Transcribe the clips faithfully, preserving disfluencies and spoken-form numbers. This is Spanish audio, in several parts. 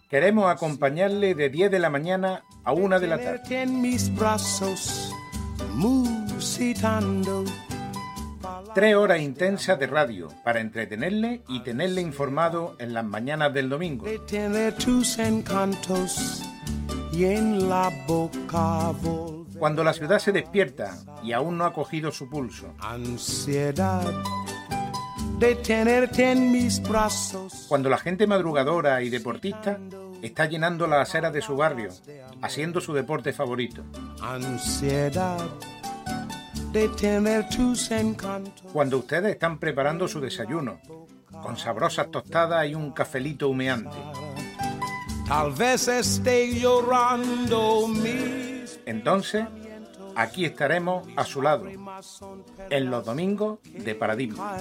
Queremos acompañarle de diez de la mañana a una de la tarde. Tres horas intensas de radio para entretenerle y tenerle informado en las mañanas del domingo. Cuando la ciudad se despierta y aún no ha cogido su pulso. Cuando la gente madrugadora y deportista está llenando las aceras de su barrio, haciendo su deporte favorito. Cuando ustedes están preparando su desayuno, con sabrosas tostadas y un cafelito humeante. Entonces, aquí estaremos a su lado, en los domingos de Paradigma.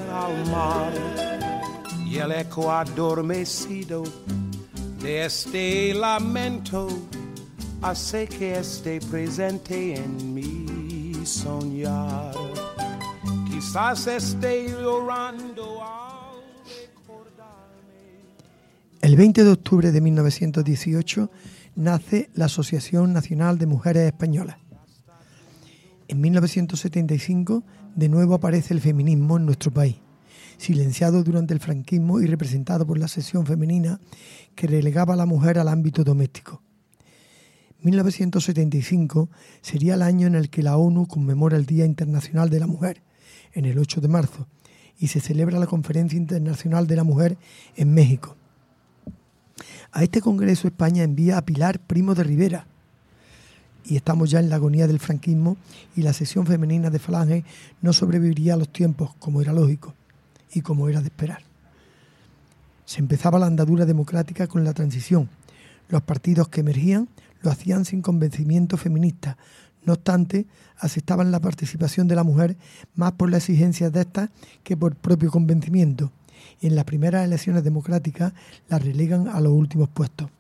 Y el eco adormecido de este lamento hace que esté presente en mi soñar. Quizás esté llorando al recordarme. El veinte de octubre de mil novecientos dieciocho nace la Asociación Nacional de Mujeres Españolas. En mil novecientos setenta y cinco, de nuevo aparece el feminismo en nuestro país, silenciado durante el franquismo y representado por la sección femenina que relegaba a la mujer al ámbito doméstico. mil novecientos setenta y cinco sería el año en el que la ONU conmemora el Día Internacional de la Mujer, en el ocho de marzo, y se celebra la Conferencia Internacional de la Mujer en México. A este congreso España envía a Pilar Primo de Rivera, y estamos ya en la agonía del franquismo y la sección femenina de Falange no sobreviviría a los tiempos, como era lógico y como era de esperar. Se empezaba la andadura democrática con la transición. Los partidos que emergían lo hacían sin convencimiento feminista. No obstante, aceptaban la participación de la mujer más por las exigencias de estas que por propio convencimiento, y en las primeras elecciones democráticas la relegan a los últimos puestos.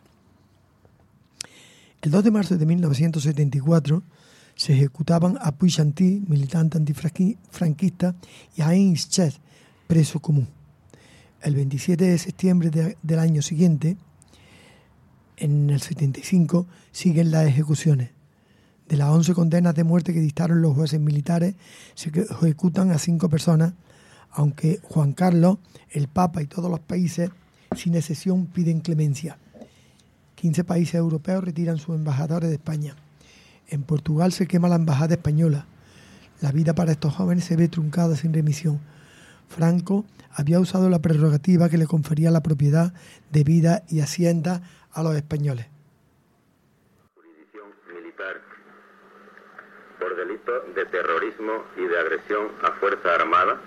El dos de marzo de mil novecientos setenta y cuatro se ejecutaban a Puig Antí, militante antifranquista, y a Heinz Chet, preso común. El veintisiete de septiembre de, del año siguiente, en el setenta y cinco, siguen las ejecuciones. De las once condenas de muerte que dictaron los jueces militares, se ejecutan a cinco personas, aunque Juan Carlos, el Papa y todos los países, sin excepción, piden clemencia. quince países europeos retiran sus embajadores de España. En Portugal se quema la embajada española. La vida para estos jóvenes se ve truncada sin remisión. Franco había usado la prerrogativa que le confería la propiedad de vida y hacienda a los españoles. Jurisdicción militar por delito de terrorismo y de agresión a Fuerza Armada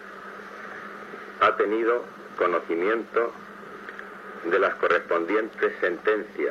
ha tenido conocimiento de las correspondientes sentencias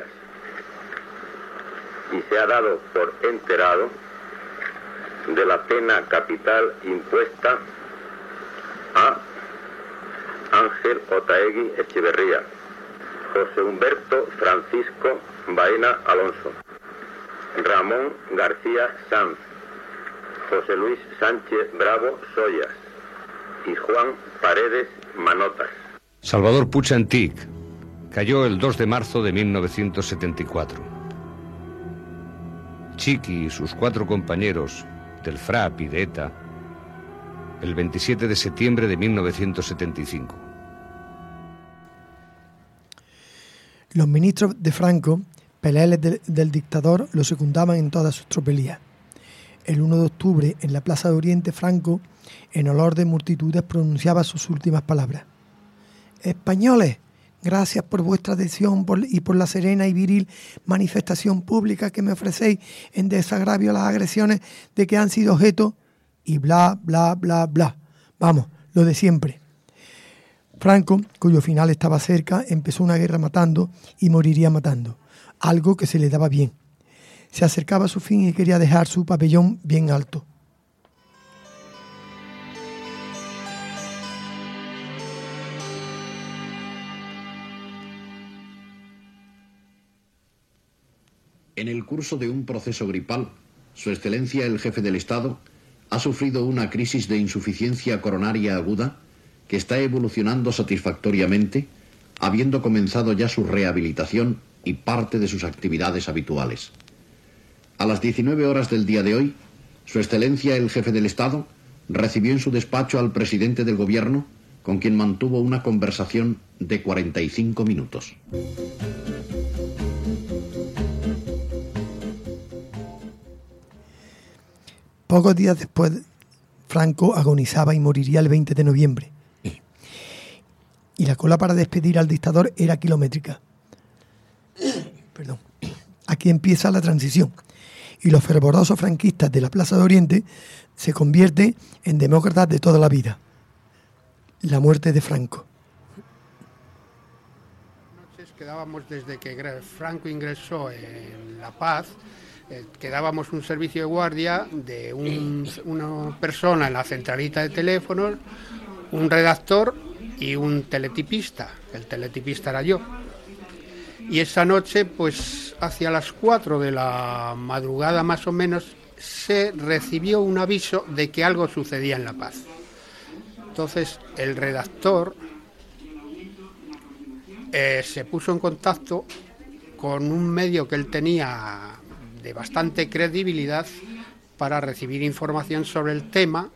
y se ha dado por enterado de la pena capital impuesta a Ángel Otaegui Echeverría, José Humberto Francisco Baena Alonso, Ramón García Sanz, José Luis Sánchez Bravo Soyas y Juan Paredes Manotas. Salvador Puig Antich cayó el dos de marzo de mil novecientos setenta y cuatro. Chiqui y sus cuatro compañeros del F R A P y de ETA el veintisiete de septiembre de mil novecientos setenta y cinco. Los ministros de Franco, peleles de, del dictador, lo secundaban en todas sus tropelías. El uno de octubre, en la Plaza de Oriente, Franco, en olor de multitudes, pronunciaba sus últimas palabras. Españoles, gracias por vuestra adhesión por, y por la serena y viril manifestación pública que me ofrecéis en desagravio a las agresiones de que han sido objeto, y bla, bla, bla, bla. Vamos, lo de siempre. Franco, cuyo final estaba cerca, empezó una guerra matando y moriría matando, algo que se le daba bien. Se acercaba a su fin y quería dejar su pabellón bien alto. En el curso de un proceso gripal, Su Excelencia el Jefe del Estado ha sufrido una crisis de insuficiencia coronaria aguda que está evolucionando satisfactoriamente, habiendo comenzado ya su rehabilitación y parte de sus actividades habituales. A las diecinueve horas del día de hoy, Su Excelencia el Jefe del Estado recibió en su despacho al presidente del Gobierno, con quien mantuvo una conversación de cuarenta y cinco minutos. Pocos días después, Franco agonizaba y moriría el veinte de noviembre. Y la cola para despedir al dictador era kilométrica. Perdón. Aquí empieza la transición. Y los fervorosos franquistas de la Plaza de Oriente se convierten en demócratas de toda la vida. La muerte de Franco. Quedábamos desde que Franco ingresó en La Paz, eh, quedábamos un servicio de guardia de un, una persona en la centralita de teléfonos, un redactor y un teletipista. El teletipista era yo. Y esa noche, pues hacia las cuatro de la madrugada más o menos, se recibió un aviso de que algo sucedía en La Paz. Entonces el redactor eh, se puso en contacto con un medio que él tenía de bastante credibilidad para recibir información sobre el tema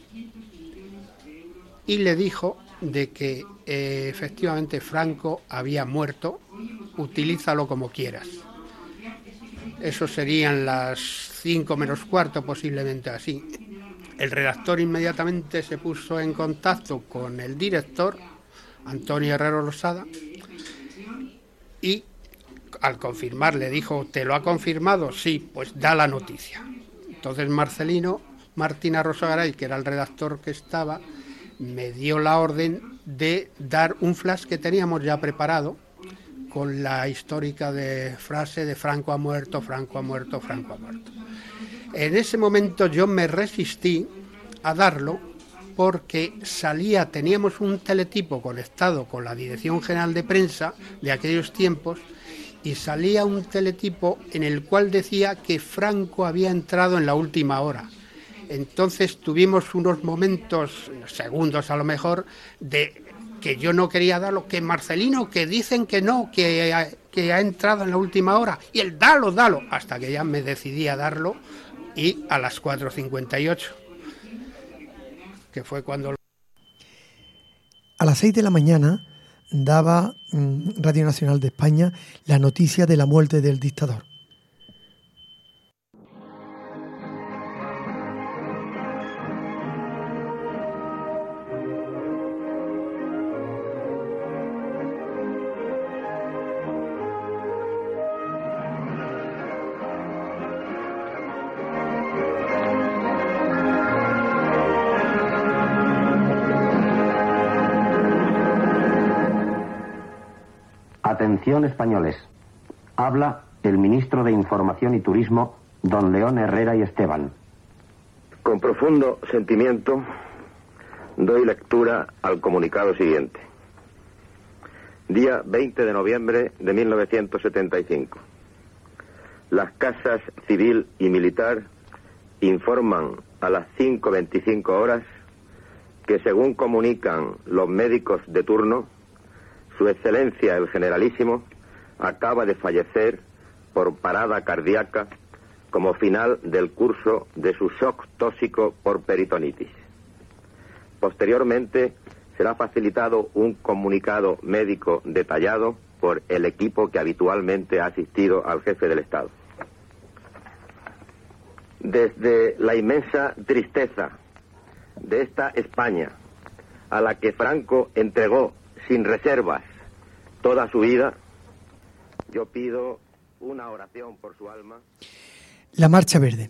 y le dijo de que eh, efectivamente Franco había muerto, utilízalo como quieras. Eso serían las cinco menos cuarto, posiblemente así. El redactor inmediatamente se puso en contacto con el director, Antonio Herrero Losada, y al confirmar le dijo, ¿te lo ha confirmado? Sí, pues da la noticia. Entonces Marcelino Martín Arrosogaray, que era el redactor que estaba, me dio la orden de dar un flash que teníamos ya preparado con la histórica de frase de Franco ha muerto, Franco ha muerto, Franco ha muerto. En ese momento yo me resistí a darlo porque salía, teníamos un teletipo conectado con la Dirección General de Prensa de aquellos tiempos y salía un teletipo en el cual decía que Franco había entrado en la última hora. Entonces tuvimos unos momentos, segundos a lo mejor, de que yo no quería darlo, que Marcelino, que dicen que no, que ha, que ha entrado en la última hora, y el dalo, dalo, hasta que ya me decidí a darlo, y a las cuatro cincuenta y ocho, que fue cuando... A las seis de la mañana daba mmm, Radio Nacional de España la noticia de la muerte del dictador. Atención españoles, habla el ministro de Información y Turismo, don León Herrera y Esteban. Con profundo sentimiento doy lectura al comunicado siguiente. Día veinte de noviembre de mil novecientos setenta y cinco. Las casas civil y militar informan a las cinco veinticinco horas que, según comunican los médicos de turno, Su Excelencia el Generalísimo acaba de fallecer por parada cardíaca como final del curso de su shock tóxico por peritonitis. Posteriormente será facilitado un comunicado médico detallado por el equipo que habitualmente ha asistido al jefe del Estado. Desde la inmensa tristeza de esta España, a la que Franco entregó sin reservas toda su vida, yo pido una oración por su alma. La Marcha Verde.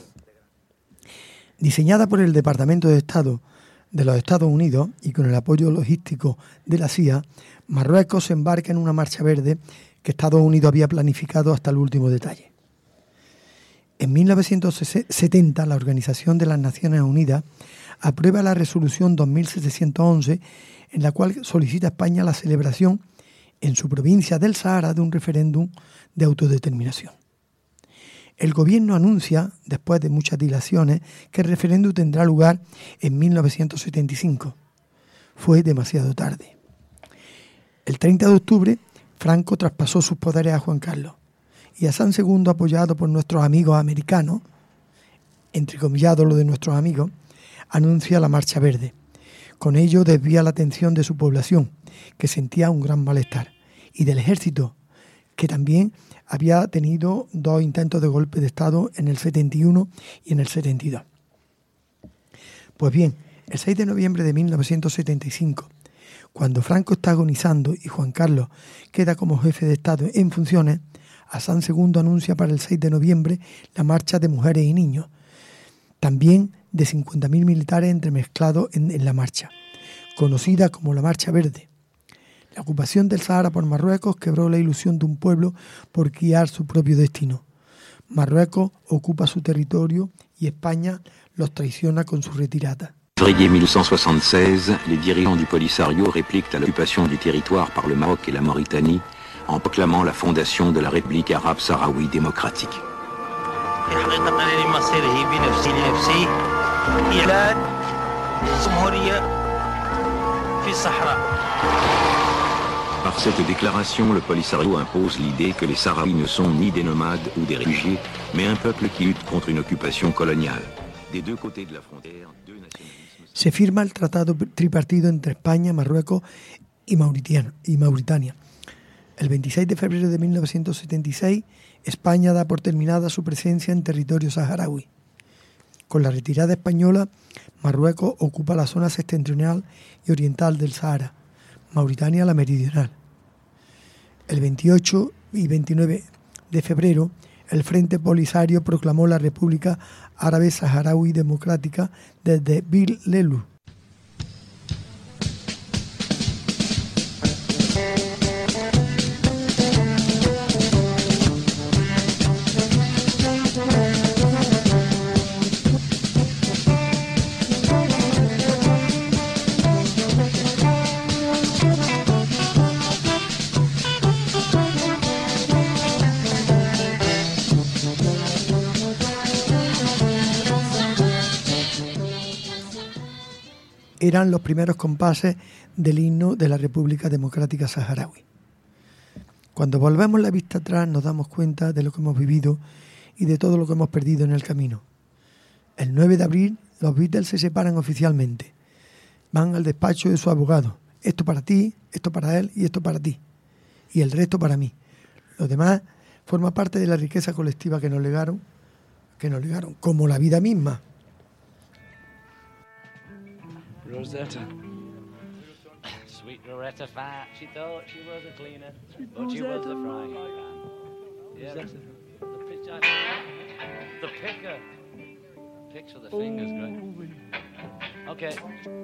Diseñada por el Departamento de Estado de los Estados Unidos y con el apoyo logístico de la C I A, Marruecos se embarca en una marcha verde que Estados Unidos había planificado hasta el último detalle. En mil novecientos setenta, la Organización de las Naciones Unidas aprueba la resolución dos mil setecientos once, en la cual solicita a España la celebración en su provincia del Sahara de un referéndum de autodeterminación. El gobierno anuncia, después de muchas dilaciones, que el referéndum tendrá lugar en mil novecientos setenta y cinco. Fue demasiado tarde. El treinta de octubre, Franco traspasó sus poderes a Juan Carlos y Hassan segundo, apoyado por nuestros amigos americanos, entrecomillado lo de nuestros amigos, anuncia la Marcha Verde. Con ello desvía la atención de su población, que sentía un gran malestar, y del ejército, que también había tenido dos intentos de golpe de Estado en el setenta y uno y en el setenta y dos. Pues bien, el seis de noviembre de mil novecientos setenta y cinco, cuando Franco está agonizando y Juan Carlos queda como jefe de Estado en funciones, Hassan segundo anuncia para el seis de noviembre la marcha de mujeres y niños, también de cincuenta mil militares entremezclados en, en la marcha, conocida como la Marcha Verde. La ocupación del Sahara por Marruecos quebró la ilusión de un pueblo por guiar su propio destino. Marruecos ocupa su territorio y España los traiciona con su retirada. En février mille cent soixante-seize, les dirigeants du Polisario répliquent à l'occupation du territoire par le Maroc et la Mauritanie en proclamant la fondation de la République arabe sahraoui démocratique. Par cette déclaration, le Polisario impose l'idée que les Sahraouis ne sont ni des nomades ou des réfugiés, mais un peuple qui lutte contre une occupation coloniale. Des deux côtés de la frontière, deux nationalismes... Se firma el tratado tripartito entre España, Marruecos y Mauritania. El veintiséis de febrero de mil novecientos setenta y seis, España da por terminada su presencia en territorio saharaui. Con la retirada española, Marruecos ocupa la zona septentrional y oriental del Sahara, Mauritania la meridional. El veintiocho y veintinueve de febrero, el Frente Polisario proclamó la República Árabe Saharaui Democrática desde Bir Lelu. Eran los primeros compases del himno de la República Democrática Saharaui. Cuando volvemos la vista atrás nos damos cuenta de lo que hemos vivido y de todo lo que hemos perdido en el camino. El nueve de abril los Beatles se separan oficialmente. Van al despacho de su abogado. Esto para ti, esto para él y esto para ti. Y el resto para mí. Lo demás forma parte de la riqueza colectiva que nos legaron, que nos legaron, como la vida misma. Rosetta. Sweet Rosetta Fat, she thought she was a cleaner, but she was a frying pan. Yeah, that's the, the pitch. The picker. Picks with the fingers, great. Okay.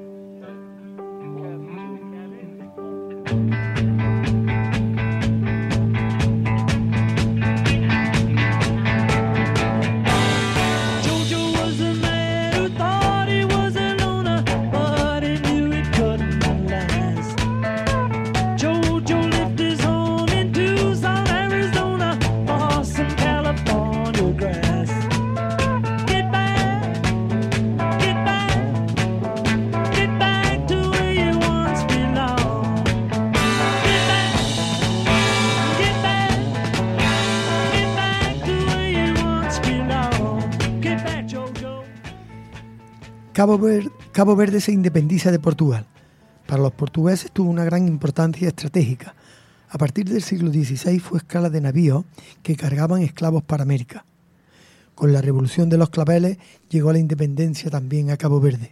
Cabo Verde, Cabo Verde se independiza de Portugal. Para los portugueses tuvo una gran importancia estratégica. A partir del siglo dieciséis fue escala de navíos que cargaban esclavos para América. Con la revolución de los claveles llegó la independencia también a Cabo Verde.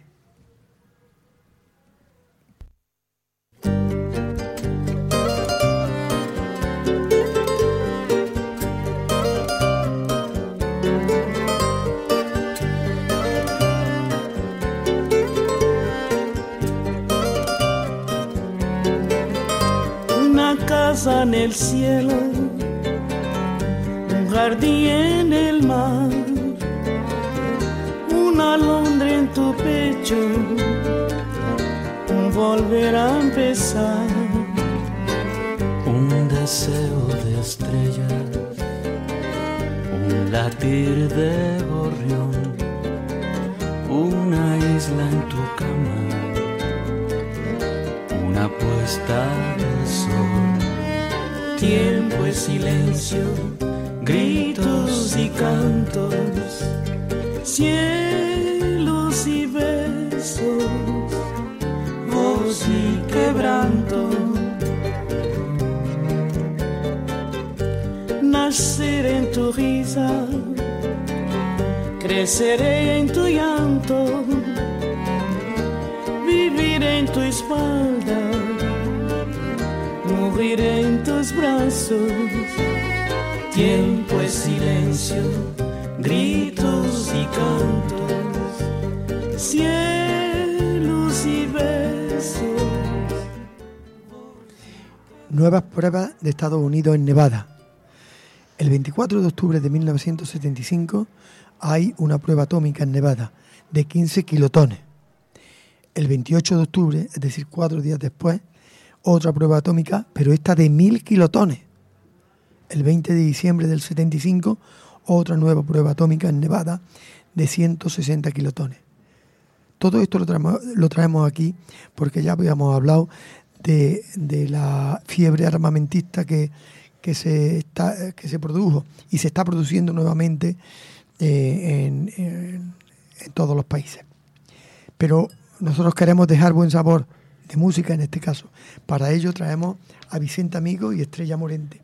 En el cielo, un jardín en el mar, una alondra en tu pecho, un volver a empezar, un deseo de estrellas, un latir de gorrión, una isla en tu cama, una puerta está el sol. Tiempo es silencio, gritos y cantos, cielos y besos, voz y quebranto. Naceré en tu risa, creceré en tu llanto, viviré en tu espalda, moriré en tus brazos. Tiempo es silencio, gritos y cantos, cielos y besos. Nuevas pruebas de Estados Unidos en Nevada. El veinticuatro de octubre de mil novecientos setenta y cinco hay una prueba atómica en Nevada de quince kilotones. El veintiocho de octubre, es decir, cuatro días después, otra prueba atómica, pero esta de mil kilotones. El veinte de diciembre del setenta y cinco, otra nueva prueba atómica en Nevada de ciento sesenta kilotones. Todo esto lo traemos, lo traemos aquí porque ya habíamos hablado de, de la fiebre armamentista que, que, se está, que se produjo y se está produciendo nuevamente eh, en, en, en todos los países. Pero nosotros queremos dejar buen sabor de música en este caso. Para ello traemos a Vicente Amigo y Estrella Morente.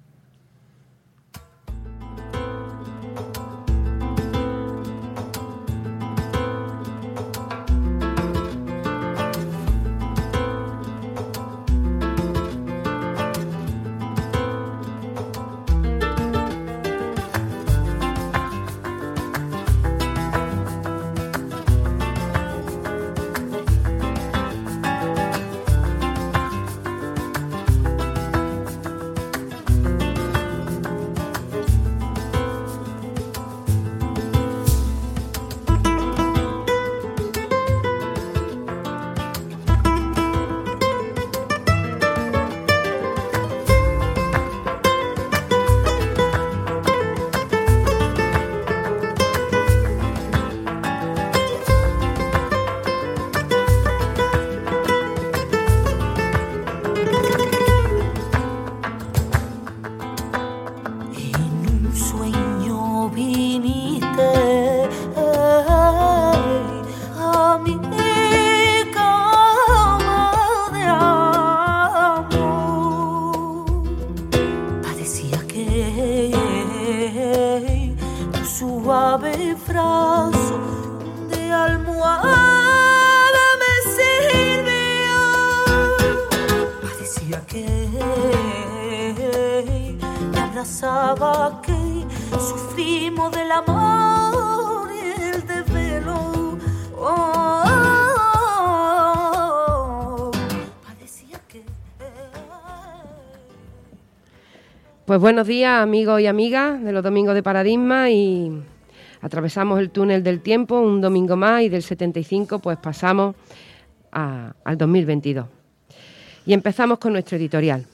Pues buenos días, amigos y amigas de los Domingos de Paradigma, y atravesamos el túnel del tiempo un domingo más, y del setenta y cinco pues pasamos a, al dos mil veintidós. Y empezamos con nuestro editorial.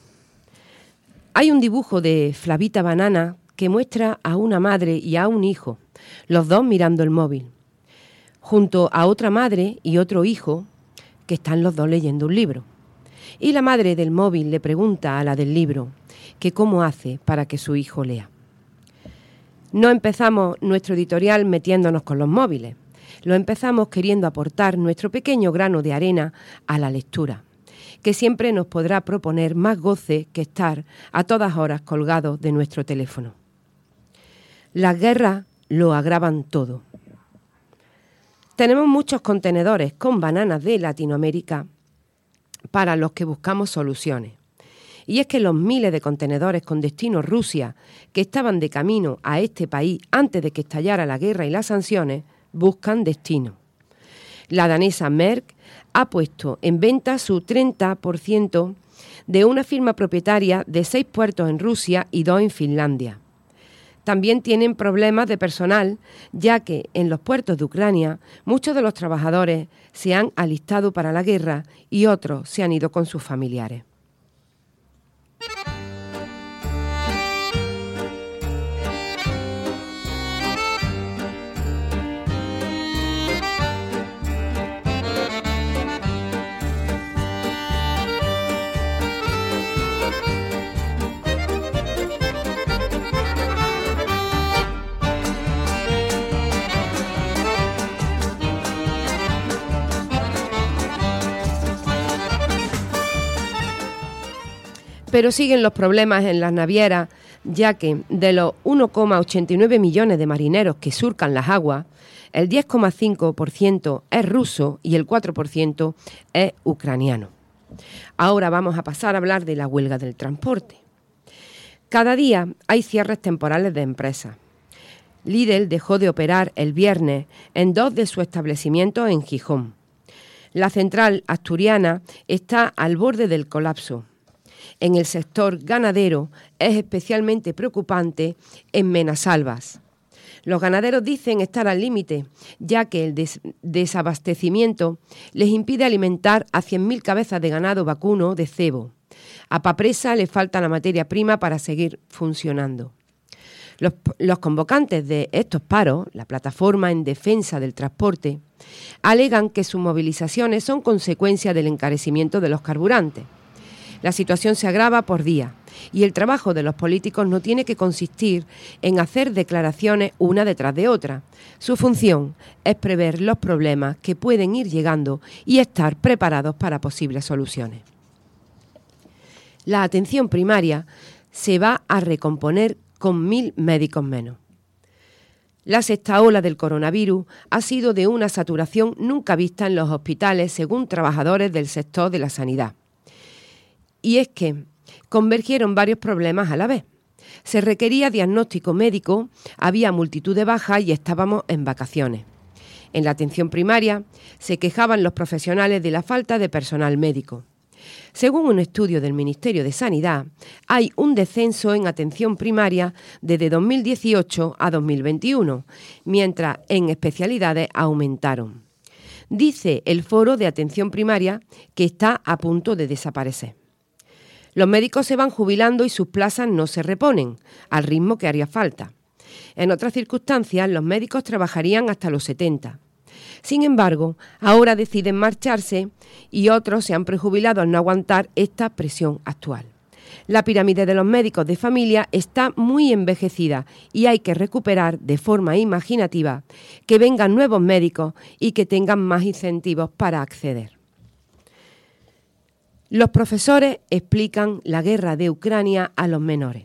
Hay un dibujo de Flavita Banana que muestra a una madre y a un hijo, los dos mirando el móvil, junto a otra madre y otro hijo que están los dos leyendo un libro. Y la madre del móvil le pregunta a la del libro que cómo hace para que su hijo lea. No empezamos nuestro editorial metiéndonos con los móviles, lo empezamos queriendo aportar nuestro pequeño grano de arena a la lectura, que siempre nos podrá proponer más goce que estar a todas horas colgados de nuestro teléfono. Las guerras lo agravan todo. Tenemos muchos contenedores con bananas de Latinoamérica para los que buscamos soluciones. Y es que los miles de contenedores con destino Rusia que estaban de camino a este país antes de que estallara la guerra y las sanciones, buscan destino. La danesa Maersk ha puesto en venta su treinta por ciento de una firma propietaria de seis puertos en Rusia y dos en Finlandia. También tienen problemas de personal, ya que en los puertos de Ucrania muchos de los trabajadores se han alistado para la guerra y otros se han ido con sus familiares. Pero siguen los problemas en las navieras, ya que de los uno coma ochenta y nueve millones de marineros que surcan las aguas, el diez coma cinco por ciento es ruso y el cuatro por ciento es ucraniano. Ahora vamos a pasar a hablar de la huelga del transporte. Cada día hay cierres temporales de empresas. Lidl dejó de operar el viernes en dos de sus establecimientos en Gijón. La central asturiana está al borde del colapso. En el sector ganadero es especialmente preocupante en Menasalvas. Los ganaderos dicen estar al límite, ya que el des- desabastecimiento les impide alimentar a cien mil cabezas de ganado vacuno de cebo. A Papresa le falta la materia prima para seguir funcionando. Los, los convocantes de estos paros, la Plataforma en Defensa del Transporte, alegan que sus movilizaciones son consecuencia del encarecimiento de los carburantes. La situación se agrava por día y el trabajo de los políticos no tiene que consistir en hacer declaraciones una detrás de otra. Su función es prever los problemas que pueden ir llegando y estar preparados para posibles soluciones. La atención primaria se va a recomponer con mil médicos menos. La sexta ola del coronavirus ha sido de una saturación nunca vista en los hospitales, según trabajadores del sector de la sanidad. Y es que convergieron varios problemas a la vez. Se requería diagnóstico médico, había multitud de bajas y estábamos en vacaciones. En la atención primaria se quejaban los profesionales de la falta de personal médico. Según un estudio del Ministerio de Sanidad, hay un descenso en atención primaria desde dos mil dieciocho a dos mil veintiuno, mientras en especialidades aumentaron. Dice el Foro de Atención Primaria que está a punto de desaparecer. Los médicos se van jubilando y sus plazas no se reponen, al ritmo que haría falta. En otras circunstancias, los médicos trabajarían hasta los setenta. Sin embargo, ahora deciden marcharse y otros se han prejubilado al no aguantar esta presión actual. La pirámide de los médicos de familia está muy envejecida y hay que recuperar de forma imaginativa que vengan nuevos médicos y que tengan más incentivos para acceder. Los profesores explican la guerra de Ucrania a los menores.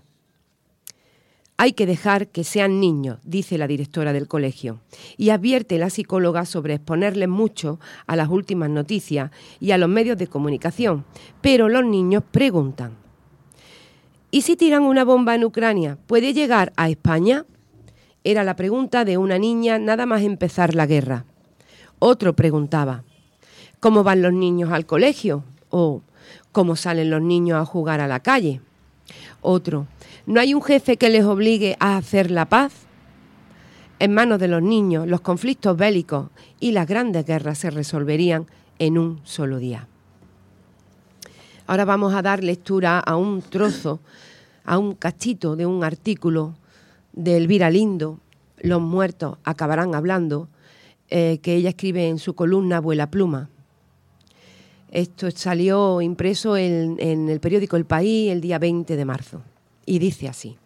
Hay que dejar que sean niños, dice la directora del colegio, y advierte la psicóloga sobre exponerles mucho a las últimas noticias y a los medios de comunicación, pero los niños preguntan. ¿Y si tiran una bomba en Ucrania, puede llegar a España? Era la pregunta de una niña nada más empezar la guerra. Otro preguntaba, ¿cómo van los niños al colegio? O ¿cómo salen los niños a jugar a la calle? Otro, ¿no hay un jefe que les obligue a hacer la paz? En manos de los niños, los conflictos bélicos y las grandes guerras se resolverían en un solo día. Ahora vamos a dar lectura a un trozo, a un cachito de un artículo de Elvira Lindo, Los muertos acabarán hablando, eh, que ella escribe en su columna Vuela Pluma. Esto salió impreso en, en el periódico El País el día veinte de marzo y dice así.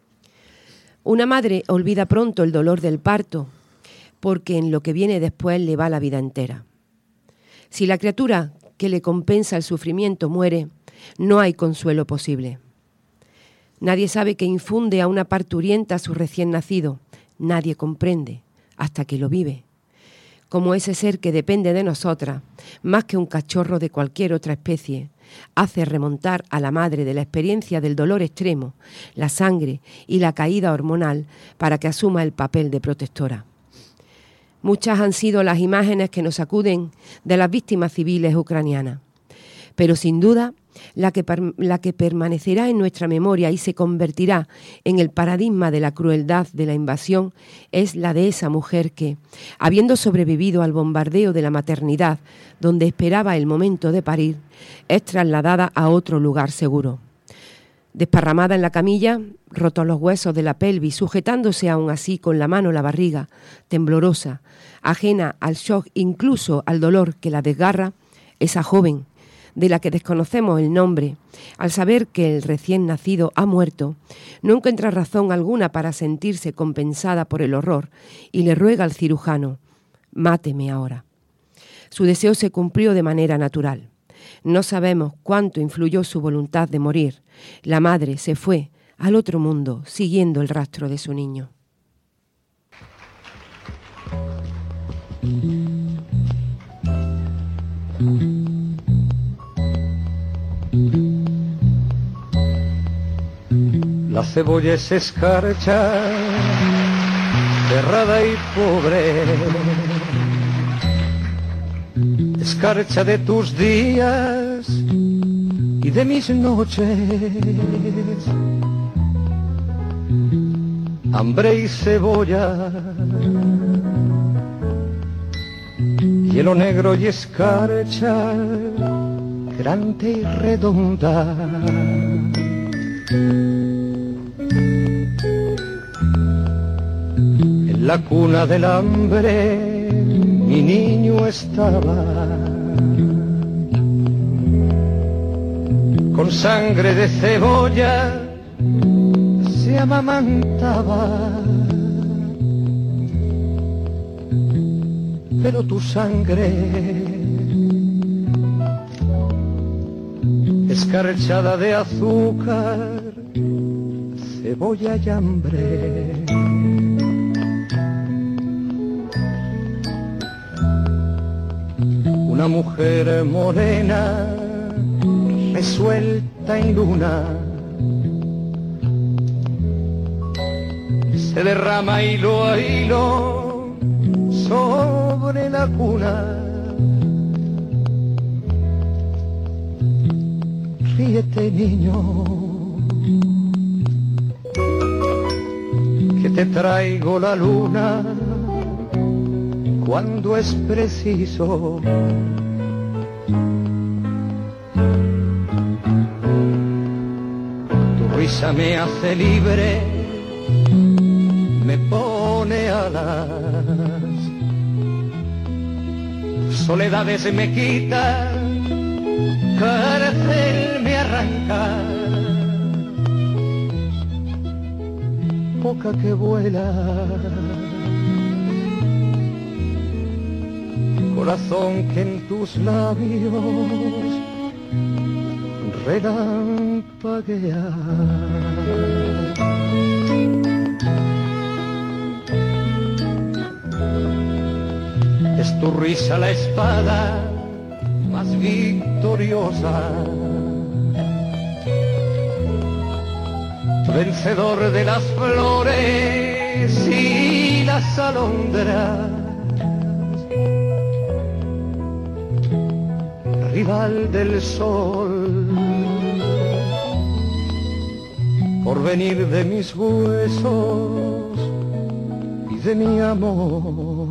Una madre olvida pronto el dolor del parto porque en lo que viene después le va la vida entera. Si la criatura que le compensa el sufrimiento muere, no hay consuelo posible. Nadie sabe que infunde a una parturienta a su recién nacido. Nadie comprende hasta que lo vive. Como ese ser que depende de nosotras, más que un cachorro de cualquier otra especie, hace remontar a la madre de la experiencia del dolor extremo, la sangre y la caída hormonal para que asuma el papel de protectora. Muchas han sido las imágenes que nos acuden de las víctimas civiles ucranianas, pero sin duda la que, la que permanecerá en nuestra memoria y se convertirá en el paradigma de la crueldad de la invasión es la de esa mujer que, habiendo sobrevivido al bombardeo de la maternidad donde esperaba el momento de parir, es trasladada a otro lugar seguro. Desparramada en la camilla, rotos los huesos de la pelvis, sujetándose aún así con la mano la barriga, temblorosa, ajena al shock, incluso al dolor que la desgarra, esa joven, de la que desconocemos el nombre, al saber que el recién nacido ha muerto, no encuentra razón alguna para sentirse compensada por el horror y le ruega al cirujano, máteme ahora. Su deseo se cumplió de manera natural. No sabemos cuánto influyó su voluntad de morir. La madre se fue al otro mundo siguiendo el rastro de su niño. La cebolla es escarcha, cerrada y pobre, escarcha de tus días y de mis noches, hambre y cebolla, hielo negro y escarcha, grande y redonda. En la cuna del hambre mi niño estaba, con sangre de cebolla se amamantaba, pero tu sangre escarchada de azúcar, cebolla y hambre. Una mujer morena, resuelta en luna, se derrama hilo a hilo sobre la cuna. Ríete, niño, que te traigo la luna cuando es preciso. Tu risa me hace libre, me pone alas, soledades me quita, cárcel me arranca, boca que vuela, corazón que en tus labios relampaguea. Es tu risa la espada más victoriosa, vencedor de las flores y las alondras, rival del sol, porvenir de mis huesos y de mi amor.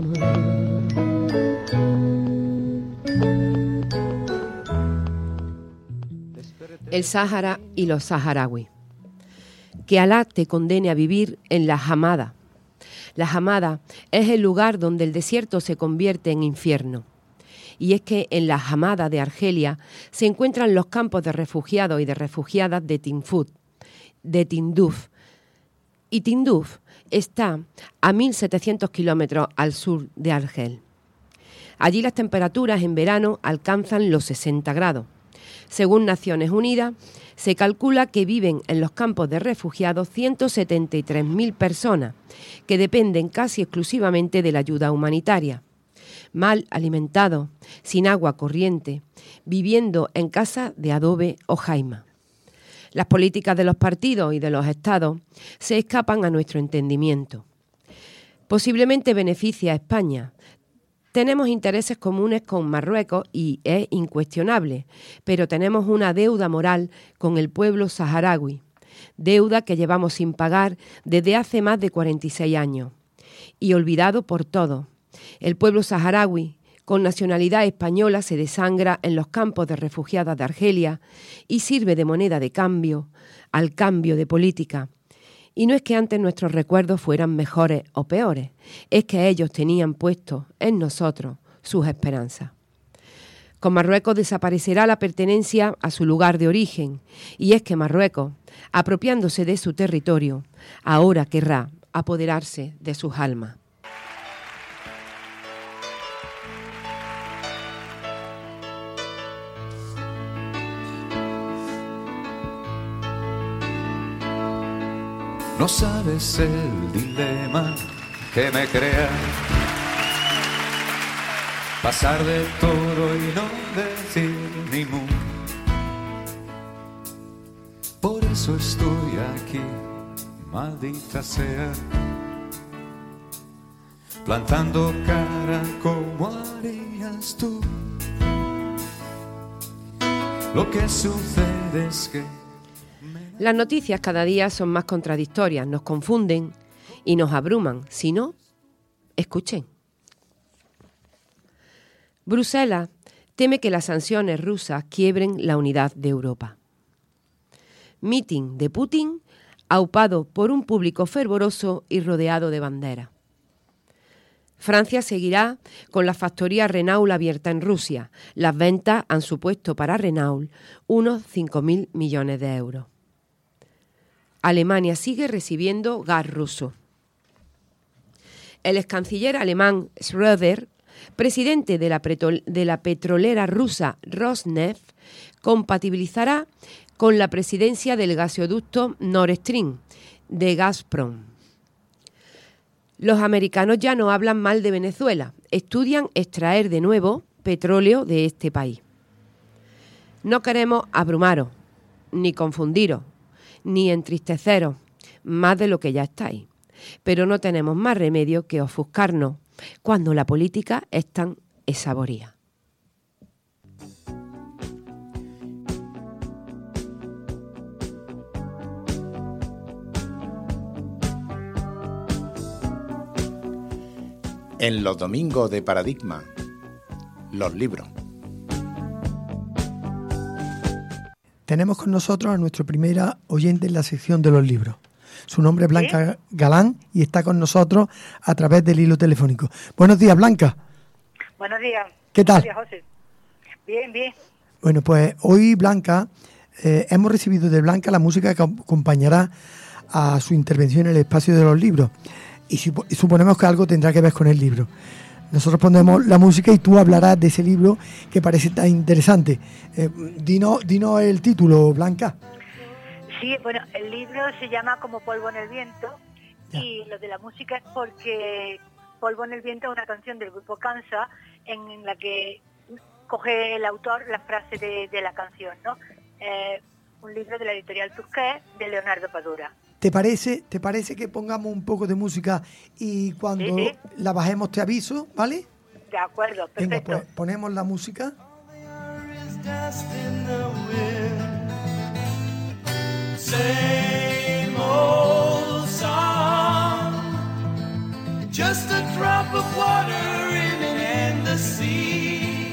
El Sáhara y los saharauis. Que Alá te condene a vivir en la Hamada. La Hamada es el lugar donde el desierto se convierte en infierno. Y es que en la Hamada de Argelia se encuentran los campos de refugiados y de refugiadas de Tinfut, de Tinduf. Y Tinduf está a mil setecientos kilómetros al sur de Argel. Allí las temperaturas en verano alcanzan los sesenta grados. Según Naciones Unidas, se calcula que viven en los campos de refugiados ciento setenta y tres mil personas, que dependen casi exclusivamente de la ayuda humanitaria. Mal alimentados, sin agua corriente, viviendo en casas de adobe o jaima. Las políticas de los partidos y de los estados se escapan a nuestro entendimiento. Posiblemente beneficia a España. Tenemos intereses comunes con Marruecos y es incuestionable, pero tenemos una deuda moral con el pueblo saharaui, deuda que llevamos sin pagar desde hace más de cuarenta y seis años, y olvidado por todos. El pueblo saharaui, con nacionalidad española, se desangra en los campos de refugiadas de Argelia y sirve de moneda de cambio al cambio de política. Y no es que antes nuestros recuerdos fueran mejores o peores, es que ellos tenían puesto en nosotros sus esperanzas. Con Marruecos desaparecerá la pertenencia a su lugar de origen, y es que Marruecos, apropiándose de su territorio, ahora querrá apoderarse de sus almas. No sabes el dilema que me crea pasar de todo y no decir ni mu. Por eso estoy aquí, maldita sea, plantando cara como harías tú. Lo que sucede es que las noticias cada día son más contradictorias, nos confunden y nos abruman. Si no, escuchen. Bruselas teme que las sanciones rusas quiebren la unidad de Europa. Mitin de Putin, aupado por un público fervoroso y rodeado de banderas. Francia seguirá con la factoría Renault abierta en Rusia. Las ventas han supuesto para Renault unos cinco mil millones de euros. Alemania sigue recibiendo gas ruso. El excanciller alemán Schröder, presidente de la, de la petrolera rusa Rosneft, compatibilizará con la presidencia del gasoducto Nord Stream de Gazprom. Los americanos ya no hablan mal de Venezuela, estudian extraer de nuevo petróleo de este país. No queremos abrumaros, ni confundiros, ni entristeceros, más de lo que ya estáis. Pero no tenemos más remedio que ofuscarnos cuando la política es tan esaboría. En los domingos de Paradigma, los libros. Tenemos con nosotros a nuestra primera oyente en la sección de los libros. Su nombre es Blanca ¿Sí? Galán y está con nosotros a través del hilo telefónico. Buenos días, Blanca. Buenos días. ¿Qué tal? Buenos días, José. Bien, bien. Bueno, pues hoy, Blanca, eh, hemos recibido de Blanca la música que acompañará a su intervención en el espacio de los libros. Y suponemos que algo tendrá que ver con el libro. Nosotros ponemos la música y tú hablarás de ese libro que parece tan interesante. Eh, dinos, dinos el título, Blanca. Sí, bueno, el libro se llama Como polvo en el viento ya. Y lo de la música es porque Polvo en el viento es una canción del grupo Kansas en la que coge el autor la frase de, de la canción, ¿no? Eh, un libro de la editorial Tusquets de Leonardo Padura. ¿Te parece, ¿Te parece que pongamos un poco de música y cuando sí, sí. la bajemos te aviso, ¿vale? De acuerdo, perfecto. Venga, pues ponemos la música. Same old song, just a drop of water in an endless sea.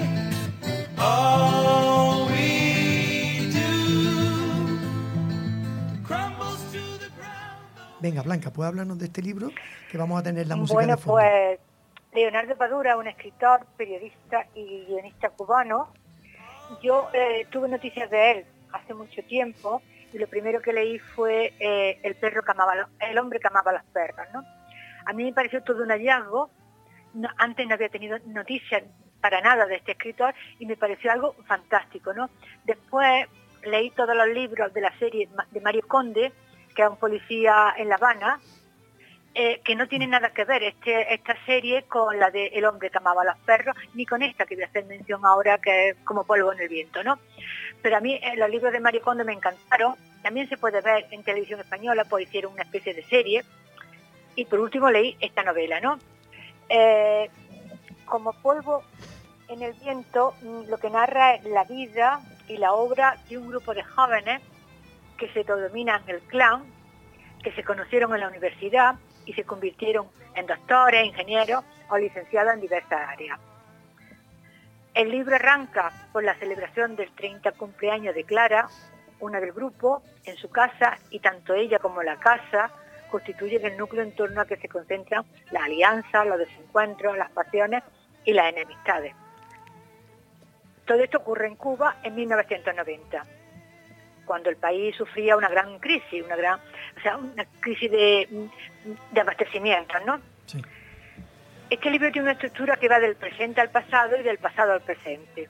All we do crumbles to the ground. Venga, Blanca, ¿puedes hablarnos de este libro? Que vamos a tener la música bueno, de fondo. Pues Leonardo Padura, un escritor, periodista y guionista cubano. Yo eh, tuve noticias de él hace mucho tiempo. Y lo primero que leí fue eh, el perro que amaba los, el hombre que amaba a los perros, ¿no? A mí me pareció todo un hallazgo. No, antes no había tenido noticias para nada de este escritor y me pareció algo fantástico, ¿no? Después leí todos los libros de la serie de Mario Conde, que es un policía en La Habana, eh, que no tiene nada que ver este, esta serie con la de El hombre que amaba a los perros, ni con esta que voy a hacer mención ahora, que es Como polvo en el viento, ¿no? Pero a mí eh, los libros de Mario Conde me encantaron. También se puede ver en televisión española, pues hicieron una especie de serie. Y por último leí esta novela, ¿no? Eh, Como polvo en el viento, lo que narra es la vida y la obra de un grupo de jóvenes que se denominan el clan, que se conocieron en la universidad y se convirtieron en doctores, ingenieros o licenciados en diversas áreas. El libro arranca por la celebración del treinta cumpleaños de Clara, una del grupo, en su casa, y tanto ella como la casa constituyen el núcleo en torno a que se concentran las alianzas, los desencuentros, las pasiones y las enemistades. Todo esto ocurre en Cuba en mil novecientos noventa, cuando el país sufría una gran crisis, una gran, o sea, una crisis de, de abastecimiento, ¿no? Sí. Este libro tiene una estructura que va del presente al pasado y del pasado al presente.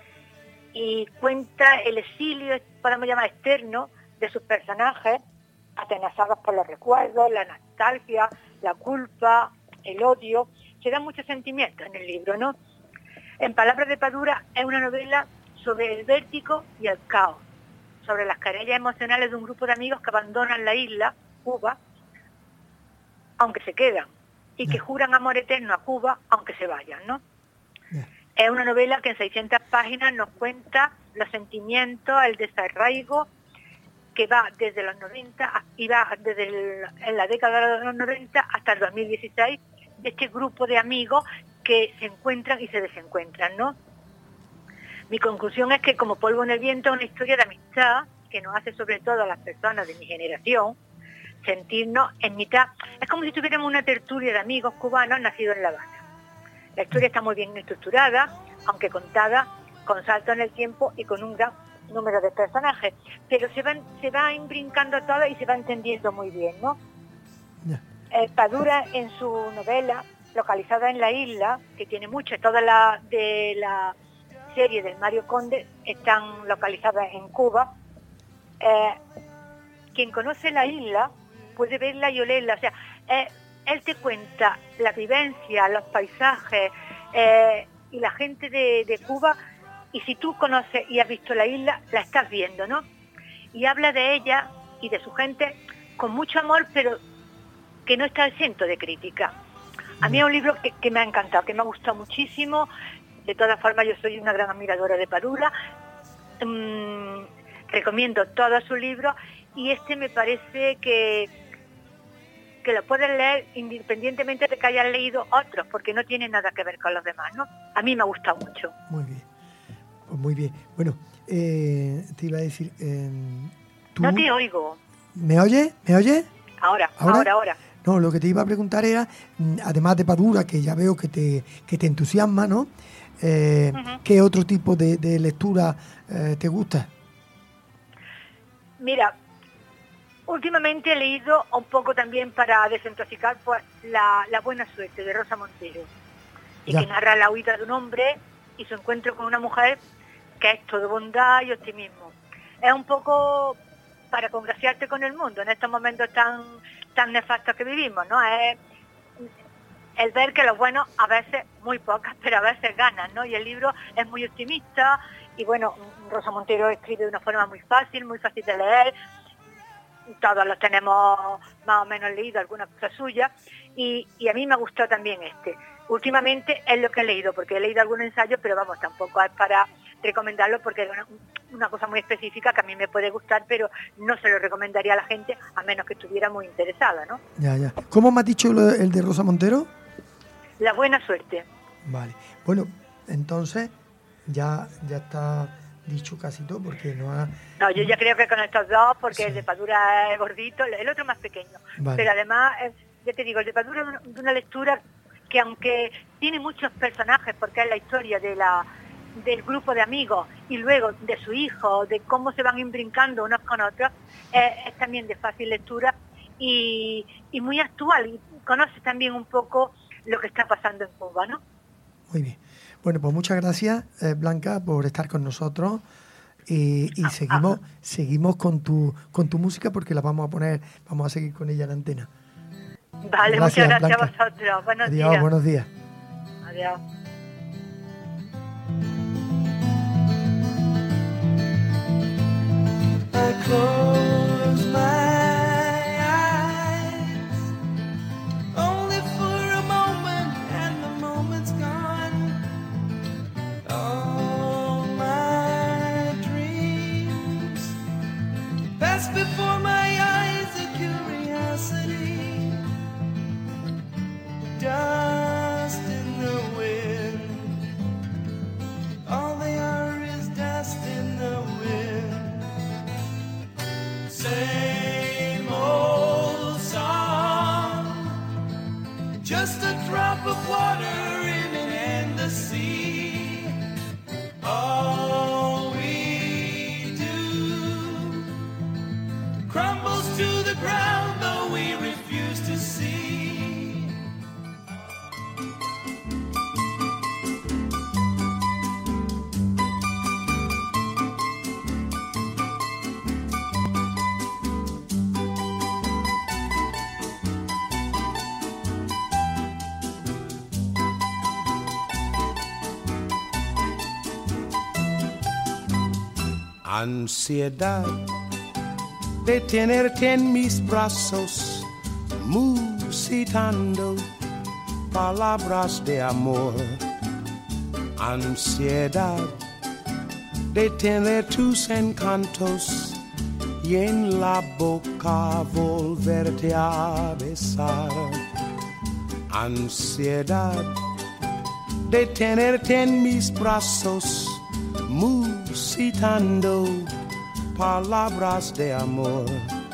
Y cuenta el exilio, podemos llamar externo, de sus personajes, atenazados por los recuerdos, la nostalgia, la culpa, el odio. Se dan muchos sentimientos en el libro, ¿no? En palabras de Padura, es una novela sobre el vértigo y el caos, sobre las querellas emocionales de un grupo de amigos que abandonan la isla, Cuba, aunque se quedan, y que juran amor eterno a Cuba, aunque se vayan, ¿no? Yeah. Es una novela que en seiscientas páginas nos cuenta los sentimientos, el desarraigo, que va desde los noventa, y va desde el, en la década de los noventa hasta el dos mil dieciséis, de este grupo de amigos que se encuentran y se desencuentran, ¿no? Mi conclusión es que Como polvo en el viento es una historia de amistad que nos hace sobre todo a las personas de mi generación sentirnos en mitad. Es como si tuviéramos una tertulia de amigos cubanos nacidos en La Habana. La historia está muy bien estructurada, aunque contada con saltos en el tiempo y con un gran número de personajes, pero se van se va imbrincando todo y se va entendiendo muy bien, ¿no? Yeah. Eh, Padura, en su novela localizada en la isla, que tiene mucho, todas las de la serie del Mario Conde están localizadas en Cuba. Eh, quien conoce la isla puede verla y olerla, o sea, eh, él te cuenta la vivencia, los paisajes eh, y la gente de, de Cuba, y si tú conoces y has visto la isla, la estás viendo, ¿no? Y habla de ella y de su gente con mucho amor, pero que no está exento de crítica. A mí es un libro que, que me ha encantado, que me ha gustado muchísimo. De todas formas, yo soy una gran admiradora de Padura. Mm, recomiendo todos sus libros, y este me parece que, que lo puedes leer independientemente de que hayas leído otros, porque no tiene nada que ver con los demás, ¿no? A mí me ha gustado mucho. Muy bien, pues muy bien. Bueno, eh, te iba a decir... Eh, ¿tú... No te oigo. ¿Me oyes? ¿Me oyes? Ahora, ahora, ahora, ahora. No, lo que te iba a preguntar era, además de Padura, que ya veo que te, que te entusiasma, ¿no? Eh, uh-huh. ¿Qué otro tipo de, de lectura eh, te gusta? Mira, últimamente he leído un poco también para desintoxicar, pues, la, la buena suerte de Rosa Montero, y ya. que narra la huida de un hombre y su encuentro con una mujer que es todo bondad y optimismo. Es un poco para congraciarte con el mundo en estos momentos tan tan nefastos que vivimos, ¿no? Es el ver que los buenos a veces, muy pocas, pero a veces ganan, ¿no? Y el libro es muy optimista, y bueno, Rosa Montero escribe de una forma muy fácil, muy fácil de leer. Todos los tenemos más o menos leído, alguna cosa suya, y, y a mí me gustó también este. Últimamente es lo que he leído, porque he leído algunos ensayos, pero vamos, tampoco es para recomendarlo, porque es una, una cosa muy específica que a mí me puede gustar, pero no se lo recomendaría a la gente a menos que estuviera muy interesada, ¿no? Ya, ya. ¿Cómo me has dicho lo, el de Rosa Montero? La buena suerte. Vale. Bueno, entonces ya, ya está dicho casi todo, porque no ha... No, yo ya creo que con estos dos, porque sí. El de Padura es gordito, el otro más pequeño. Vale. Pero además, ya te digo, el de Padura es una, una lectura que, aunque tiene muchos personajes, porque es la historia de la del grupo de amigos y luego de su hijo, de cómo se van imbrincando unos con otros, es, es también de fácil lectura y, y muy actual, y conoce también un poco lo que está pasando en Cuba, ¿no? Muy bien. Bueno, pues muchas gracias, eh, Blanca, por estar con nosotros, y, y ah, seguimos ah. seguimos con tu con tu música, porque la vamos a poner, vamos a seguir con ella en la antena. Vale, gracias, muchas gracias Blanca. A vosotros. Buenos Adiós, días. buenos días. Adiós. I close my eyes only for a moment, and the moment's gone. All my dreams pass before my eyes, a curiosity, dust in the wind. All they are is dust in the wind. Ansiedad de tenerte en mis brazos, musitando palabras de amor. Ansiedad de tener tus encantos y en la boca volverte a besar. Ansiedad de tenerte en mis brazos, musitando palabras de amor.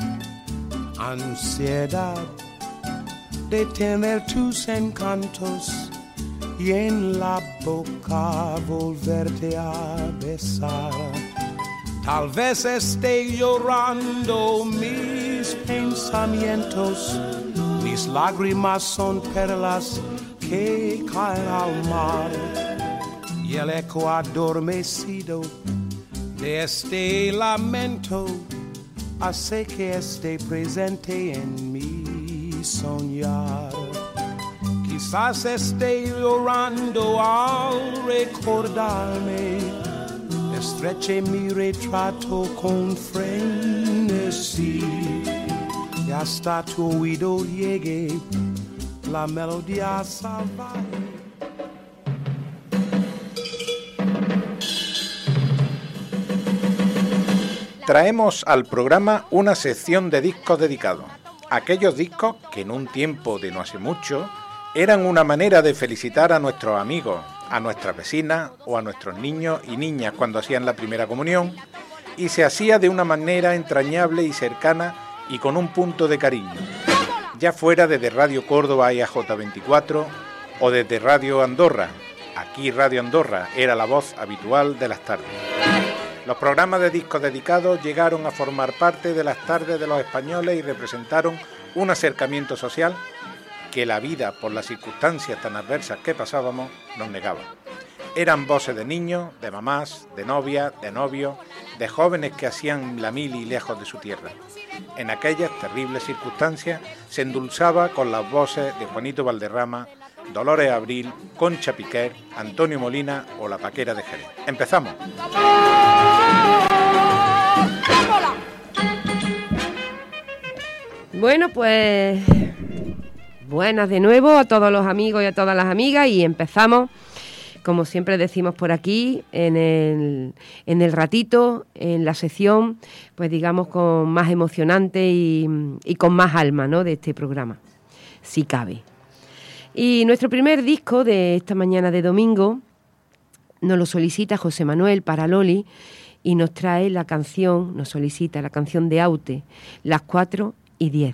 Ansiedad de tener tus encantos y en la boca volverte a besar. Tal vez esté llorando mis pensamientos, mis lágrimas son perlas que caen al mar, y el eco adormecido de este lamento hace que esté presente en mi soñar. Quizás esté llorando al recordarme, estreche mi retrato con frenesí, y hasta tu oído llegue la melodía salvaje. Traemos al programa una sección de discos dedicados. Aquellos discos que en un tiempo de no hace mucho eran una manera de felicitar a nuestros amigos, a nuestras vecinas o a nuestros niños y niñas cuando hacían la primera comunión, y se hacía de una manera entrañable y cercana y con un punto de cariño, ya fuera desde Radio Córdoba y A J veinticuatro o desde Radio Andorra. Aquí Radio Andorra era la voz habitual de las tardes. Los programas de discos dedicados llegaron a formar parte de las tardes de los españoles y representaron un acercamiento social que la vida, por las circunstancias tan adversas que pasábamos, nos negaba. Eran voces de niños, de mamás, de novias, de novios, de jóvenes que hacían la mili lejos de su tierra. En aquellas terribles circunstancias se endulzaba con las voces de Juanito Valderrama, Dolores Abril, Concha Piquer, Antonio Molina o La Paquera de Jerez. ¡Empezamos! Bueno, pues buenas de nuevo a todos los amigos y a todas las amigas, y empezamos, como siempre decimos por aquí, en el, en el ratito, en la sección, pues digamos con más emocionante y, y con más alma, ¿no?, de este programa, si cabe. Y nuestro primer disco de esta mañana de domingo nos lo solicita José Manuel para Loli y nos trae la canción, nos solicita la canción de Aute, Las cuatro y diez.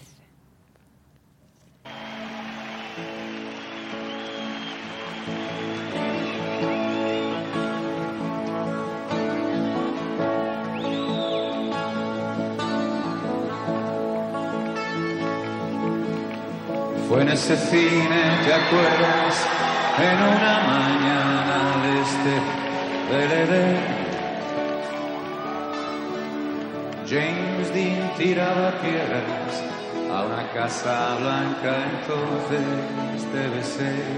Fue en ese cine, ¿te acuerdas? En una mañana de este D V D, James Dean tiraba piedras a una casa blanca, entonces debe ser.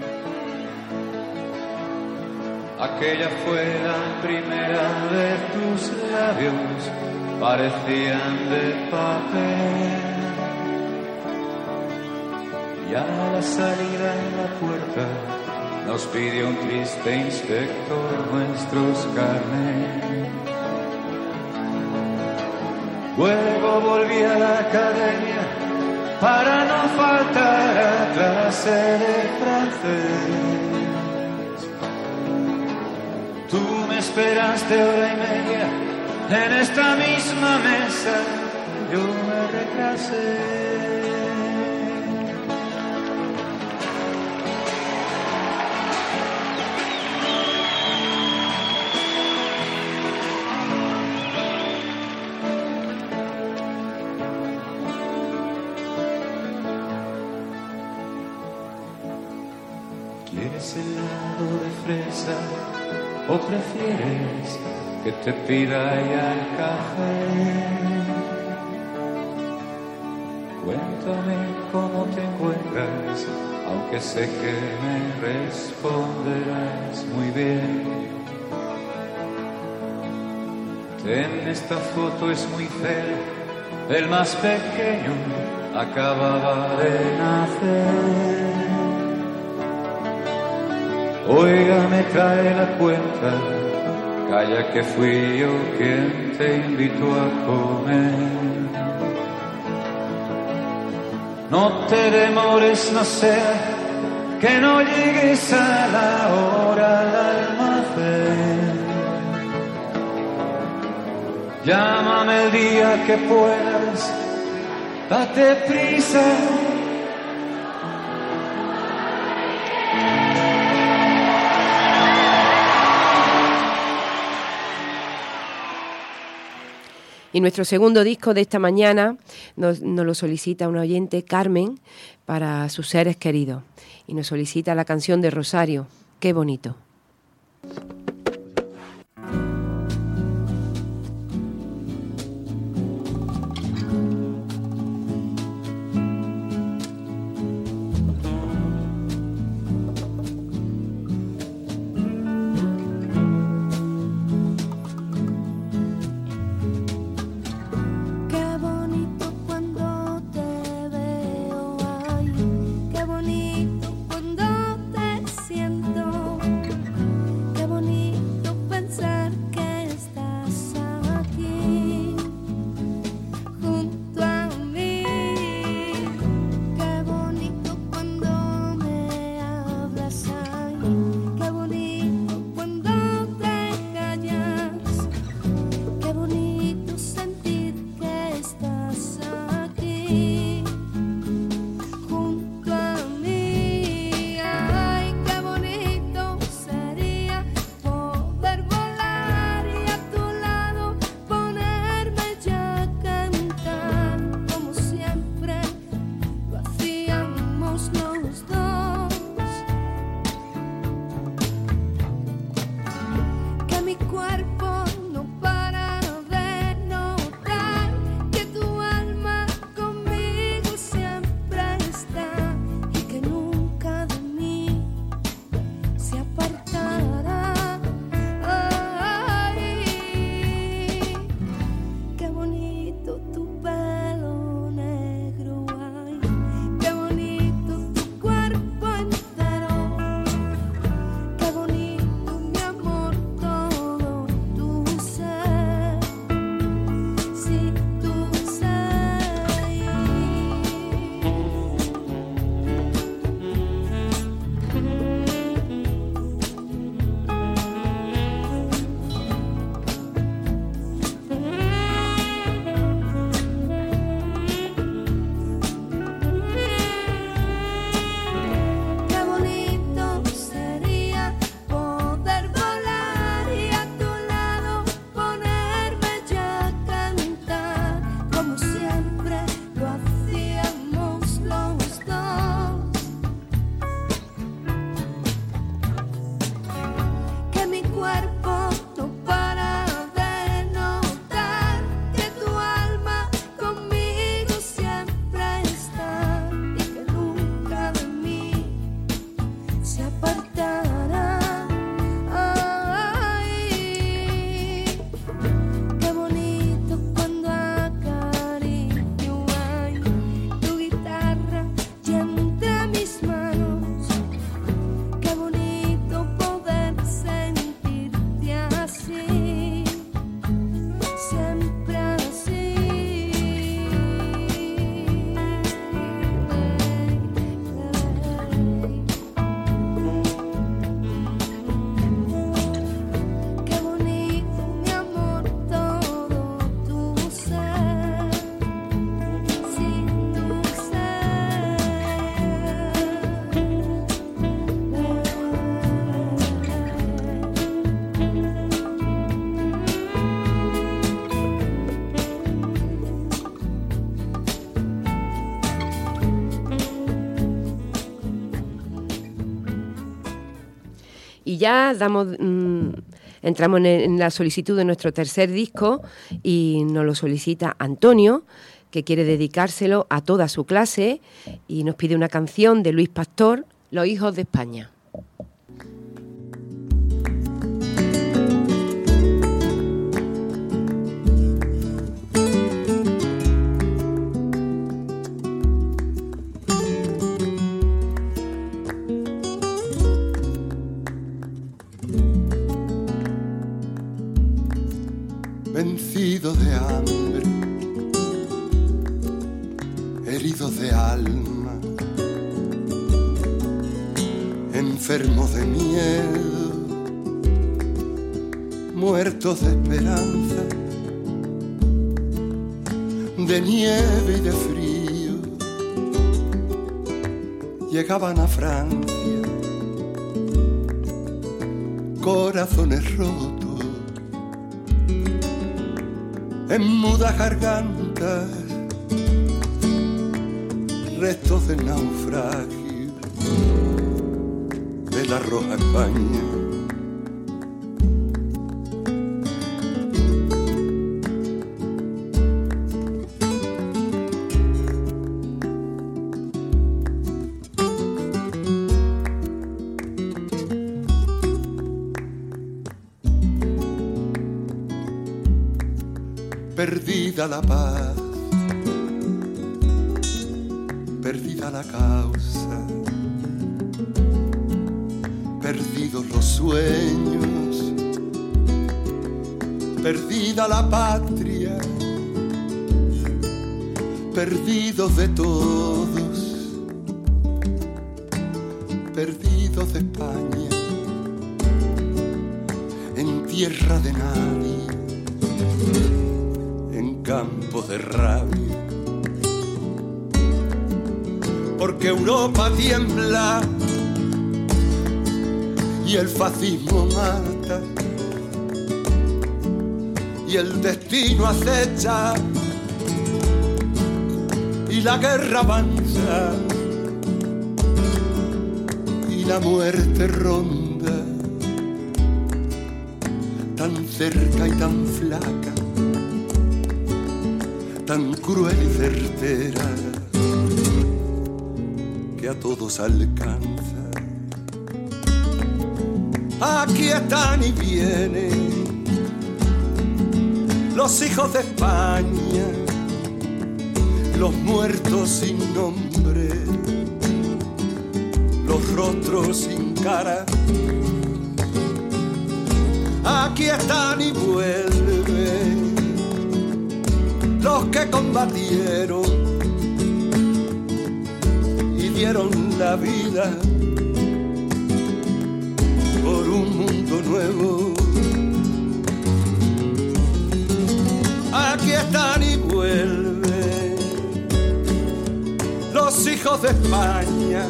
Aquella fue la primera vez, tus labios parecían de papel. Y a la salida en la puerta nos pidió un triste inspector nuestros carnets. Luego volví a la academia para no faltar a clase de francés. Tú me esperaste hora y media en esta misma mesa, yo me retrasé. ¿Quieres helado de fresa o prefieres que te pida ya el café? Cuéntame cómo te encuentras, aunque sé que me responderás muy bien. En esta foto es muy feo, el más pequeño acababa de nacer. Oiga, me trae la cuenta, calla que fui yo quien te invitó a comer. No te demores, no sea que no llegues a la hora al almacén. Llámame el día que puedas, date prisa. Y nuestro segundo disco de esta mañana nos, nos lo solicita una oyente, Carmen, para sus seres queridos. Y nos solicita la canción de Rosario, Qué bonito. Y ya damos, mmm, entramos en, en la solicitud de nuestro tercer disco y nos lo solicita Antonio, que quiere dedicárselo a toda su clase y nos pide una canción de Luis Pastor, Los hijos de España. vencido de hambre, herido de alma, enfermo de miedo, muertos de esperanza, de nieve y de frío, llegaban a Francia, corazones rotos, en mudas gargantas, restos del naufragio de la roja España. Perdida la paz, perdida la causa, perdidos los sueños, perdida la patria, perdidos de todos, perdidos de España, en tierra de nadie, campo de rabia, porque Europa tiembla y el fascismo mata y el destino acecha y la guerra avanza y la muerte ronda tan cerca y tan flaca, tan cruel y certera, que a todos alcanza. Aquí están y vienen los hijos de España, los muertos sin nombre, los rostros sin cara. Aquí están y vuelven los que combatieron y dieron la vida por un mundo nuevo. Aquí están y vuelven los hijos de España,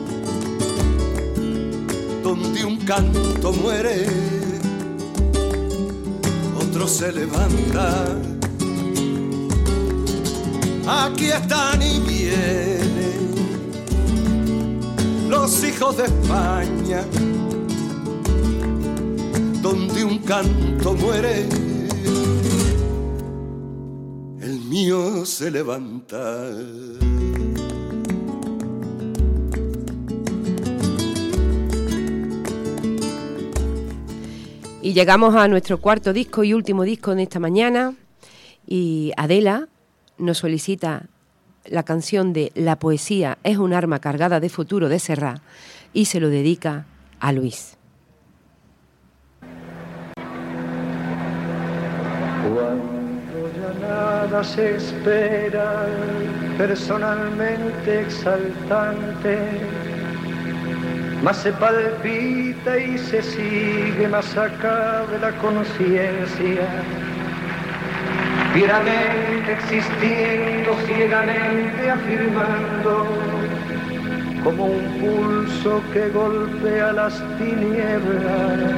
donde un canto muere, otro se levanta. Aquí están y vienen los hijos de España, donde un canto muere, el mío se levanta. Y llegamos a nuestro cuarto disco y último disco de esta mañana, y Adela nos solicita la canción de La poesía es un arma cargada de futuro de Serrat y se lo dedica a Luis. Cuando ya nada se espera, personalmente exaltante, más se palpita y se sigue, más acabe la conciencia. Fieramente existiendo, ciegamente afirmando, como un pulso que golpea las tinieblas.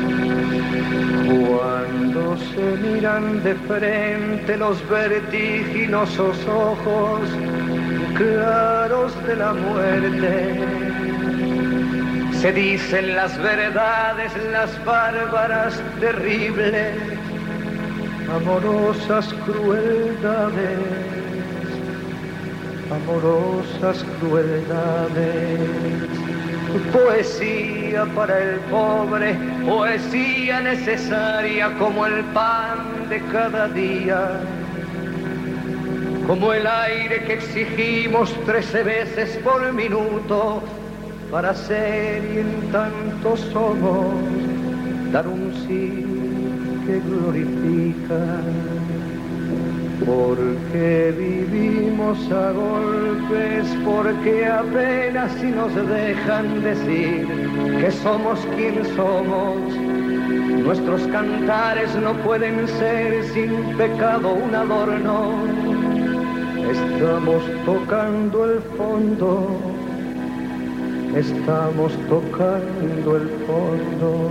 Cuando se miran de frente los vertiginosos ojos claros de la muerte, se dicen las verdades, las bárbaras, terribles, amorosas crueldades, amorosas crueldades. Poesía para el pobre, poesía necesaria como el pan de cada día, como el aire que exigimos trece veces por minuto para ser y en tanto somos dar un sí que glorifica, porque vivimos a golpes, porque apenas si nos dejan decir que somos quien somos. Nuestros cantares no pueden ser sin pecado un adorno. Estamos tocando el fondo, estamos tocando el fondo.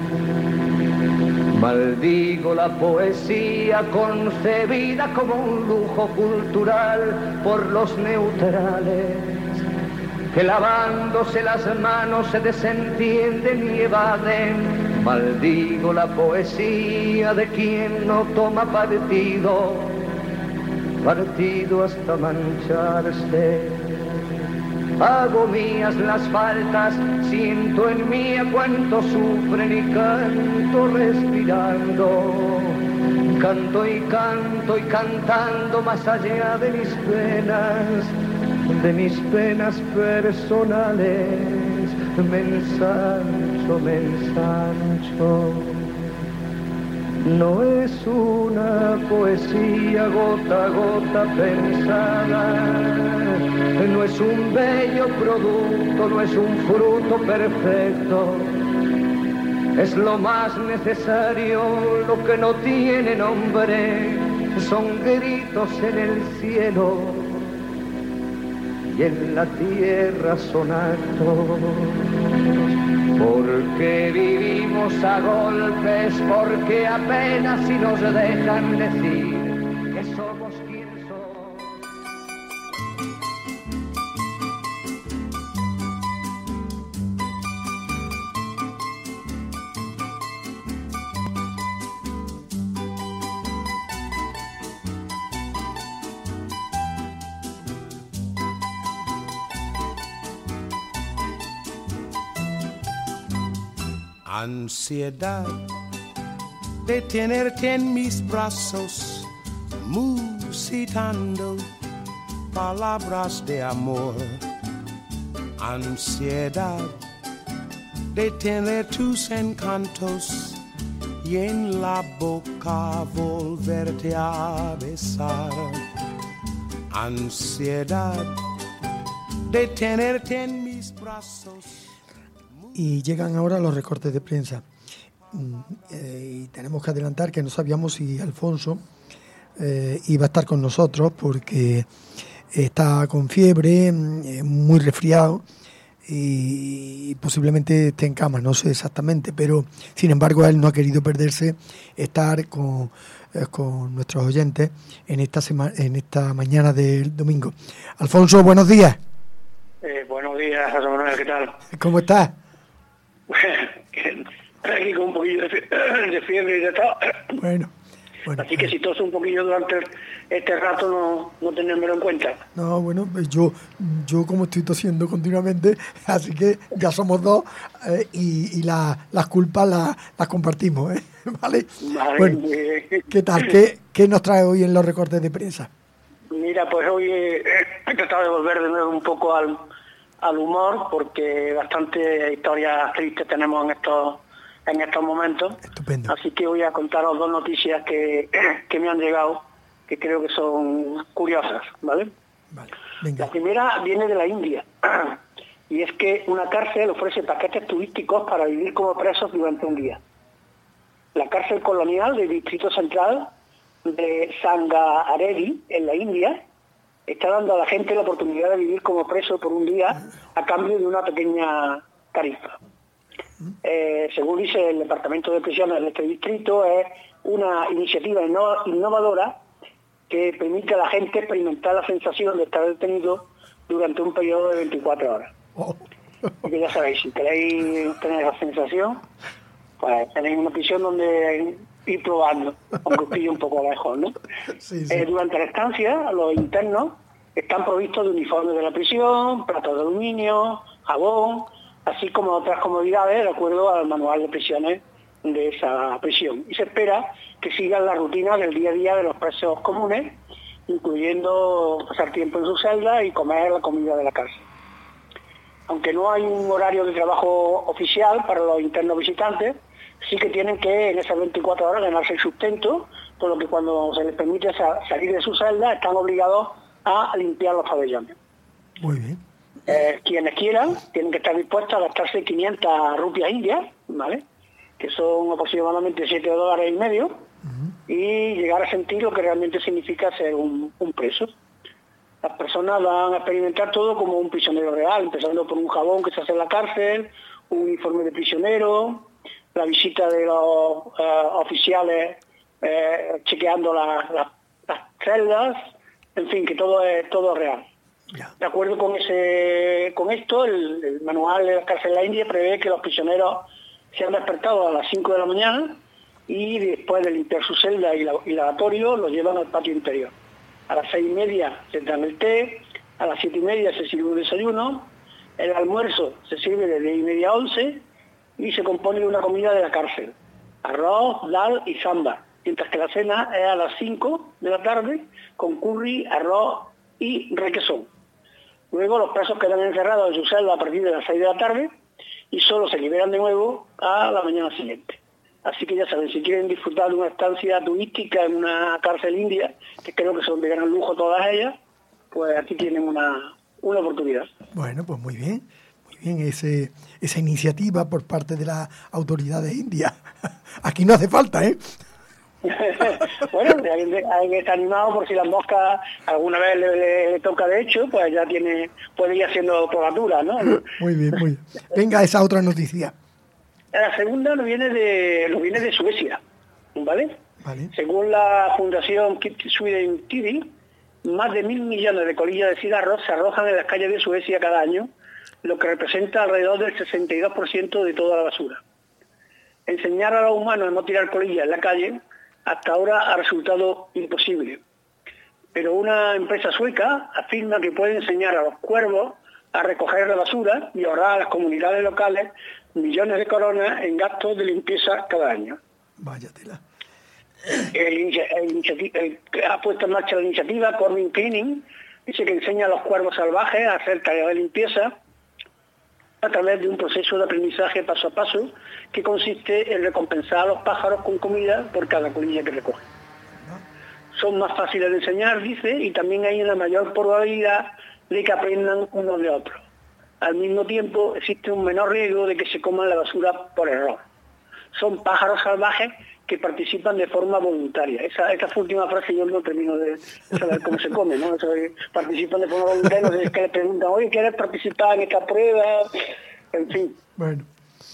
Maldigo la poesía concebida como un lujo cultural por los neutrales, que lavándose las manos se desentienden y evaden. Maldigo la poesía de quien no toma partido, partido hasta mancharse. Hago mías las faltas, siento en mí a cuánto sufren y canto respirando. Canto y canto y cantando más allá de mis penas, de mis penas personales. Me ensancho, me ensancho. No es una poesía gota a gota pensada, no es un bello producto, no es un fruto perfecto. Es lo más necesario, lo que no tiene nombre, son gritos en el cielo y en la tierra son actos. Porque vivimos a golpes, porque apenas si nos dejan decir que somos quien somos. Ansiedad de tenerte en mis brazos, musitando palabras de amor. Ansiedad de tener tus encantos y en la boca volverte a besar. Ansiedad de tenerte en mis brazos. Y llegan ahora los recortes de prensa. Eh, y tenemos que adelantar que no sabíamos si Alfonso eh, iba a estar con nosotros porque está con fiebre, eh, muy resfriado y, y posiblemente esté en cama, no sé exactamente, pero sin embargo él no ha querido perderse estar con, eh, con nuestros oyentes en esta, sema- en esta mañana del domingo. Alfonso, buenos días. Eh, buenos días, José Manuel, ¿qué tal? ¿Cómo estás? Aquí con un poquillo de, fie- de fiebre y de todo. Bueno, bueno. Así que si toso un poquillo durante este rato, no, no tenérmelo en cuenta. No, bueno, pues yo, yo como estoy tosiendo continuamente, así que ya somos dos eh, y, y la, las culpas las, las compartimos, ¿eh? ¿Vale? Vale, Bueno, eh, ¿qué tal? ¿Qué, ¿Qué nos trae hoy en los recortes de prensa? Mira, pues hoy eh, he tratado de volver de nuevo un poco al, al humor, porque bastante historias tristes tenemos en estos en estos momentos. Estupendo. Así que voy a contaros dos noticias que, que me han llegado, que creo que son curiosas, ¿vale? Vale, venga. La primera viene de la India, y es que una cárcel ofrece paquetes turísticos para vivir como presos durante un día. La cárcel colonial del Distrito Central de Sangareddy, en la India, está dando a la gente la oportunidad de vivir como preso por un día a cambio de una pequeña tarifa. Eh, según dice el Departamento de Prisiones de este distrito, es una iniciativa inno- innovadora que permite a la gente experimentar la sensación de estar detenido durante un periodo de veinticuatro horas. Porque ya sabéis, si queréis tener esa sensación, pues tenéis una prisión donde ir probando, aunque os pille un poco lejos, ¿no? Sí, sí. Eh, durante la estancia, los internos están provistos de uniformes de la prisión, platos de aluminio, jabón, así como otras comodidades de acuerdo al manual de prisiones de esa prisión. Y se espera que sigan la rutina del día a día de los presos comunes, incluyendo pasar tiempo en su celda y comer la comida de la cárcel. Aunque no hay un horario de trabajo oficial para los internos visitantes, sí que tienen que en esas veinticuatro horas ganarse el sustento, por lo que cuando se les permite sa- salir de su celda están obligados a limpiar los pabellones. Muy bien. Eh, quienes quieran tienen que estar dispuestos a gastarse quinientas rupias indias, ¿vale?, que son aproximadamente siete dólares y medio, uh-huh. y llegar a sentir lo que realmente significa ser un, un preso. Las personas van a experimentar todo como un prisionero real, empezando por un jabón que se hace en la cárcel, un uniforme de prisionero, la visita de los uh, oficiales eh, chequeando la, la, las celdas, en fin, que todo es todo real. De acuerdo con ese con esto, el, el manual de la cárcel de la India prevé que los prisioneros sean despertados a las cinco de la mañana y después de limpiar su celda y, la, y lavatorio los llevan al patio interior. A las seis y media se dan el té, a las siete y media se sirve un desayuno, el almuerzo se sirve de diez y media a once y se compone de una comida de la cárcel, arroz, dal y samba, mientras que la cena es a las cinco de la tarde con curry, arroz y requesón. Luego los presos quedan encerrados en su celda a partir de las seis de la tarde y solo se liberan de nuevo a la mañana siguiente. Así que ya saben, si quieren disfrutar de una estancia turística en una cárcel india, que creo que son de gran lujo todas ellas, pues aquí tienen una, una oportunidad. Bueno, pues muy bien, muy bien ese, esa iniciativa por parte de las autoridades indias. Aquí no hace falta, ¿eh? Bueno, alguien, alguien está animado por si las moscas alguna vez le, le, le toca de hecho, pues ya tiene, puede ir haciendo probatura, ¿no? Muy bien, muy bien. Venga, esa otra noticia. La segunda nos viene de, nos viene de Suecia, ¿vale? Vale. Según la Fundación Keep Sweden T V, más de mil millones de colillas de cigarros se arrojan en las calles de Suecia cada año, lo que representa alrededor del sesenta y dos por ciento de toda la basura. Enseñar a los humanos a no tirar colillas en la calle hasta ahora ha resultado imposible. Pero una empresa sueca afirma que puede enseñar a los cuervos a recoger la basura y ahorrar a las comunidades locales millones de coronas en gastos de limpieza cada año. Vaya tela. El, el, el, el, ha puesto en marcha la iniciativa Corbin Cleaning, dice que enseña a los cuervos salvajes a hacer tareas de limpieza a través de un proceso de aprendizaje paso a paso que consiste en recompensar a los pájaros con comida por cada colilla que recogen. Son más fáciles de enseñar, dice, y también hay una mayor probabilidad de que aprendan unos de otros. Al mismo tiempo existe un menor riesgo de que se coman la basura por error. Son pájaros salvajes que participan de forma voluntaria. Esa, esa última frase yo no termino de saber cómo se come, ¿no? Eso de, participan de forma voluntaria, no sé, es que les preguntan, oye, ¿quieres participar en esta prueba? En fin. Bueno.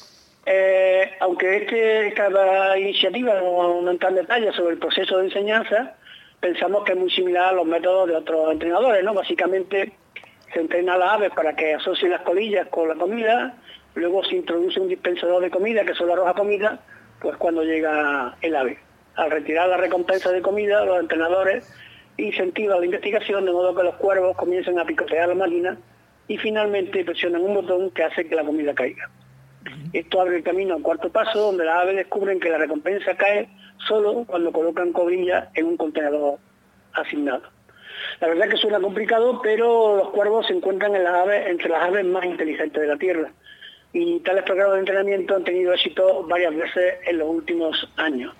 Eh, aunque este, esta iniciativa no, no entra en detalle sobre el proceso de enseñanza, pensamos que es muy similar a los métodos de otros entrenadores, ¿no? Básicamente se entrena a las aves para que asocien las colillas con la comida, luego se introduce un dispensador de comida que solo arroja comida, pues cuando llega el ave. Al retirar la recompensa de comida, los entrenadores incentivan la investigación de modo que los cuervos comiencen a picotear la máquina y finalmente presionan un botón que hace que la comida caiga. Esto abre el camino al cuarto paso, donde las aves descubren que la recompensa cae solo cuando colocan colillas en un contenedor asignado. La verdad es que suena complicado, pero los cuervos se encuentran en las aves, entre las aves más inteligentes de la Tierra. Y tales programas de entrenamiento han tenido éxito varias veces en los últimos años.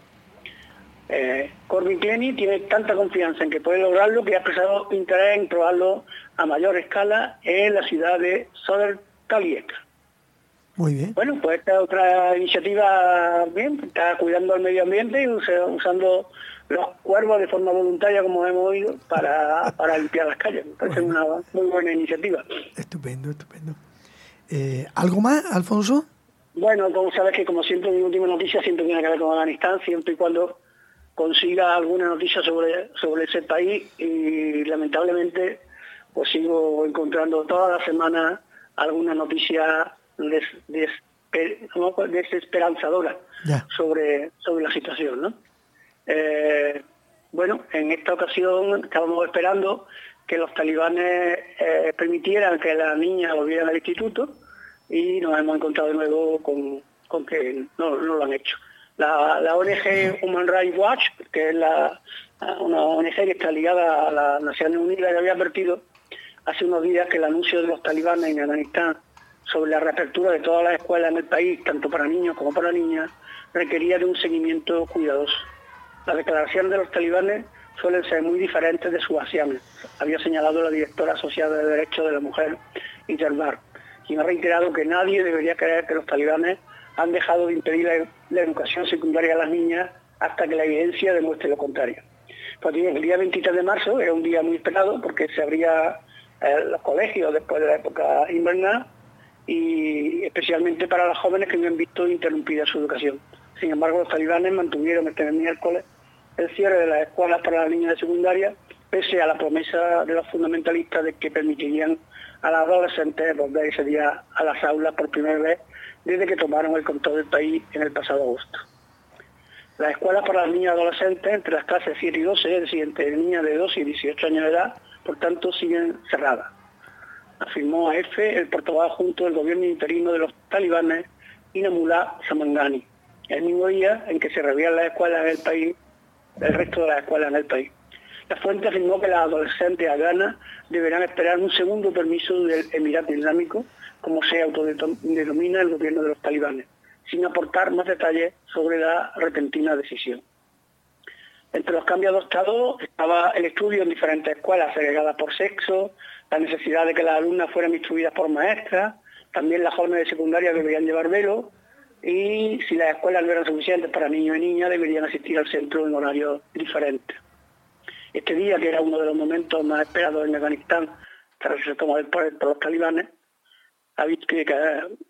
Eh, Corbin Cleaning tiene tanta confianza en que puede lograrlo que ha expresado interés en probarlo a mayor escala en la ciudad de Södertälje. Muy bien. Bueno, pues esta otra iniciativa, bien, está cuidando el medio ambiente y usando los cuervos de forma voluntaria, como hemos oído, para, para limpiar las calles. Entonces bueno. Es una muy buena iniciativa. Estupendo, estupendo. Eh, ¿Algo más, Alfonso? Bueno, como sabes que como siempre mi última noticia siempre tiene que ver con Afganistán, siempre y cuando consiga alguna noticia sobre, sobre ese país, y lamentablemente pues sigo encontrando toda la semana alguna noticia des, des, no, desesperanzadora yeah. sobre, sobre la situación, ¿no? Eh, bueno, en esta ocasión estábamos esperando que los talibanes eh, permitieran que las niñas volvieran al instituto y nos hemos encontrado de nuevo con, con que no, no lo han hecho. La, la O N G Human Rights Watch, que es la, una O N G que está ligada a las Naciones Unidas, había advertido hace unos días que el anuncio de los talibanes en Afganistán sobre la reapertura de todas las escuelas en el país, tanto para niños como para niñas, requería de un seguimiento cuidadoso. Las declaraciones de los talibanes suelen ser muy diferentes de sus acciones, había señalado la directora asociada de Derechos de la Mujer, Interbar, quien ha reiterado que nadie debería creer que los talibanes han dejado de impedir la, la educación secundaria a las niñas hasta que la evidencia demuestre lo contrario. Pues bien, el día veintitrés de marzo era un día muy esperado porque se abría eh, los colegios después de la época invernal y especialmente para las jóvenes que habían visto interrumpida su educación. Sin embargo, los talibanes mantuvieron este miércoles el cierre de las escuelas para las niñas de secundaria, pese a la promesa de los fundamentalistas de que permitirían a las adolescentes volver ese día a las aulas por primera vez desde que tomaron el control del país en el pasado agosto. Las escuelas para las niñas adolescentes entre las clases siete y doce, es decir, entre niñas de doce y dieciocho años de edad, por tanto siguen cerradas, afirmó a EFE el portavoz adjunto del gobierno interino de los talibanes, Inamullah Samangani, el mismo día en que se reabrían las escuelas en el país, el resto de las escuelas en el país. La fuente afirmó que las adolescentes afganas deberán esperar un segundo permiso del Emirato Islámico, como se autodenomina el gobierno de los talibanes, sin aportar más detalles sobre la repentina decisión. Entre los cambios adoptados estaba el estudio en diferentes escuelas segregadas por sexo, la necesidad de que las alumnas fueran instruidas por maestras, también las jóvenes de secundaria deberían llevar velo, y si las escuelas no eran suficientes para niños y niñas, deberían asistir al centro en horarios diferentes. Este día, que era uno de los momentos más esperados en Afganistán tras el toma del poder por los talibanes, ha visto, que, que,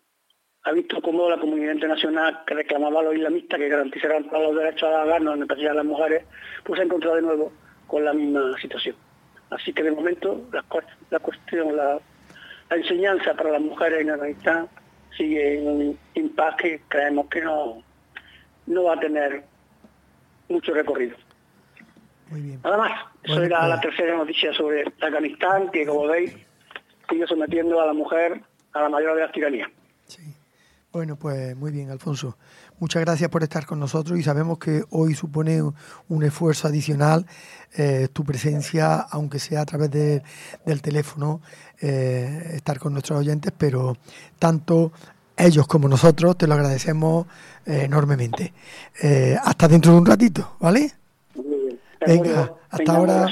ha visto cómo la comunidad internacional que reclamaba a los islamistas que garantizaran todos los derechos a los afganos, en especial a las mujeres, pues se ha encontrado de nuevo con la misma situación. Así que de momento la, la cuestión, la, la enseñanza para las mujeres en Afganistán sigue en un impasse que creemos que no, no va a tener mucho recorrido. Muy bien. Nada más, eso bueno, era pues... la tercera noticia sobre Afganistán, que como veis sigue sometiendo a la mujer a la mayor de las tiranías. Sí. Bueno, pues muy bien, Alfonso. Muchas gracias por estar con nosotros y sabemos que hoy supone un, un esfuerzo adicional eh, tu presencia, aunque sea a través de, del teléfono, eh, estar con nuestros oyentes, pero tanto ellos como nosotros te lo agradecemos eh, enormemente. Eh, hasta dentro de un ratito, ¿vale? Muy bien. Venga, hasta ahora.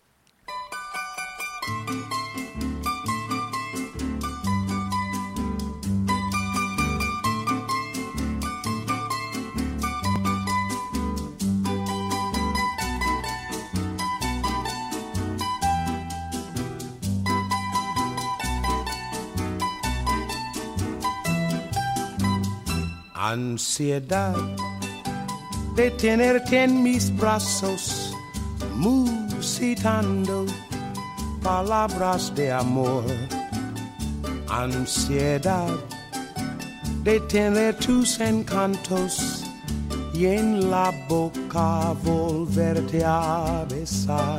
Ansiedad de tenerte en mis brazos, musitando palabras de amor. Ansiedad de tener tus encantos y en la boca volverte a besar.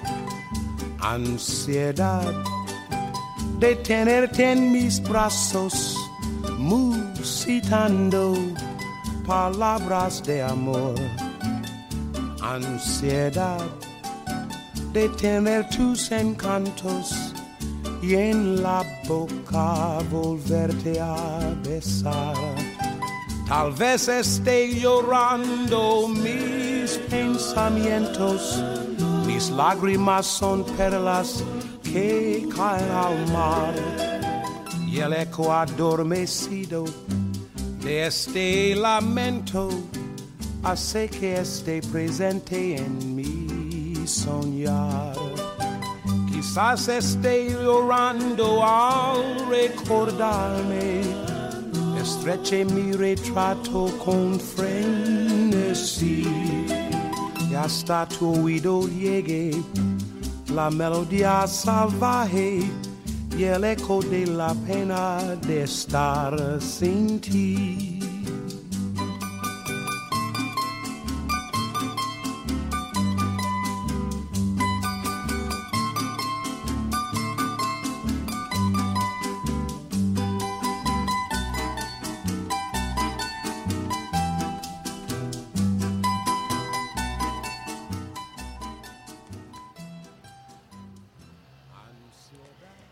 Ansiedad de tenerte en mis brazos, musitando palabras de amor. Ansiedad de tener tus encantos y en la boca volverte a besar. Tal vez esté llorando mis pensamientos, mis lágrimas son perlas que caen al mar. Y el eco adormecido de este lamento hace que esté presente en mi soñar. Quizás esté llorando al recordarme, estreche mi retrato con frenesí y hasta tu oído llegue la melodía salvaje y el eco de la pena de estar sin ti.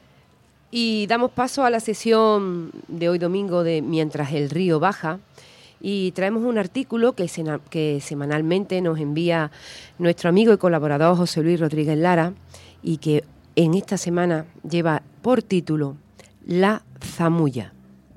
Y damos paso a la sesión de hoy domingo de Mientras el río baja, y traemos un artículo que, sena, que semanalmente nos envía nuestro amigo y colaborador José Luis Rodríguez Lara y que en esta semana lleva por título La Zamulla.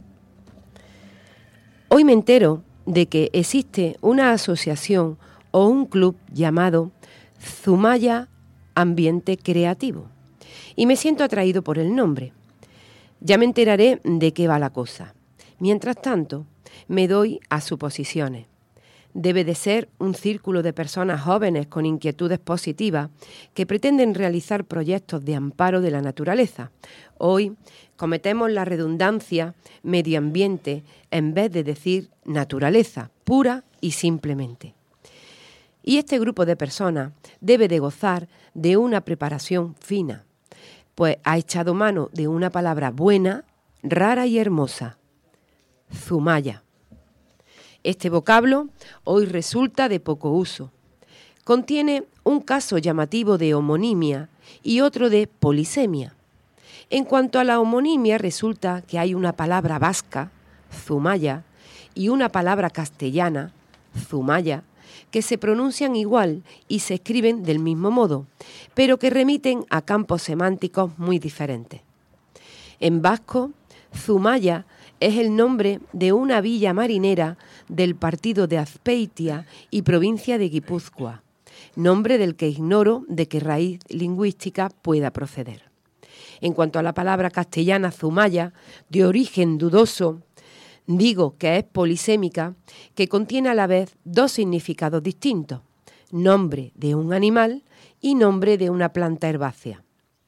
Hoy me entero de que existe una asociación o un club llamado Zumaya Ambiente Creativo y me siento atraído por el nombre. Ya me enteraré de qué va la cosa. Mientras tanto, me doy a suposiciones. Debe de ser un círculo de personas jóvenes con inquietudes positivas que pretenden realizar proyectos de amparo de la naturaleza. Hoy cometemos la redundancia medio ambiente en vez de decir naturaleza, pura y simplemente. Y este grupo de personas debe de gozar de una preparación fina, pues ha echado mano de una palabra buena, rara y hermosa, Zumaya. Este vocablo hoy resulta de poco uso. Contiene un caso llamativo de homonimia y otro de polisemia. En cuanto a la homonimia, resulta que hay una palabra vasca, Zumaya, y una palabra castellana, Zumaya, que se pronuncian igual y se escriben del mismo modo, pero que remiten a campos semánticos muy diferentes. En vasco, Zumaya es el nombre de una villa marinera del partido de Azpeitia y provincia de Guipúzcoa, nombre del que ignoro de qué raíz lingüística pueda proceder. En cuanto a la palabra castellana Zumaya, de origen dudoso, digo que es polisémica, que contiene a la vez dos significados distintos, nombre de un animal y nombre de una planta herbácea.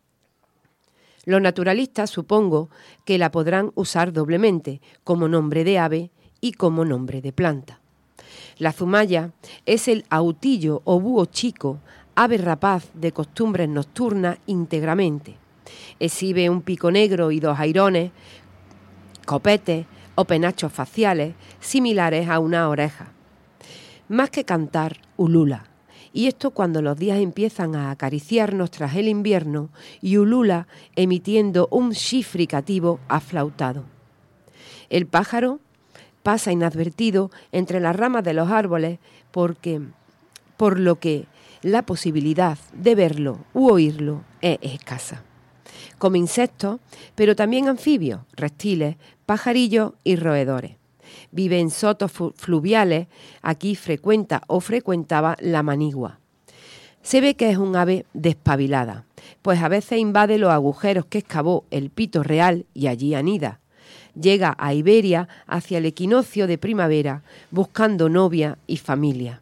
Los naturalistas supongo que la podrán usar doblemente, como nombre de ave y como nombre de planta. La zumaya es el autillo o búho chico, ave rapaz de costumbres nocturnas íntegramente. Exhibe un pico negro y dos airones, copetes o penachos faciales similares a una oreja. Más que cantar, ulula. Y esto cuando los días empiezan a acariciarnos tras el invierno y ulula emitiendo un chifricativo aflautado. El pájaro pasa inadvertido entre las ramas de los árboles porque, por lo que la posibilidad de verlo u oírlo es escasa. Come insectos, pero también anfibios, reptiles, pajarillos y roedores. Vive en sotos fluviales, aquí frecuenta o frecuentaba la manigua. Se ve que es un ave despabilada, pues a veces invade los agujeros que excavó el pito real y allí anida. Llega a Iberia hacia el equinoccio de primavera, buscando novia y familia.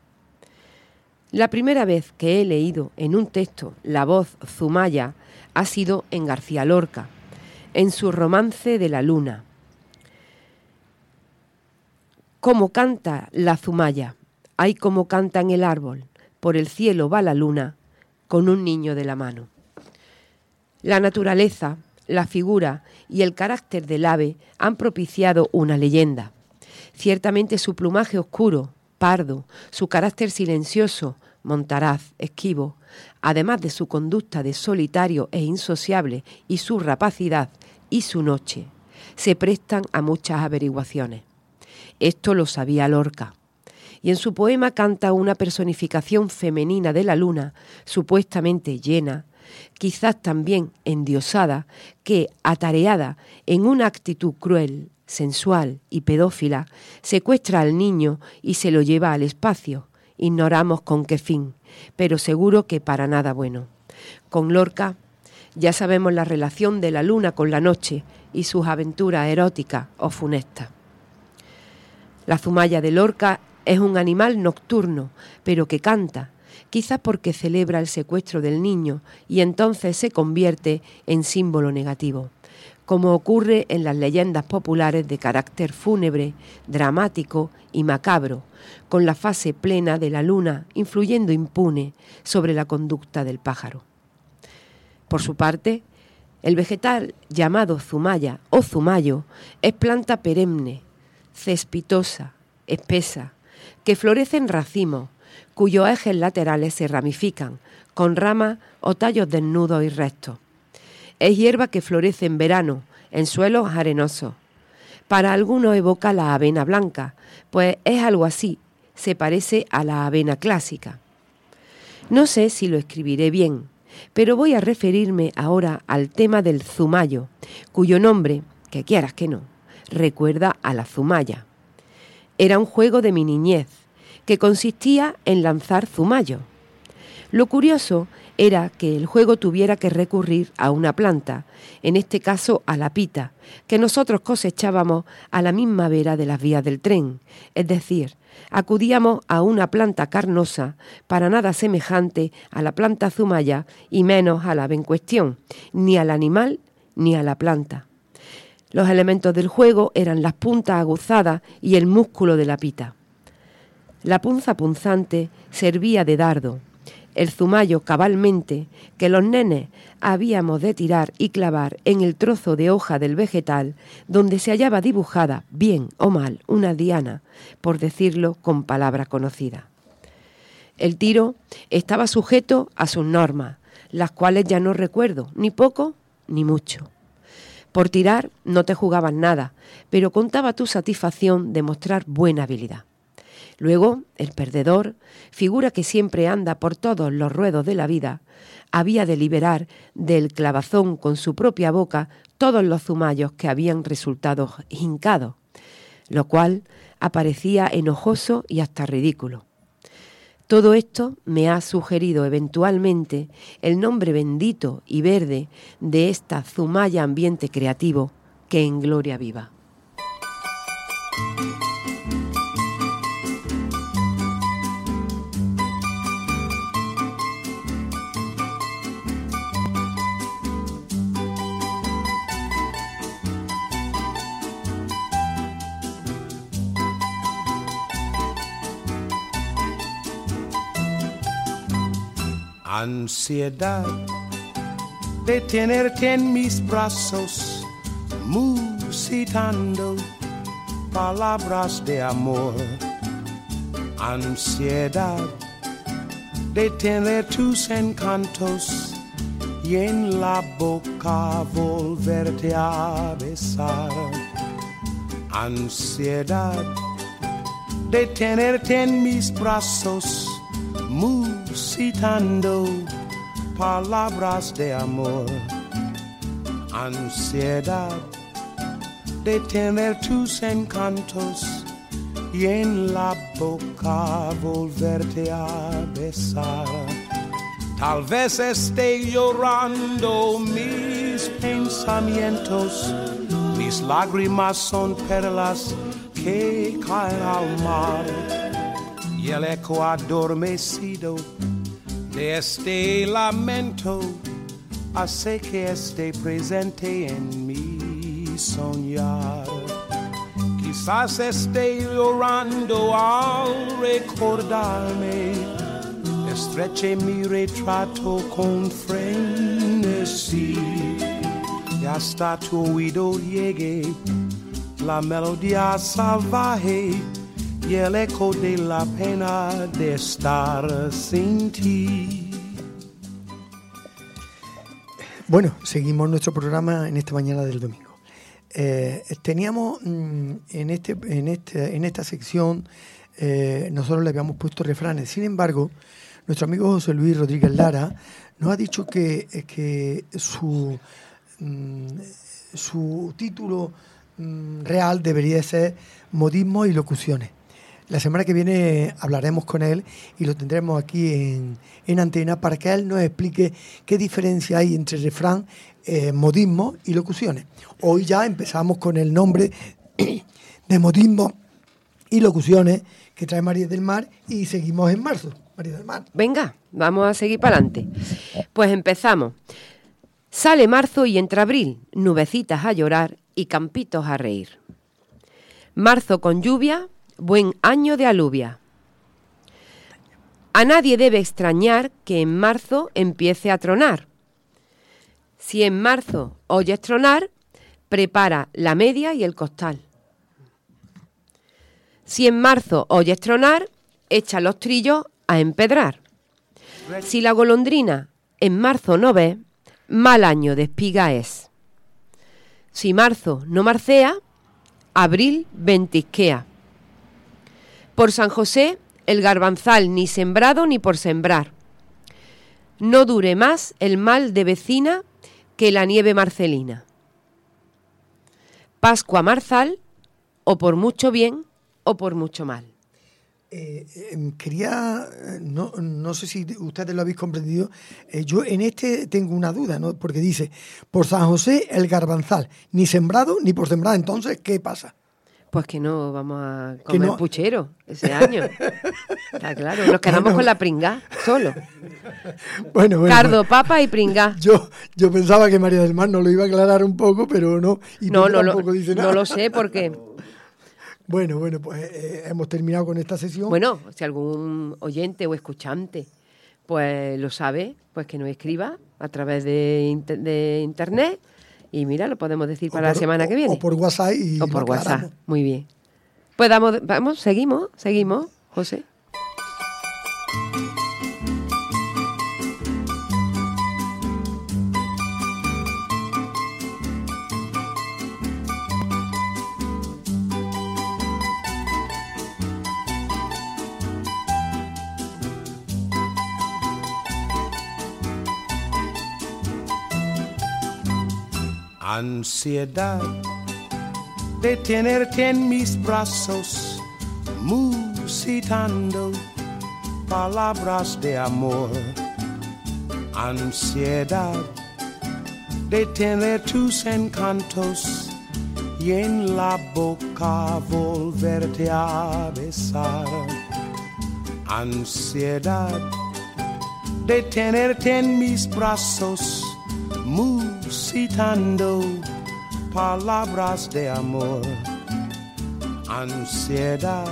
La primera vez que he leído en un texto la voz zumaya ha sido en García Lorca, en su romance de la luna. Cómo canta la zumaya, ay cómo canta en el árbol, por el cielo va la luna, con un niño de la mano. La naturaleza, la figura y el carácter del ave han propiciado una leyenda. Ciertamente su plumaje oscuro, pardo, su carácter silencioso, montaraz, esquivo, además de su conducta de solitario e insociable y su rapacidad y su noche, se prestan a muchas averiguaciones. Esto lo sabía Lorca, y en su poema canta una personificación femenina de la luna, supuestamente llena, quizás también endiosada, que, atareada en una actitud cruel, sensual y pedófila, secuestra al niño y se lo lleva al espacio. Ignoramos con qué fin, pero seguro que para nada bueno. Con Lorca ya sabemos la relación de la luna con la noche y sus aventuras eróticas o funestas. La zumaya de Lorca es un animal nocturno, pero que canta, quizás porque celebra el secuestro del niño y entonces se convierte en símbolo negativo, como ocurre en las leyendas populares de carácter fúnebre, dramático y macabro, con la fase plena de la luna influyendo impune sobre la conducta del pájaro. Por su parte, el vegetal llamado zumaya o zumayo es planta perenne, cespitosa, espesa, que florece en racimos, cuyos ejes laterales se ramifican, con ramas o tallos desnudos y rectos. Es hierba que florece en verano, en suelos arenosos. Para algunos evoca la avena blanca, pues es algo así, se parece a la avena clásica. No sé si lo escribiré bien, pero voy a referirme ahora al tema del zumayo, cuyo nombre, que quieras que no, recuerda a la zumaya. Era un juego de mi niñez, que consistía en lanzar zumayo. Lo curioso era que el juego tuviera que recurrir a una planta, en este caso a la pita, que nosotros cosechábamos a la misma vera de las vías del tren, es decir, acudíamos a una planta carnosa, para nada semejante a la planta zumaya y menos al ave en cuestión, ni al animal ni a la planta. Los elementos del juego eran las puntas aguzadas y el músculo de la pita. La punza punzante servía de dardo, el zumayo cabalmente que los nenes habíamos de tirar y clavar en el trozo de hoja del vegetal donde se hallaba dibujada, bien o mal, una diana, por decirlo con palabra conocida. El tiro estaba sujeto a sus normas, las cuales ya no recuerdo, ni poco ni mucho. Por tirar no te jugabas nada, pero contaba tu satisfacción de mostrar buena habilidad. Luego, el perdedor, figura que siempre anda por todos los ruedos de la vida, había de liberar del clavazón con su propia boca todos los zumayos que habían resultado hincados, lo cual aparecía enojoso y hasta ridículo. Todo esto me ha sugerido eventualmente el nombre bendito y verde de esta zumaya ambiente creativo que en gloria viva. Ansiedad de tenerte en mis brazos, musitando palabras de amor. Ansiedad de tener tus encantos y en la boca volverte a besar. Ansiedad de tenerte en mis brazos, musitando palabras de amor. Ansiedad de tener tus encantos y en la boca volverte a besar. Tal vez esté llorando mis pensamientos, mis lágrimas son perlas que caen al mar. Y el eco adormecido de este lamento hace que esté presente en mi soñar. Quizás esté llorando al recordarme, estreche mi retrato con frenesí y hasta tu oído llegue la melodía salvaje y el eco de la pena de estar sin ti. Bueno, seguimos nuestro programa en esta mañana del domingo. Eh, teníamos mm, en, este, en, este, en esta sección, eh, nosotros le habíamos puesto refranes. Sin embargo, nuestro amigo José Luis Rodríguez Lara nos ha dicho que, que su, mm, su título mm, real debería ser Modismos y Locuciones. La semana que viene hablaremos con él y lo tendremos aquí en, en antena para que él nos explique qué diferencia hay entre refrán, eh, modismo y locuciones. Hoy ya empezamos con el nombre de modismo y locuciones que trae María del Mar y seguimos en marzo. María del Mar. Venga, vamos a seguir para adelante. Pues empezamos. Sale marzo y entra abril, nubecitas a llorar y campitos a reír. Marzo con lluvia, buen año de aluvia. A nadie debe extrañar que en marzo empiece a tronar. Si en marzo oyes tronar, prepara la media y el costal. Si en marzo oyes tronar, echa los trillos a empedrar. Si la golondrina en marzo no ve, mal año de espiga es. Si marzo no marcea, abril ventisquea. Por San José, el garbanzal ni sembrado ni por sembrar. No dure más el mal de vecina que la nieve marcelina. Pascua marzal, o por mucho bien o por mucho mal. Eh, eh, quería, no, no sé si ustedes lo habéis comprendido, eh, yo en este tengo una duda, ¿no? Porque dice, por San José el garbanzal, ni sembrado ni por sembrar. Entonces, ¿qué pasa? Pues que no vamos a comer no? puchero ese año. Está claro, nos quedamos bueno, con la pringá, solo. Bueno, bueno, Cardo, bueno. papa y pringá. Yo, yo pensaba que María del Mar nos lo iba a aclarar un poco, pero no. Y no, no, tampoco lo, dice nada. no lo sé porque... Bueno, bueno, pues eh, hemos terminado con esta sesión. Bueno, si algún oyente o escuchante pues lo sabe, pues que nos escriba a través de, inter- de internet y mira, lo podemos decir para por, la semana que viene. O por WhatsApp. Y o por WhatsApp, muy bien. Pues damos, vamos, seguimos, seguimos, José. Ansiedad de tenerte en mis brazos, musitando palabras de amor. Ansiedad de tener tus encantos y en la boca volverte a besar. Ansiedad de tenerte en mis brazos, musitando palabras de amor. Ansiedad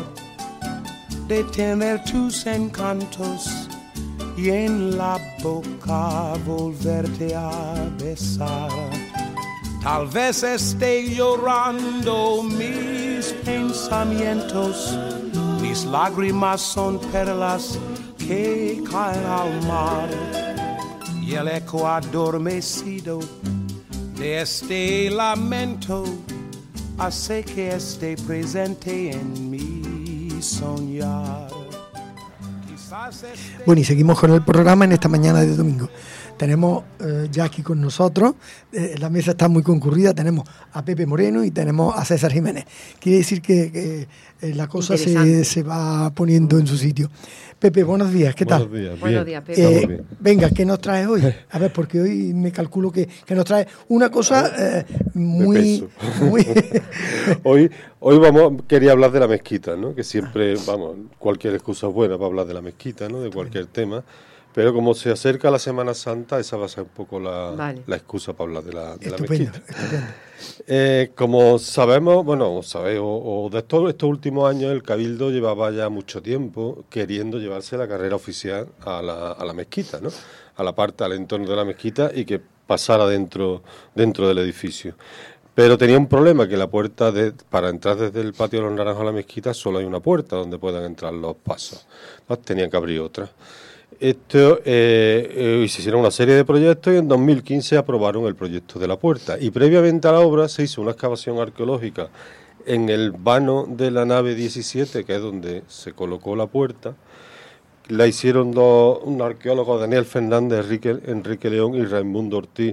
de tener tus encantos y en la boca volverte a besar. Tal vez esté llorando mis pensamientos, mis lágrimas son perlas que caen al mar. Y el eco adormecido de este lamento hace que esté presente en mi soñar. Bueno, y seguimos con el programa en esta mañana de domingo. Tenemos eh, ya aquí con nosotros, eh, la mesa está muy concurrida, tenemos a Pepe Moreno y tenemos a César Jiménez. Quiere decir que, que eh, la cosa se, se va poniendo en su sitio. Pepe, buenos días, ¿qué buenos tal? Días, buenos días, Pepe. Eh, venga, ¿qué nos traes hoy? A ver, porque hoy me calculo que, que nos trae una cosa eh, muy... muy hoy hoy vamos quería hablar de la mezquita, ¿no? Que siempre, vamos, cualquier excusa es buena para hablar de la mezquita, ¿no? De cualquier tema. Pero como se acerca la Semana Santa, esa va a ser un poco la, vale. la excusa para hablar de la, de la mezquita. Eh, como sabemos, bueno, sabéis, o, o de todos estos últimos años, el Cabildo llevaba ya mucho tiempo queriendo llevarse la carrera oficial a la, a la mezquita, ¿no? A la parte, al entorno de la mezquita y que pasara dentro, dentro del edificio. Pero tenía un problema, que la puerta, de, para entrar desde el patio de los Naranjos a la mezquita, solo hay una puerta donde puedan entrar los pasos. Entonces tenían que abrir otra. Esto, eh, eh, se hicieron una serie de proyectos y en dos mil quince aprobaron el proyecto de la puerta. Y previamente a la obra se hizo una excavación arqueológica en el vano de la nave diecisiete, que es donde se colocó la puerta. La hicieron dos, un arqueólogo, Daniel Fernández, Enrique, Enrique León y Raimundo Ortiz,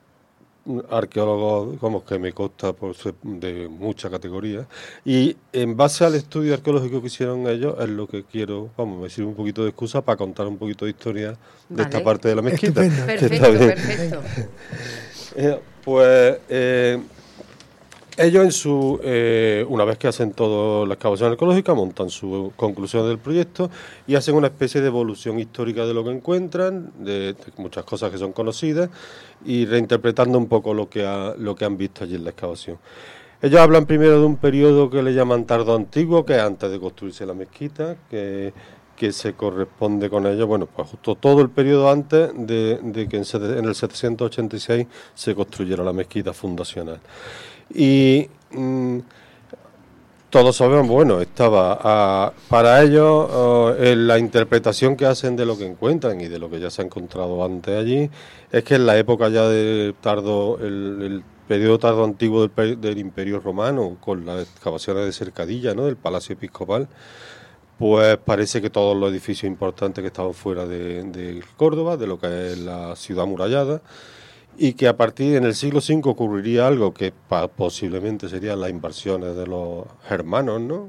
arqueólogos como que me consta por ser de mucha categoría, y en base al estudio arqueológico que hicieron ellos es lo que quiero, vamos, me sirve un poquito de excusa para contar un poquito de historia de vale. esta parte de la mezquita. Perfecto, está bien. perfecto. eh, pues eh, ellos en su eh, una vez que hacen toda la excavación arqueológica, montan su conclusión del proyecto y hacen una especie de evolución histórica de lo que encuentran, de, de muchas cosas que son conocidas, y reinterpretando un poco lo que ha, lo que han visto allí en la excavación. Ellos hablan primero de un periodo que le llaman tardo antiguo, que es antes de construirse la mezquita, que, que se corresponde con ello, bueno, pues justo todo el periodo antes de, de que en, en el setecientos ochenta y seis se construyera la mezquita fundacional. Y mmm, todos sabemos, bueno, estaba a, para ellos uh, en la interpretación que hacen de lo que encuentran y de lo que ya se ha encontrado antes allí, es que en la época ya del tardo, el, el periodo tardo antiguo del, del Imperio Romano, con las excavaciones de Cercadilla, ¿no?, del Palacio Episcopal, pues parece que todos los edificios importantes que estaban fuera de, de Córdoba, de lo que es la ciudad amurallada, y que a partir en el siglo cinco ocurriría algo que pa, posiblemente serían las invasiones de los germanos, ¿no?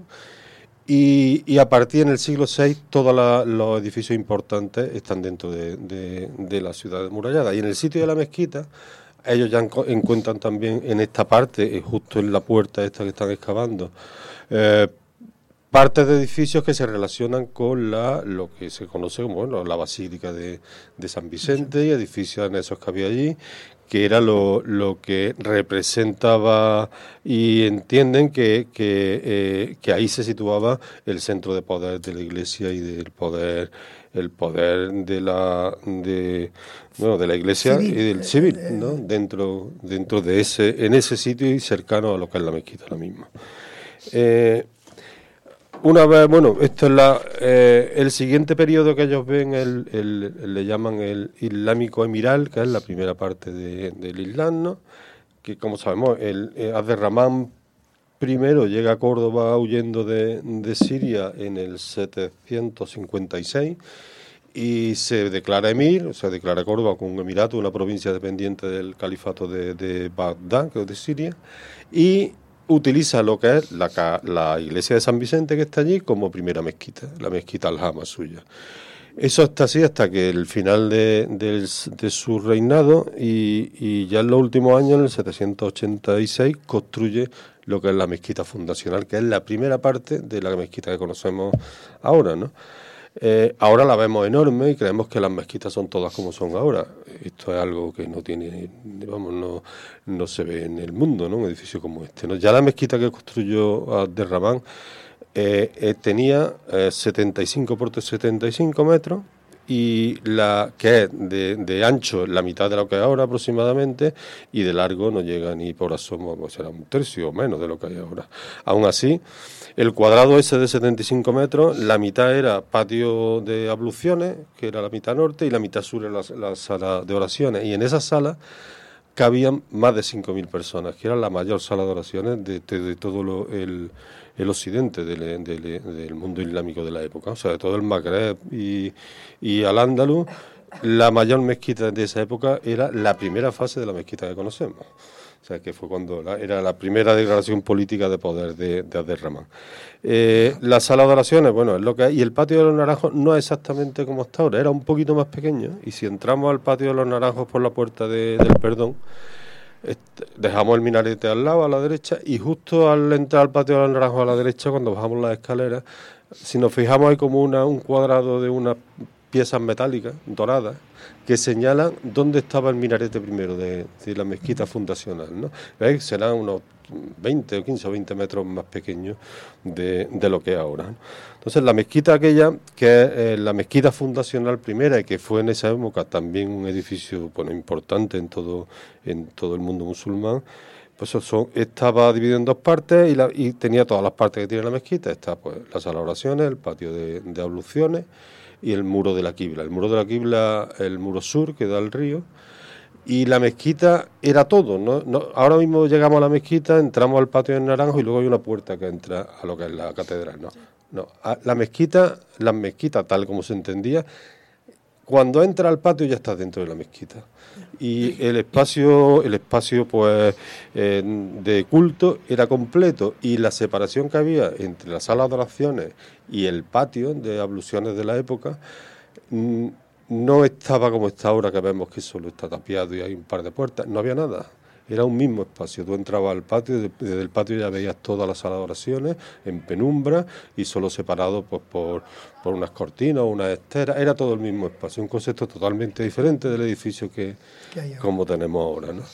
Y, y a partir en el siglo seis todos la, los edificios importantes están dentro de, de, de la ciudad amurallada. Y en el sitio de la mezquita, ellos ya enco, encuentran también en esta parte, justo en la puerta esta que están excavando, eh, partes de edificios que se relacionan con la lo que se conoce como bueno, la Basílica de, de San Vicente y edificios anexos que había allí, que era lo, lo que representaba y entienden que, que, eh, que ahí se situaba el centro de poder de la Iglesia y del poder el poder de la de bueno de la Iglesia civil, y del civil, ¿no? dentro dentro de ese en ese sitio y cercano a lo que es la mezquita ahora mismo. Eh, Una vez, bueno, esto es la, eh, el siguiente periodo que ellos ven, el, el, el, le llaman el Islámico Emiral, que es la primera parte de, del Islam, ¿no? Que como sabemos, el eh, Abderramán primero llega a Córdoba huyendo de, de Siria en el setecientos cincuenta y seis y se declara emir, o sea, declara Córdoba como un emirato, una provincia dependiente del califato de, de Bagdad, que es de Siria, y utiliza lo que es la, la iglesia de San Vicente que está allí como primera mezquita, la mezquita Al-Hama suya. Eso está así hasta que el final de, de, de su reinado y, y ya en los últimos años, en el setecientos ochenta y seis, construye lo que es la mezquita fundacional, que es la primera parte de la mezquita que conocemos ahora, ¿no? Eh, ahora la vemos enorme y creemos que las mezquitas son todas como son ahora. Esto es algo que no tiene, vamos, no, no se ve en el mundo, ¿no? Un edificio como este, ¿no? Ya la mezquita que construyó Abderramán eh, eh, tenía eh, setenta y cinco por setenta y cinco metros y la que es de, de ancho la mitad de lo que es ahora aproximadamente y de largo no llega ni por asomo, pues será un tercio o menos de lo que hay ahora. Aún así, el cuadrado ese de setenta y cinco metros, la mitad era patio de abluciones, que era la mitad norte, y la mitad sur era la, la sala de oraciones. Y en esa sala cabían más de cinco mil personas, que era la mayor sala de oraciones de, de, de todo lo, el, el occidente del, del, del mundo islámico de la época, o sea, de todo el Magreb y, y Al-Ándalus. La mayor mezquita de esa época era la primera fase de la mezquita que conocemos. O sea, que fue cuando la, era la primera declaración política de poder de, de Abderramán. Eh, la sala de oraciones, bueno, es lo que hay. Y el patio de los Naranjos no es exactamente como está ahora, era un poquito más pequeño. Y si entramos al patio de los Naranjos por la puerta de, del Perdón, este, dejamos el minarete al lado, a la derecha, y justo al entrar al patio de los Naranjos a la derecha, cuando bajamos las escaleras, si nos fijamos hay como una, un cuadrado de unas piezas metálicas doradas que señalan dónde estaba el minarete primero de, de la mezquita fundacional, ¿no? ¿Veis? Serán unos veinte o quince o veinte metros más pequeños de, de lo que es ahora, ¿no? Entonces la mezquita aquella, que es eh, la mezquita fundacional primera y que fue en esa época también un edificio, bueno, importante en todo, en todo el mundo musulmán, pues eso estaba dividido en dos partes y, la, y tenía todas las partes que tiene la mezquita. Está pues la sala de oraciones, el patio de, de abluciones y el muro de la quibla. El muro de la quibla, el muro sur que da al río, y la mezquita era todo, ¿no? No, ahora mismo llegamos a la mezquita, entramos al patio del Naranjo y luego hay una puerta que entra a lo que es la catedral, ¿no? No, la mezquita, la mezquita tal como se entendía, cuando entra al patio ya está dentro de la mezquita. Y el espacio, el espacio pues eh, de culto era completo, y la separación que había entre la sala de oraciones y el patio de abluciones de la época mmm, no estaba como está ahora, que vemos que solo está tapiado y hay un par de puertas. No había nada. Era un mismo espacio. Tú entrabas al patio y desde el patio ya veías toda la sala de oraciones en penumbra y solo separado pues, por, por unas cortinas o unas esteras. Era todo el mismo espacio. Un concepto totalmente diferente del edificio que, que como tenemos ahora, ¿no?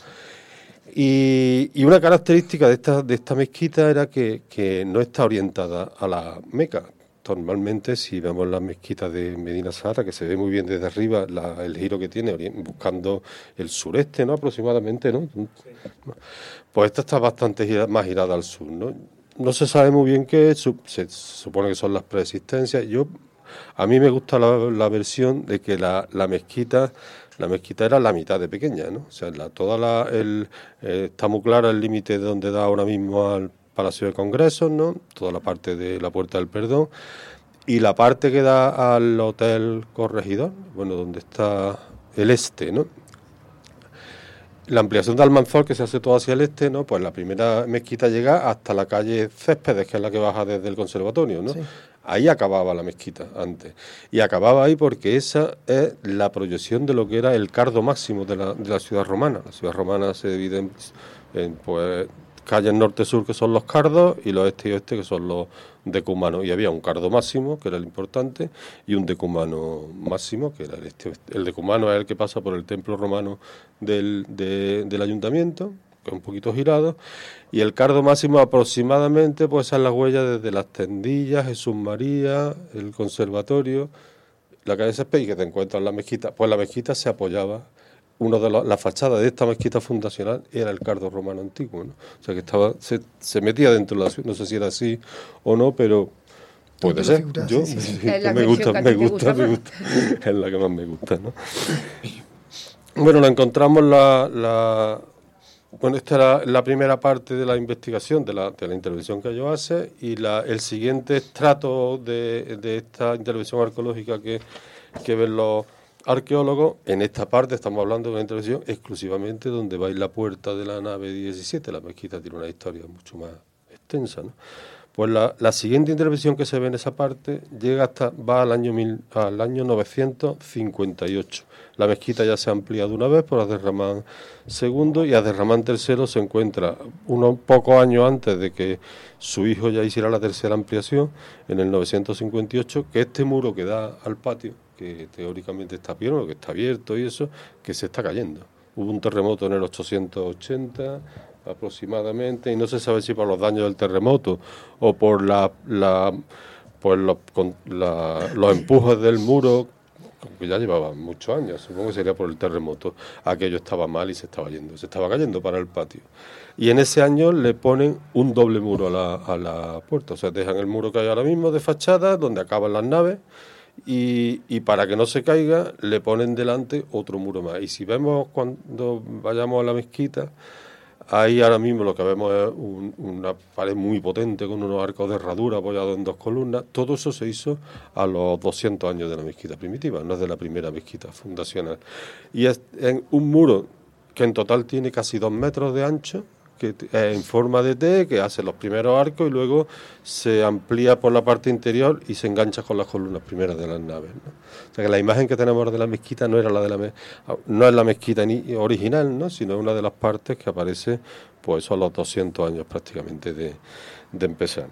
Y, y una característica de esta, de esta mezquita era que, que no está orientada a la Meca. Normalmente, si vemos las mezquitas de Medina Sahara, que se ve muy bien desde arriba la, el giro que tiene, buscando el sureste, ¿no? Aproximadamente, ¿no? Sí. Pues esta está bastante gira, más girada al sur, ¿no? no se sabe muy bien qué es, se supone que son las preexistencias. Yo, a mí me gusta la, la versión de que la, la mezquita la mezquita era la mitad de pequeña, ¿no? O sea, la, toda la, el, eh, está muy clara el límite de donde da ahora mismo al Palacio de Congresos, ¿no? Toda la parte de la Puerta del Perdón, y la parte que da al Hotel Corregidor, bueno, donde está el este, ¿no? La ampliación de Almanzor, que se hace todo hacia el este, ¿no? Pues la primera mezquita llega hasta la calle Céspedes, que es la que baja desde el conservatorio, ¿no? Sí. Ahí acababa la mezquita antes. Y acababa ahí porque esa es la proyección de lo que era el cardo máximo de la, de la ciudad romana. La ciudad romana se divide en, en pues, calles norte-sur, que son los cardos, y los este y oeste, que son los decumanos. Y había un cardo máximo, que era el importante, y un decumano máximo, que era el este. El decumano es el que pasa por el templo romano del, de, del ayuntamiento, que es un poquito girado, y el cardo máximo aproximadamente, pues esas las huellas desde las Tendillas, Jesús María, el conservatorio, la calle Césped, y que te encuentras en la mezquita. Pues la mezquita se apoyaba, uno de los, la fachada de esta mezquita fundacional era el cardo romano antiguo, ¿no? O sea que estaba, se, se metía dentro de la ciudad, no sé si era así o no, pero puede ser. Yo sí, sí, sí. me gusta, me gusta, me gusta, es la que más me gusta, ¿no? Bueno, la encontramos la, la Bueno, esta era la primera parte de la investigación, de la, de la intervención que yo hace, y la, el siguiente estrato de, de esta intervención arqueológica que, que ven los arqueólogos, en esta parte estamos hablando de una intervención exclusivamente donde va a ir la puerta de la nave diecisiete, la mezquita tiene una historia mucho más extensa, ¿no? Pues la, la siguiente intervención que se ve en esa parte llega hasta va al año, mil, al año novecientos cincuenta y ocho. La mezquita ya se ha ampliado una vez por Abderramán segundo, y Abderramán tercero se encuentra unos pocos años antes de que su hijo ya hiciera la tercera ampliación, en el novecientos cincuenta y ocho, que este muro que da al patio, que teóricamente está bien, que está abierto y eso, que se está cayendo. Hubo un terremoto en el ochocientos ochenta aproximadamente, y no se sabe si por los daños del terremoto o por la, la pues los, con, la, los empujes del muro, que ya llevaba muchos años, supongo que sería por el terremoto, aquello estaba mal y se estaba yendo, se estaba cayendo para el patio. Y en ese año le ponen un doble muro a la, a la puerta, o sea, dejan el muro que hay ahora mismo de fachada, donde acaban las naves, y, y para que no se caiga, le ponen delante otro muro más. Y si vemos cuando vayamos a la mezquita, ahí ahora mismo lo que vemos es un, una pared muy potente con unos arcos de herradura apoyados en dos columnas. Todo eso se hizo a los doscientos años de la mezquita primitiva, no es de la primera mezquita fundacional. Y es en un muro que en total tiene casi dos metros de ancho, que es en forma de T, que hace los primeros arcos y luego se amplía por la parte interior y se engancha con las columnas primeras de las naves, ¿no? O sea que la imagen que tenemos de la mezquita no era la de la me no es la mezquita ni original, ¿no? Sino una de las partes que aparece pues a los doscientos años prácticamente de, de empezar.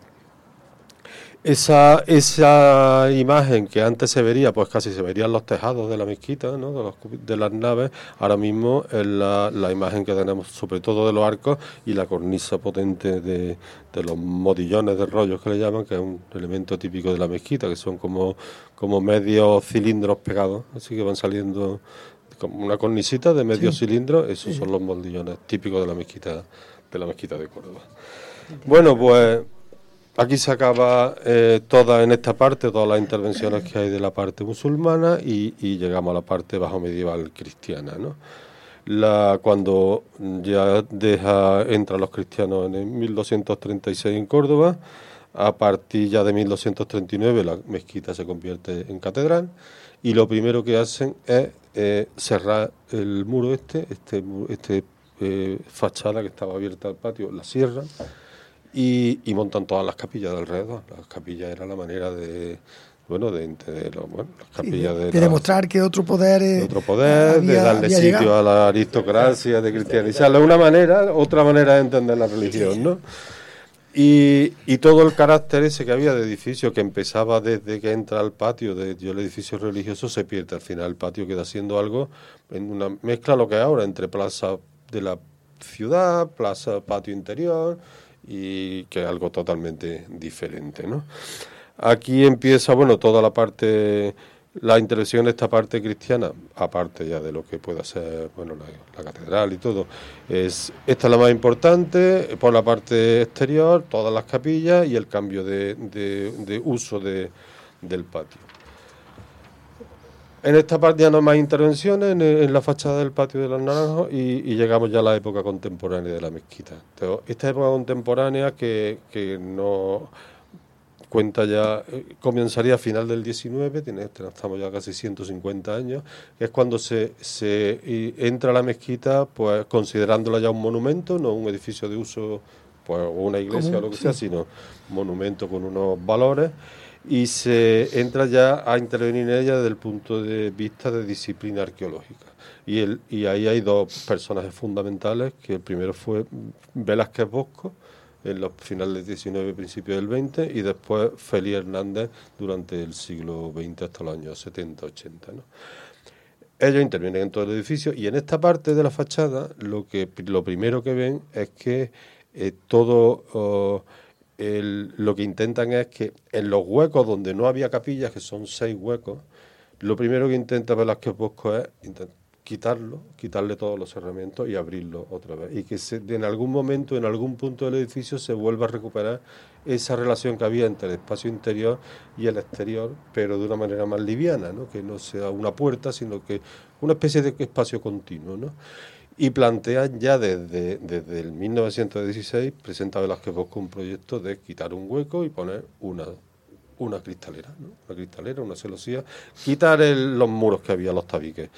Esa, esa imagen que antes se vería, pues casi se verían los tejados de la mezquita, ¿no? de, los, de las naves, ahora mismo es la, la imagen que tenemos sobre todo de los arcos y la cornisa potente de, de los modillones de rollos que le llaman, que es un elemento típico de la mezquita, que son como, como medios cilindros pegados, así que van saliendo como una cornisita de medio sí. cilindro, esos sí. son los modillones típicos de la mezquita, de la mezquita de Córdoba. Bueno, pues aquí se acaba eh, toda en esta parte, todas las intervenciones que hay de la parte musulmana y, y llegamos a la parte bajo medieval cristiana, ¿no? La, cuando ya deja entran los cristianos en mil doscientos treinta y seis en Córdoba, a partir ya de mil doscientos treinta y nueve la mezquita se convierte en catedral y lo primero que hacen es eh, cerrar el muro este, este, este eh, fachada que estaba abierta al patio, la cierran. Y, y montan todas las capillas de alrededor. Las capillas era la manera de, bueno, de, de, lo, bueno las capillas sí, de, de la, demostrar que otro poder, de otro poder, había, de darle sitio llegado. a la aristocracia, de cristianizarla, una manera, otra manera de entender la religión, sí. ¿no? Y, y todo el carácter ese que había de edificio que empezaba desde que entra al patio, de yo el edificio religioso se pierde, al final el patio queda siendo algo en una mezcla lo que es ahora entre plaza de la ciudad, plaza patio interior, y que es algo totalmente diferente, ¿no? Aquí empieza, bueno, toda la parte La intervención en esta parte cristiana, aparte ya de lo que pueda ser, bueno, la, la catedral y todo, es esta es la más importante. Por la parte exterior, todas las capillas y el cambio de, de, de uso de, del patio. En esta parte ya no hay más intervenciones en, en la fachada del patio de los Naranjos y, y llegamos ya a la época contemporánea de la mezquita. Entonces, esta época contemporánea que, que no cuenta ya, eh, comenzaría a final del diecinueve, tiene, estamos ya casi ciento cincuenta años, que es cuando se, se y entra a la mezquita, pues considerándola ya un monumento, no un edificio de uso, pues o una iglesia ¿Cómo? o lo que sí. sea, sino monumento con unos valores. Y se entra ya a intervenir en ella desde el punto de vista de disciplina arqueológica. Y, el, y ahí hay dos personajes fundamentales, que el primero fue Velázquez Bosco, en los finales del diecinueve, principios del veinte, y después Félix Hernández durante el siglo veinte hasta los años setenta, ochenta, ¿no? Ellos intervienen en todo el edificio y en esta parte de la fachada lo que lo primero que ven es que eh, todo... Oh, El, lo que intentan es que en los huecos donde no había capillas, que son seis huecos, lo primero que intenta Velázquez Bosco es quitarlo, quitarle todos los herramientas y abrirlo otra vez. Y que se, en algún momento, en algún punto del edificio, se vuelva a recuperar esa relación que había entre el espacio interior y el exterior, pero de una manera más liviana, ¿no? Que no sea una puerta, sino que una especie de espacio continuo, ¿no? Y plantean ya desde, desde el mil novecientos dieciséis, presenta Velázquez Bosco un proyecto de quitar un hueco y poner una, una cristalera, ¿no? Una cristalera, una celosía, quitar el, los muros que había, los tabiques.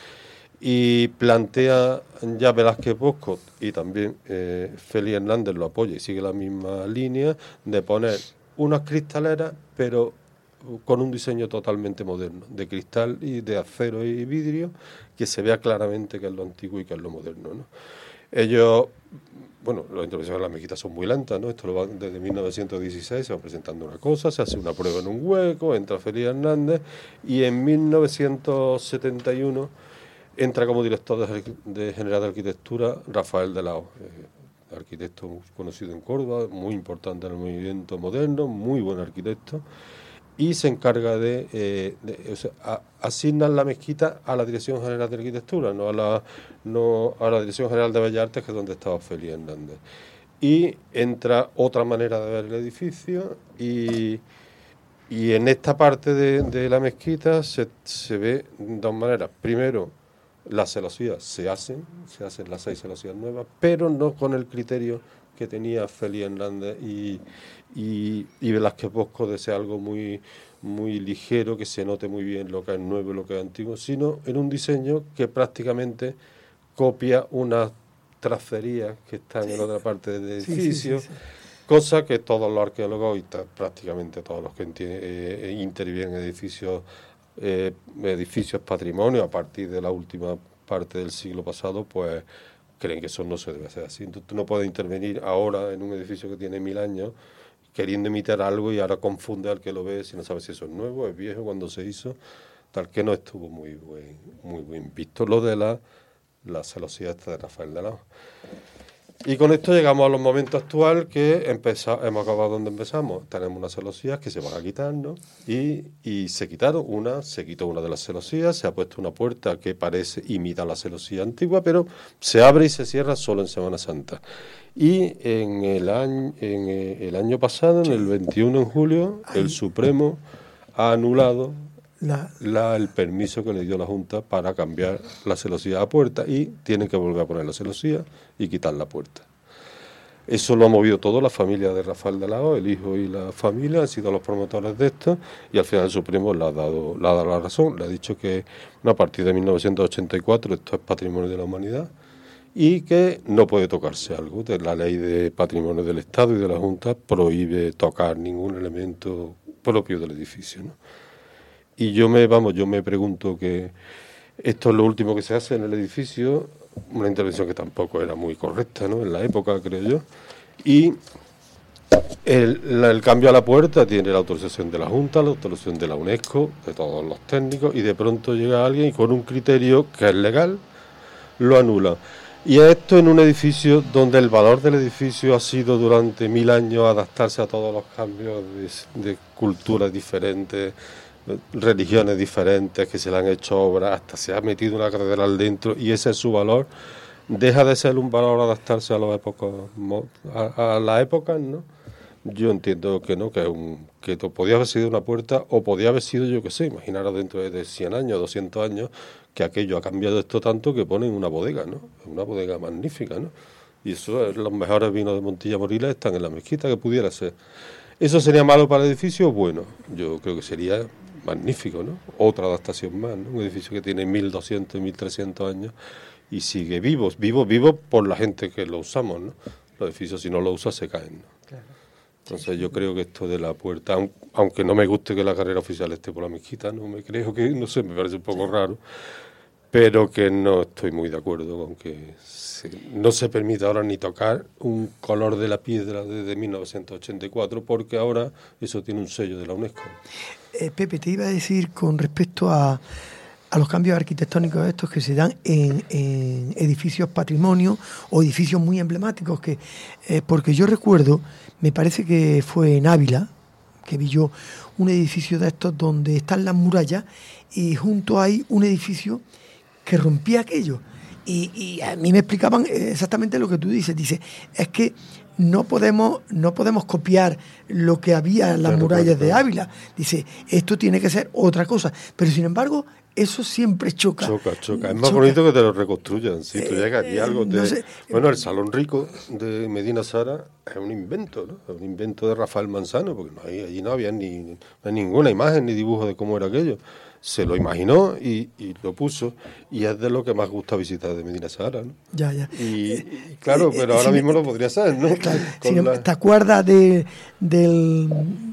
Y plantea ya Velázquez Bosco, y también eh, Félix Hernández lo apoya y sigue la misma línea, de poner unas cristaleras, pero con un diseño totalmente moderno, de cristal y de acero y vidrio, que se vea claramente que es lo antiguo y que es lo moderno, ¿no? Ellos, bueno, las intervenciones en las mezquitas son muy lentas, ¿no? Esto lo va desde mil novecientos dieciséis, se va presentando una cosa, se hace una prueba en un hueco, entra Félix Hernández, y en mil novecientos setenta y uno entra como director de, de general de arquitectura Rafael de Lao, eh, arquitecto conocido en Córdoba, muy importante en el movimiento moderno, muy buen arquitecto, y se encarga de, eh, de o sea, a, asignan la mezquita a la Dirección General de Arquitectura, no a la no a la Dirección General de Bellas Artes, que es donde estaba Félix Hernández. Y entra otra manera de ver el edificio, y, y en esta parte de, de la mezquita se, se ve dos maneras. Primero, las celosías se hacen, se hacen las seis celosías nuevas, pero no con el criterio que tenía Félix Hernández y, y, y Velázquez Bosco, de ser algo muy, muy ligero, que se note muy bien lo que es nuevo y lo que es antiguo, sino en un diseño que prácticamente copia unas tracerías que están sí. en otra parte del edificio, sí, sí, sí, sí. cosa que todos los arqueólogos y prácticamente todos los que eh, intervienen en edificios, eh, edificios patrimonio a partir de la última parte del siglo pasado, pues creen que eso no se debe hacer así. Entonces tú no puedes intervenir ahora en un edificio que tiene mil años queriendo imitar algo y ahora confunde al que lo ve si no sabe si eso es nuevo, es viejo, cuando se hizo, tal, que no estuvo muy buen, muy bien visto lo de la, la celosía esta de Rafael de Lao. Y con esto llegamos a los momentos actuales, que empeza, hemos acabado donde empezamos. Tenemos unas celosías que se van a quitar, ¿no? Y, y se quitaron una, se quitó una de las celosías, se ha puesto una puerta que parece imita la celosía antigua, pero se abre y se cierra solo en Semana Santa. Y en el año, en el año pasado, en el veintiuno de julio, el Supremo ha anulado La... La, el permiso que le dio la Junta para cambiar la celosía a puerta, y tienen que volver a poner la celosía y quitar la puerta. Eso lo ha movido todo, la familia de Rafael de Lao, el hijo y la familia han sido los promotores de esto, y al final el Supremo le ha dado, le ha dado la razón, le ha dicho que no, a partir de mil novecientos ochenta y cuatro esto es patrimonio de la humanidad y que no puede tocarse algo. La ley de patrimonio del Estado y de la Junta prohíbe tocar ningún elemento propio del edificio, ¿no? Y yo me, vamos, yo me pregunto que esto es lo último que se hace en el edificio, una intervención que tampoco era muy correcta, ¿no?, en la época, creo yo. Y el, el cambio a la puerta tiene la autorización de la Junta, la autorización de la UNESCO, de todos los técnicos, y de pronto llega alguien y con un criterio que es legal lo anula. Y esto en un edificio donde el valor del edificio ha sido durante mil años adaptarse a todos los cambios de, de culturas diferentes, religiones diferentes, que se le han hecho obras, hasta se ha metido una catedral dentro, y ese es su valor. Deja de ser un valor adaptarse a las épocas, a, a las épocas, ¿no? Yo entiendo que no, que, un, que podía haber sido una puerta, o podía haber sido, yo qué sé, imaginaros dentro de cien años, doscientos años, que aquello ha cambiado esto tanto que ponen una bodega, ¿no? Una bodega magnífica, ¿no? Y eso, es, los mejores vinos de Montilla Moriles están en la mezquita, que pudiera ser. ¿Eso sería malo para el edificio? Bueno, yo creo que sería magnífico, ¿no? Otra adaptación más, ¿no? Un edificio que tiene mil doscientos, mil trescientos años y sigue vivo, vivo, vivo por la gente que lo usamos, ¿no? Los edificios, si no lo usas, se caen, ¿no? Claro. Entonces yo creo que esto de la puerta, aunque no me guste que la carrera oficial esté por la mezquita, no me creo que, no sé, me parece un poco raro, pero que no estoy muy de acuerdo con que se, no se permita ahora ni tocar un color de la piedra desde mil novecientos ochenta y cuatro, porque ahora eso tiene un sello de la UNESCO. Eh, Pepe, te iba a decir con respecto a, a los cambios arquitectónicos estos que se dan en, en edificios patrimonio o edificios muy emblemáticos, que eh, porque yo recuerdo, me parece que fue en Ávila, que vi yo un edificio de estos donde están las murallas y junto hay un edificio que rompía aquello. Y, y a mí me explicaban exactamente lo que tú dices. Dice, es que no podemos, no podemos copiar lo que había en las claro, murallas claro, claro. de Ávila. Dice, esto tiene que ser otra cosa. Pero sin embargo, eso siempre choca. Choca, choca. Es más choca. bonito que te lo reconstruyan. Si eh, tú llegas aquí algo de... No sé, bueno, el Salón Rico de Medina Sara es un invento, ¿no? Es un invento de Rafael Manzano, porque no hay, allí no había ni, no hay ninguna imagen ni dibujo de cómo era aquello. Se lo imaginó y, y lo puso, y es de lo que más gusta visitar de Medina Sara, ¿no? Ya, ya. Y, y claro, eh, pero eh, ahora si mismo me, lo podría ser, ¿no? Claro, si la... ¿Te acuerdas de, del,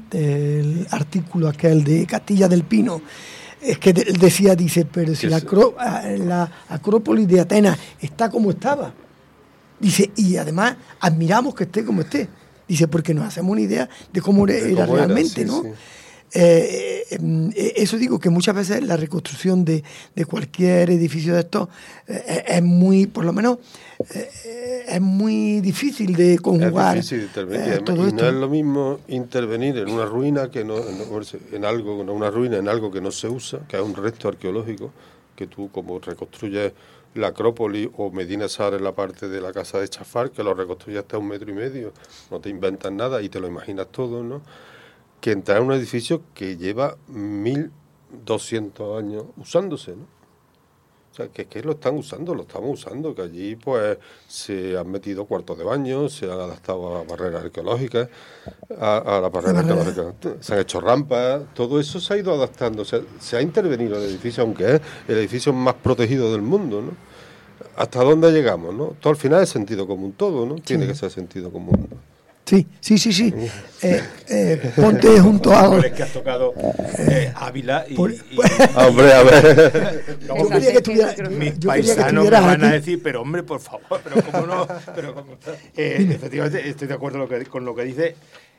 del artículo aquel de Castilla del Pino? Es que él decía, dice, pero si la, acro, la Acrópolis de Atenas está como estaba, dice, y además admiramos que esté como esté, dice, porque nos hacemos una idea de cómo era, de cómo era realmente, era, sí, ¿no? Sí. Eh, eh, eso digo, que muchas veces la reconstrucción de, de cualquier edificio de estos eh, es muy, por lo menos, eh, es muy difícil de conjugar. Es difícil intervenir. Eh, todo y esto. No es lo mismo intervenir en una ruina que no, en algo, en una ruina, en algo que no se usa, que es un resto arqueológico, que tú como reconstruyes la Acrópolis o Medina Sara en la parte de la casa de Chafar, que lo reconstruyes hasta un metro y medio, no te inventas nada y te lo imaginas todo, ¿no? Que entrar en un edificio que lleva mil doscientos años usándose, ¿no? O sea, que es que lo están usando, lo estamos usando, que allí pues se han metido cuartos de baño, se han adaptado a barreras arqueológicas, a, a las barreras la arqueológicas, se han hecho rampas, todo eso se ha ido adaptando, o sea, se ha intervenido en el edificio, aunque es el edificio más protegido del mundo, ¿no? ¿Hasta dónde llegamos, no? Todo al final es sentido común, todo, ¿no? Tiene sí. que ser sentido común, ¿no? Sí, sí, sí, sí. Eh, eh, ponte junto a... Es que has tocado eh, Ávila y... Por... y... hombre, a ver... No, yo quería que tuviera, mis yo paisanos que me van a decir, pero hombre, por favor, pero cómo no... Pero cómo... Eh, efectivamente, estoy de acuerdo lo que, con lo que dice,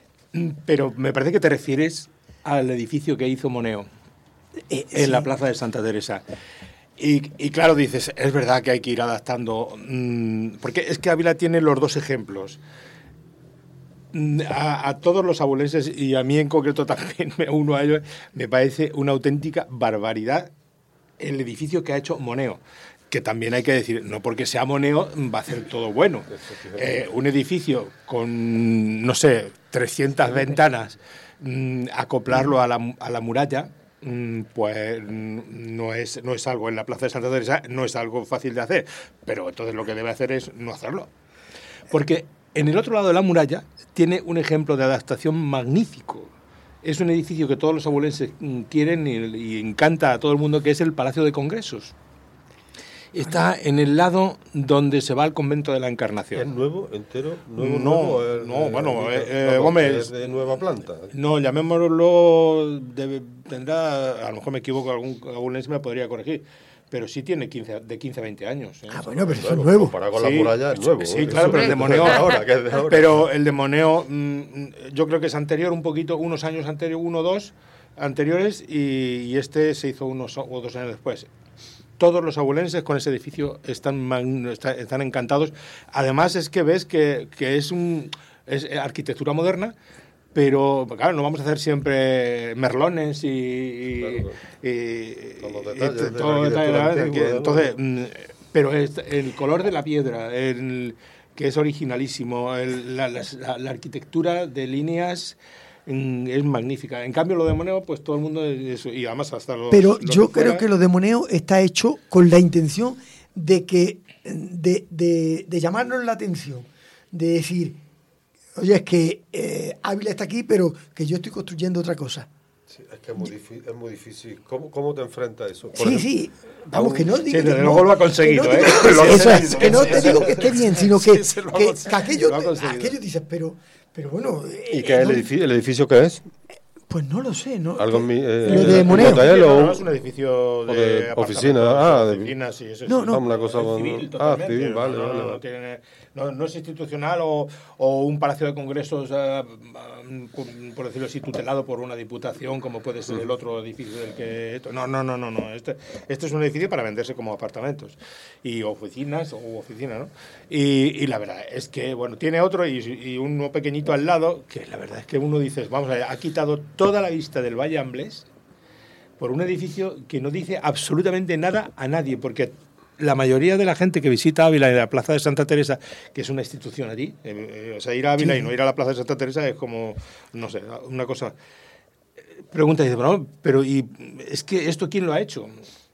pero me parece que te refieres al edificio que hizo Moneo eh, en sí. la Plaza de Santa Teresa. Y, y claro, dices, es verdad que hay que ir adaptando, mmm, porque es que Ávila tiene los dos ejemplos. A, a todos los abulenses, y a mí en concreto también me uno a ellos, me parece una auténtica barbaridad el edificio que ha hecho Moneo, que también hay que decir, no porque sea Moneo va a hacer todo bueno. Eh, un edificio con, no sé, trescientas ventanas, mmm, acoplarlo a la, a la muralla, mmm, pues no es, no es algo, en la Plaza de Santa Teresa no es algo fácil de hacer, pero entonces lo que debe hacer es no hacerlo. Porque en el otro lado de la muralla tiene un ejemplo de adaptación magnífico. Es un edificio que todos los abulenses quieren y, y encanta a todo el mundo, que es el Palacio de Congresos. Está en el lado donde se va al convento de la Encarnación. ¿Es nuevo, entero? ¿Nuevo, no, nuevo, es, no, eh, bueno, eh, eh, eh, Gómez, es de nueva planta. No, llamémoslo, debe, tendrá, a lo mejor me equivoco, algún abulense me podría corregir, pero sí tiene quince, de quince a veinte años. ¿eh? Ah, bueno, pero eso es nuevo. Comparado con sí, la muralla es nuevo. Sí, claro, pero el de Moneo ahora, que es de ahora. Pero el de Moneo, mmm, yo creo que es anterior, un poquito, unos años anteriores, uno o dos anteriores, y, y este se hizo unos o dos años después. Todos los abulenses con ese edificio están, están encantados. Además es que ves que, que es, un, es arquitectura moderna, pero claro, no vamos a hacer siempre merlones y, y, Claro, y- y- Todos los y detalles de la todo arquitectura detalle, antigua, que- ¿no? entonces, mm, pero es- el color de la piedra, el, que es originalísimo, el- la, la- la- la arquitectura de líneas mm, es magnífica. En cambio, lo de Moneo, pues todo el mundo, es- y además hasta los... Pero los yo de fuera- creo que lo de Moneo está hecho con la intención de que de, de, de llamarnos la atención, de decir, oye, es que eh, Ávila está aquí, pero que yo estoy construyendo otra cosa. Sí, es que es muy difícil. Es muy difícil. ¿Cómo, cómo te enfrentas a eso? Por Sí, ejemplo, sí, vamos, que no Sí, digo desde que luego no, lo ha conseguido, que no ¿eh? digo- Lo eso ha es, que no te conseguido. digo que esté bien, sino que, Sí, se lo ha que, conseguido, que aquello, lo ha conseguido. aquello dices, pero, pero bueno, ¿Y eh, qué es el no- edificio, el edificio que es? pues no lo sé, ¿no? Algo en mi- eh, Lo de en Moneo. hotel o- No, no, es un edificio o de, de apartamentos, oficina, ah, de- oficinas, sí, eso No, sí. no. Una cosa Es con- civil, ah, totalmente, civil, vale, no, vale, no, vale. tiene- no, no es institucional o, o un palacio de congresos, eh, por, por decirlo así, tutelado por una diputación, como puede ser el otro edificio del que... esto- No, no, no, no, no. Este, este es un edificio para venderse como apartamentos y oficinas, o oficina, ¿no? Y, y la verdad es que, bueno, tiene otro y, y uno pequeñito al lado, que la verdad es que uno dice, vamos a ver, ha quitado toda la vista del Valle Amblés por un edificio que no dice absolutamente nada a nadie, porque la mayoría de la gente que visita Ávila y la Plaza de Santa Teresa, que es una institución allí, eh, eh, o sea, ir a Ávila Sí. y no ir a la Plaza de Santa Teresa es como, no sé, una cosa... Pregunta y dice, bueno, pero ¿y es que esto quién lo ha hecho?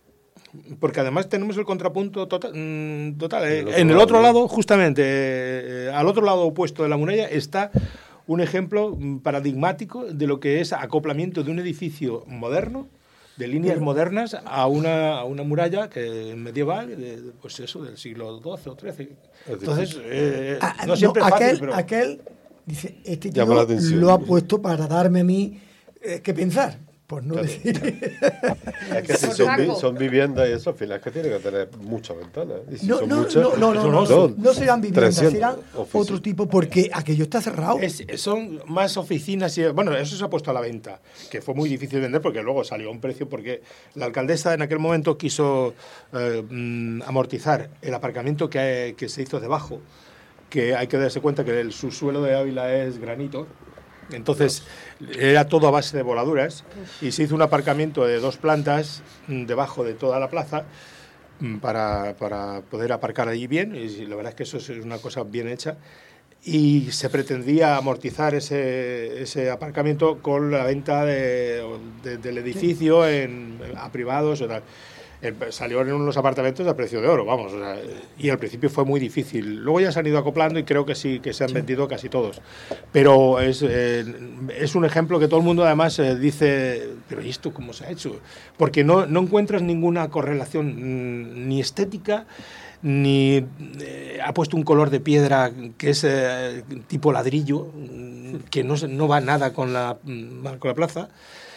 Porque además tenemos el contrapunto total. mm, total eh. En el otro En el lado, otro ¿no? lado, justamente, eh, al otro lado opuesto de la muralla, está un ejemplo mm, paradigmático de lo que es acoplamiento de un edificio moderno, de líneas Pero- modernas, a una, a una muralla que medieval, de, de, pues eso, del siglo doce o trece. Entonces, eh, Ah, no siempre es aquel, fácil, pero... aquel dice, este Llama tío la atención. lo ha puesto para darme a mí eh, que pensar, por no Claro. decir. Es que si son, vi- son viviendas y eso, al final es que tiene que tener muchas ventanas. Y si No, son no, muchas, no, no, no, no, son no serán viviendas, trescientas serán oficinas. otro tipo, porque aquello está cerrado. Es- son más oficinas y bueno, eso se ha puesto a la venta, que fue muy difícil vender porque luego salió a un precio porque la alcaldesa en aquel momento quiso eh, mm, amortizar el aparcamiento que, que se hizo debajo, que hay que darse cuenta que el subsuelo de Ávila es granito. Entonces era todo a base de voladuras y se hizo un aparcamiento de dos plantas mm, debajo de toda la plaza mm, para, para poder aparcar allí bien, y la verdad es que eso es una cosa bien hecha, y se pretendía amortizar ese, ese aparcamiento con la venta de, de- del edificio en, a privados o tal. El- salió en unos apartamentos a precio de oro, vamos, o sea, y al principio fue muy difícil. Luego ya se han ido acoplando y creo que sí, que se han vendido casi todos. Pero es, eh, es un ejemplo que todo el mundo además eh, dice, pero ¿y esto cómo se ha hecho? Porque no, no encuentras ninguna correlación mm, ni estética, ni eh, ha puesto un color de piedra que es eh, tipo ladrillo, mm, que no, se- no va nada con la, mm, con la plaza.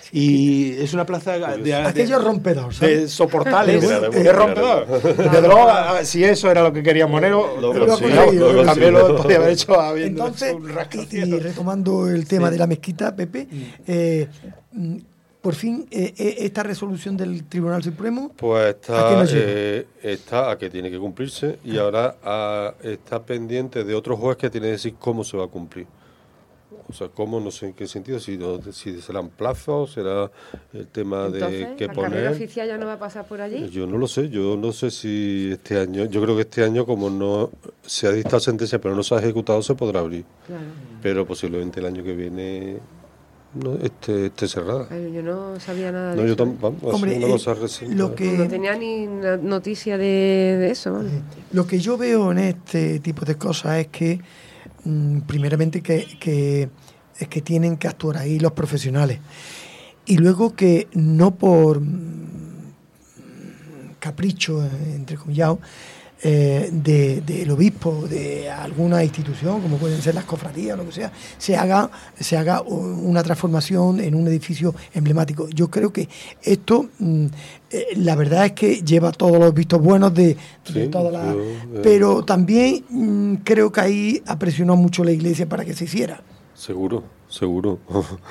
Y es una plaza de, de, Aquello es rompedor, ¿sabes? de soportales, Pero bueno, es eh, rompedor. Desde luego, a- si eso era lo que quería Monero, Lo lo consiguió, consiguió, lo también lo consiguió. podía haber hecho habiendo Entonces, hecho un y, rascacielos. y retomando el tema Sí. de la mezquita, Pepe, eh, mm, por fin, eh, eh, esta resolución del Tribunal Supremo, Pues ¿a qué está, nos lleva? eh, está a que tiene que cumplirse y ahora a- está pendiente de otro juez que tiene que decir cómo se va a cumplir. O sea, cómo, no sé en qué sentido, si, no- si serán plazos, será el tema Entonces, de qué la carrera poner. oficial ya no va a pasar por allí. Yo no lo sé, yo no sé si este año, yo creo que este año como no se ha dictado sentencia pero no se ha ejecutado, se podrá abrir. Claro. Pero posiblemente el año que viene no esté, esté cerrada. Ay, yo no sabía nada No, de yo eso. tam- vamos, ha Hombre, sido una eh, cosa reciente. lo que- No tenía ni na- noticia de, de eso. vamos. lo que yo veo en este tipo de cosas es que, mm, primeramente, que, que es que tienen que actuar ahí los profesionales. Y luego que no por mm, capricho, eh, entre comillas, eh, de, del obispo, de alguna institución, como pueden ser las cofradías o lo que sea, se haga, se haga una transformación en un edificio emblemático. Yo creo que esto, mm, eh, la verdad es que lleva todos los vistos buenos de, de Sí, todas las... yo, eh, Pero también mm, creo que ahí ha presionado mucho la Iglesia para que se hiciera. Seguro, seguro.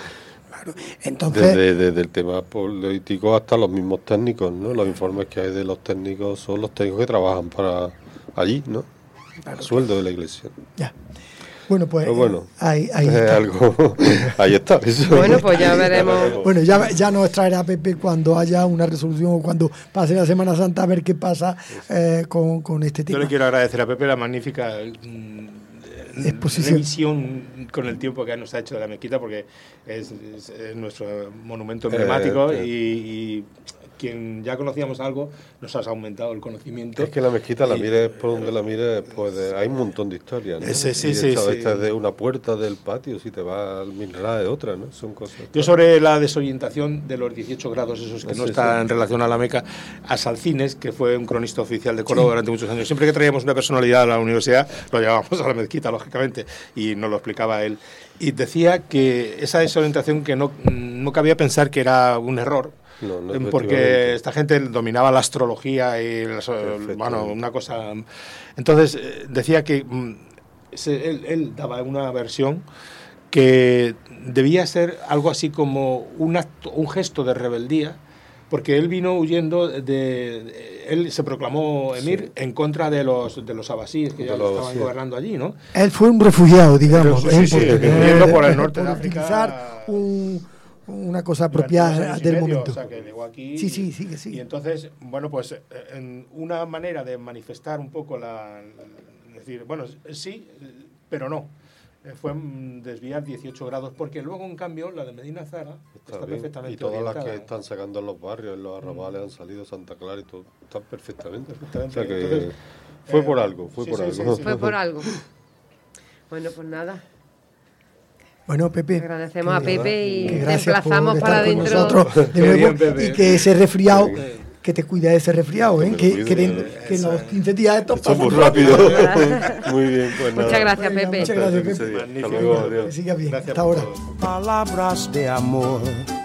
Entonces, Desde, desde el tema político hasta los mismos técnicos, ¿no? Los informes que hay de los técnicos son los técnicos que trabajan para allí, ¿no? A sueldo de la iglesia. ya. Bueno, pues Pero bueno, ahí, ahí es está. algo, ahí está. Eso. Bueno, pues ya veremos. Bueno, ya, ya nos traerá Pepe cuando haya una resolución o cuando pase la Semana Santa a ver qué pasa eh, con, con este tema. Yo le quiero agradecer a Pepe la magnífica mm, exposición, revisión con el tiempo que nos ha hecho de la mezquita, porque es, es, es nuestro monumento emblemático eh, eh. y, y quien ya conocíamos algo nos has aumentado el conocimiento. Es que la mezquita, la y, mires por donde la mires, pues de, hay un montón de historias, ¿no? Sí, sí, y sí, esta, sí. esta es de una puerta del patio, si te vas al Minra es otra, ¿no? Son cosas. Yo sobre la desorientación de los dieciocho grados, esos que Sí, no sí, están sí. en relación a la Meca, a Salcines, que fue un cronista oficial de Córdoba Sí. durante muchos años, siempre que traíamos una personalidad a la universidad, lo llevábamos a la mezquita, lógicamente, y nos lo explicaba él. Y decía que esa desorientación, que no, no cabía pensar que era un error, No, no, porque efectivamente. esta gente dominaba la astrología y las, bueno, una cosa. Entonces eh, decía que mm, se, él, él daba una versión que debía ser algo así como un acto, un gesto de rebeldía, porque él vino huyendo de, de él se proclamó emir, sí, en contra de los de los abasíes que de ya los, estaban sí. gobernando allí, ¿no? Él fue un refugiado, digamos, Pero, sí, sí, sí, por, por el norte por de África, utilizar un una cosa apropiada del medio, momento. O sea, que llegó aquí. Sí, sí, sí, que sí. Y entonces, bueno, pues en una manera de manifestar un poco la, es decir, bueno, sí, pero no. Fue desviar dieciocho grados, porque luego, en cambio, la de Medina Zara está, está perfectamente y todas orientada. las que están sacando en los barrios, en los arrabales, mm. han salido Santa Clara y todo, están perfectamente. perfectamente. O sea que entonces, fue eh, por algo, fue sí, por sí, algo. Sí, sí. Fue por algo. Bueno, pues nada. Bueno, Pepe. Agradecemos a Pepe y te emplazamos por para adentro. Nosotros de nuevo, bien, y que ese resfriado, que te cuida de ese resfriado, ¿eh? que, que, que, que los quince días estos pasan muy rápido. Muy bien, pues nada. Muchas gracias, Venga, Pepe. Muchas gracias, Pepe. Magnífico. Hasta luego, adiós. Que siga bien. Gracias. Hasta ahora. Palabras de amor,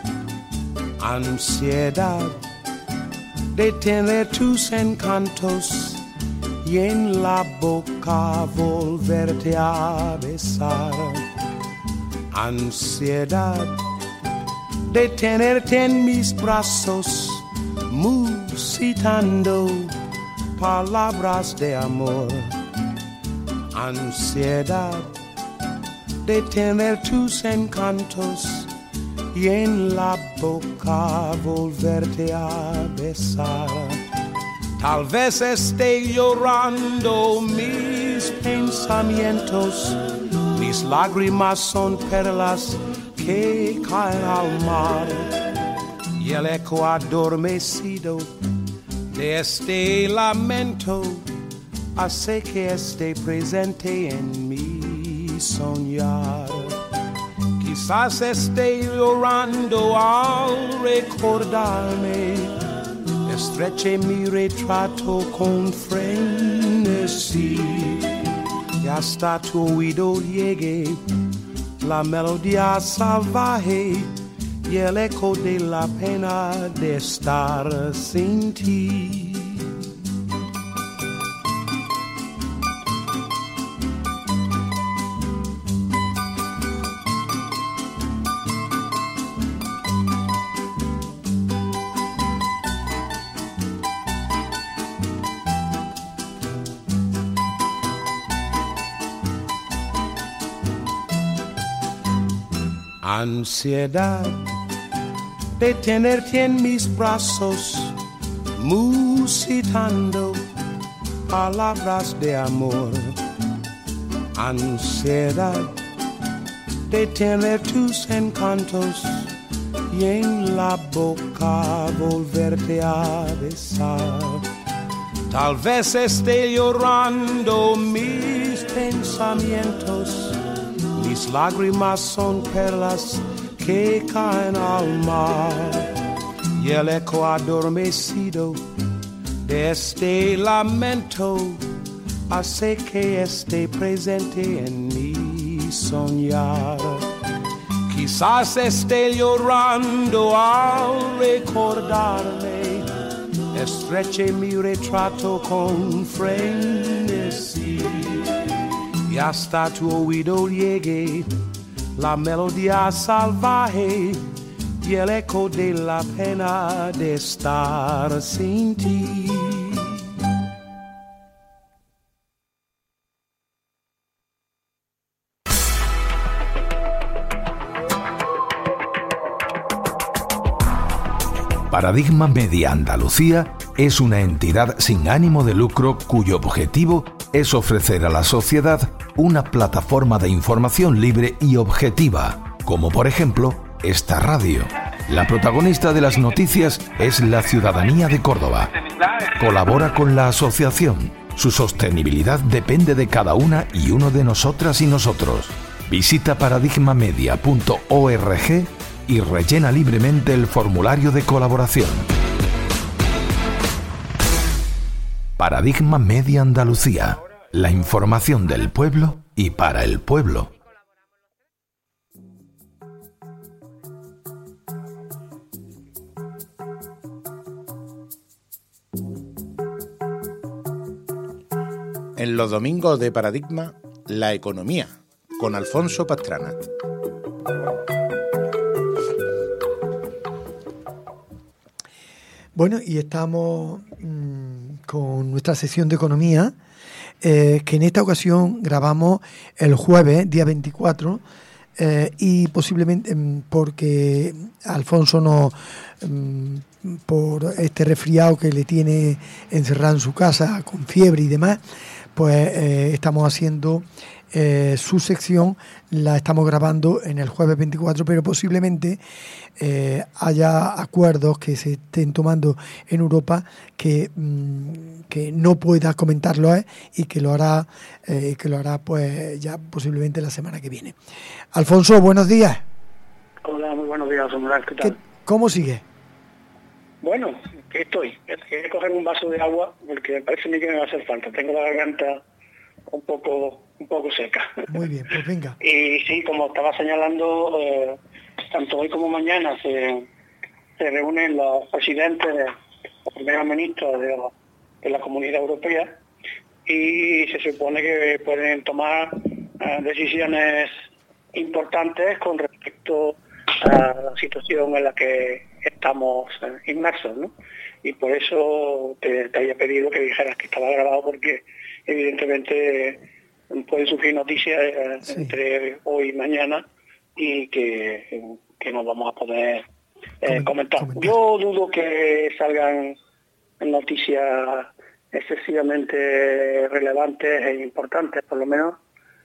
ansiedad de tener tus encantos y en la boca volverte a besar. Ansiedad de tenerte en mis brazos, musitando palabras de amor. Ansiedad de tener tus encantos y en la boca volverte a besar. Tal vez esté llorando mis pensamientos, mis lágrimas son perlas que caen al mar, y el eco adormecido de este lamento hace que esté presente en mi soñar. Quizás esté llorando al recordarme, estreche mi retrato con frenesí, y hasta tu oído llegue la melodía salvaje y el eco de la pena de estar sin ti. Ansiedad de tenerte en mis brazos, musitando palabras de amor. Ansiedad de tener tus encantos y en la boca volverte a besar. Tal vez esté llorando mis pensamientos, mis lágrimas son perlas que caen al mar, y el eco adormecido de este lamento hace que esté presente en mi soñar. Quizás esté llorando al recordarme, estreche mi retrato con frenesí, y hasta tu oído llegue la melodía salvaje y el eco de la pena de estar sin ti. Paradigma Media Andalucía es una entidad sin ánimo de lucro cuyo objetivo es ofrecer a la sociedad una plataforma de información libre y objetiva, como por ejemplo esta radio. La protagonista de las noticias es la ciudadanía de Córdoba. Colabora con la asociación. Su sostenibilidad depende de cada una y uno de nosotras y nosotros. Visita paradigma media punto org y rellena libremente el formulario de colaboración. Paradigma Media Andalucía. La información del pueblo y para el pueblo. En los domingos de Paradigma, la economía, con Alfonso Pastrana. Bueno, y estamos mmm, con nuestra sesión de economía, eh, que en esta ocasión grabamos el jueves, día veinticuatro, eh, y posiblemente mmm, porque Alfonso no, mmm, por este resfriado que le tiene encerrado en su casa con fiebre y demás, pues eh, estamos haciendo eh, su sección, la estamos grabando en el jueves veinticuatro, pero posiblemente eh, haya acuerdos que se estén tomando en Europa que, mmm, que no pueda comentarlo eh, y que lo hará eh, que lo hará pues ya posiblemente la semana que viene. Alfonso, buenos días. Hola, muy buenos días, Sombral, ¿qué tal? ¿Qué, ¿Cómo sigue? Bueno, que estoy. Quería coger un vaso de agua porque me parece a mí que me va a hacer falta. Tengo la garganta un poco un poco seca. Muy bien, pues venga. Y sí, como estaba señalando, eh, tanto hoy como mañana se, se reúnen los presidentes, los primeros ministros de, de la Comunidad Europea y se supone que pueden tomar eh, decisiones importantes con respecto a la situación en la que estamos eh, inmersos, ¿no? Y por eso te, te había pedido que dijeras que estaba grabado porque evidentemente pueden surgir noticias eh, sí. entre hoy y mañana y que, que no vamos a poder eh, comentar. comentar. Yo dudo que salgan noticias excesivamente relevantes e importantes, por lo menos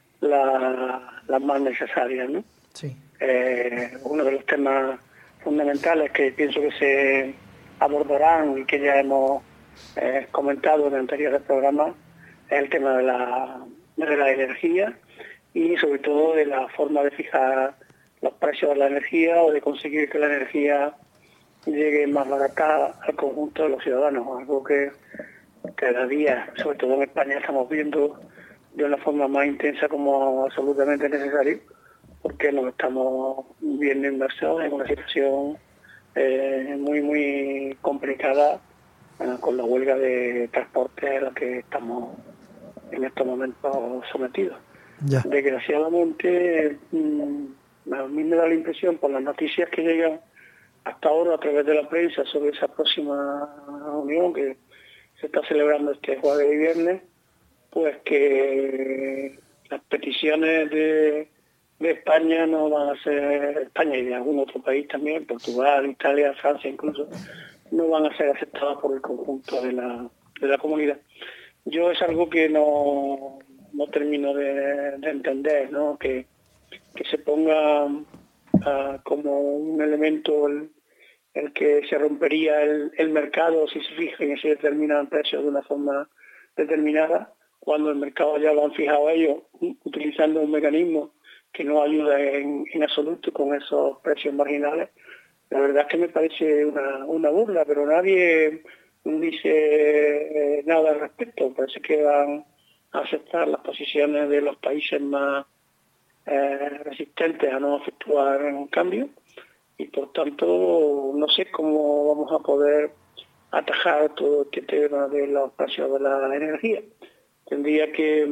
la, las más necesarias, ¿no? Sí. Eh, uno de los temas fundamentales que pienso que se abordarán y que ya hemos eh, comentado en anteriores programas es el tema de la, de la energía y sobre todo de la forma de fijar los precios de la energía o de conseguir que la energía llegue más barata al conjunto de los ciudadanos, algo que cada día, sobre todo en España, estamos viendo de una forma más intensa como absolutamente necesario, porque nos estamos viendo inmersos en una situación eh, muy, muy complicada eh, con la huelga de transporte a la que estamos en estos momentos sometidos. Ya. Desgraciadamente, mmm, a mí me da la impresión, por las noticias que llegan hasta ahora a través de la prensa sobre esa próxima reunión que se está celebrando este jueves y viernes, pues que las peticiones de de España no van a ser, España y de algún otro país también, Portugal, Italia, Francia incluso, no van a ser aceptadas por el conjunto de la, de la comunidad. Yo es algo que no, no termino de, de entender, ¿no? Que, que se ponga uh, como un elemento el, el que se rompería el, el mercado si se fijan y se determinan precios de una forma determinada, cuando el mercado ya lo han fijado ellos, utilizando un mecanismo que no ayuda en, en absoluto con esos precios marginales. La verdad es que me parece una, una burla, pero nadie dice eh, nada al respecto. Parece que van a aceptar las posiciones de los países más eh, resistentes a no efectuar un cambio y por tanto no sé cómo vamos a poder atajar todo este tema de los precios de la energía. Tendría que,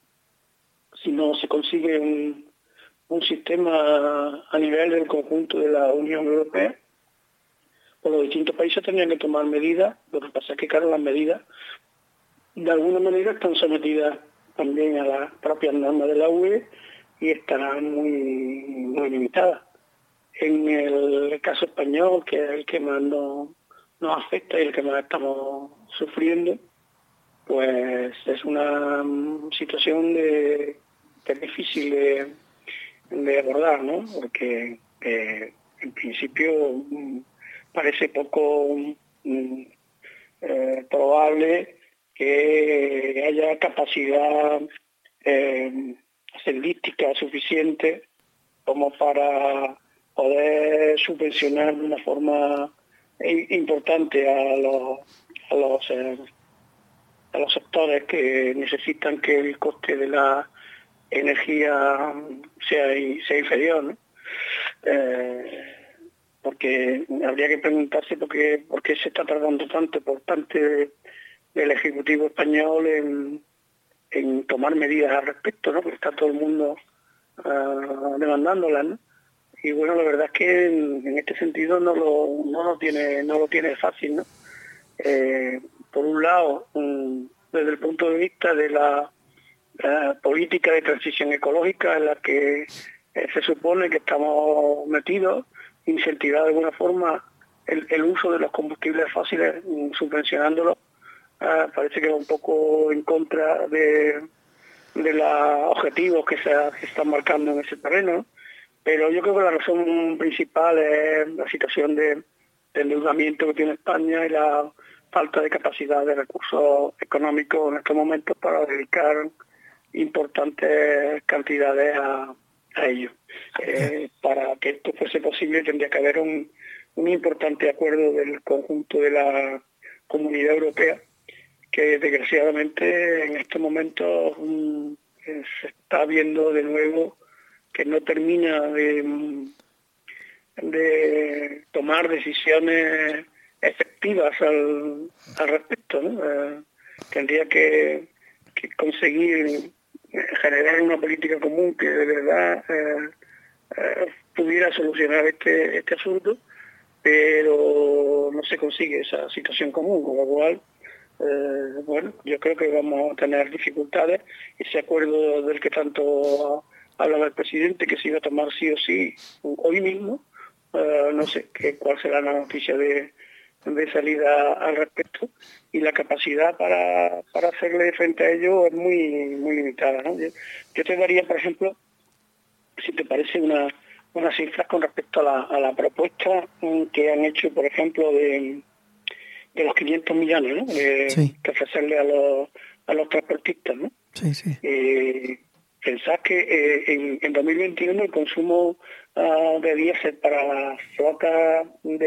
si no se consigue un un sistema a nivel del conjunto de la Unión Europea, pues los distintos países tendrían que tomar medidas. Lo que pasa es que, claro, las medidas de alguna manera están sometidas también a las propias normas de la U E y estarán muy, muy limitadas. En el caso español, que es el que más nos, nos afecta y el que más estamos sufriendo, pues es una um, situación de, que es difícil de, de abordar, ¿no? Porque eh, en principio um, parece poco um, eh, probable que haya capacidad eh, ascendística suficiente como para poder subvencionar de una forma importante a los a los eh, a los sectores que necesitan que el coste de la energía sea sea inferior, ¿no? Eh, porque habría que preguntarse por qué, por qué se está tardando tanto por parte de, del Ejecutivo español en, en tomar medidas al respecto, ¿no? Porque está todo el mundo uh, demandándolas, ¿no? Y bueno, la verdad es que en, en este sentido no lo, no lo tiene no lo tiene fácil, ¿no? Eh, por un lado, um, desde el punto de vista de la, la política de transición ecológica en la que eh, se supone que estamos metidos, incentivar de alguna forma el, el uso de los combustibles fósiles, um, subvencionándolos, uh, parece que va un poco en contra de, de los objetivos que se, que se están marcando en ese terreno, ¿no? Pero yo creo que la razón principal es la situación de, de endeudamiento que tiene España y la falta de capacidad de recursos económicos en estos momentos para dedicar importantes cantidades a, a ello. Eh, para que esto fuese posible tendría que haber un, un importante acuerdo del conjunto de la Comunidad Europea, que desgraciadamente en estos momentos um, se está viendo de nuevo que no termina de, de tomar decisiones efectivas al, al respecto, ¿no? Eh, tendría que, que conseguir generar una política común que de verdad eh, eh, pudiera solucionar este, este asunto, pero no se consigue esa situación común, con lo cual eh, bueno, yo creo que vamos a tener dificultades. Ese acuerdo del que tanto hablaba el presidente, que se iba a tomar sí o sí hoy mismo, uh, no sé qué, cuál será la noticia de, de salida al respecto, y la capacidad para, para hacerle frente a ello es muy muy limitada, ¿no? Yo, yo te daría, por ejemplo, si te parece, una unas cifras con respecto a la, a la propuesta que han hecho, por ejemplo, de, de los quinientos millones, ¿no? De, sí. que ofrecerle a los, a los transportistas, ¿no? Sí, sí. Eh, Pensar que eh, en, en dos mil veintiuno el consumo uh, de diésel para la flota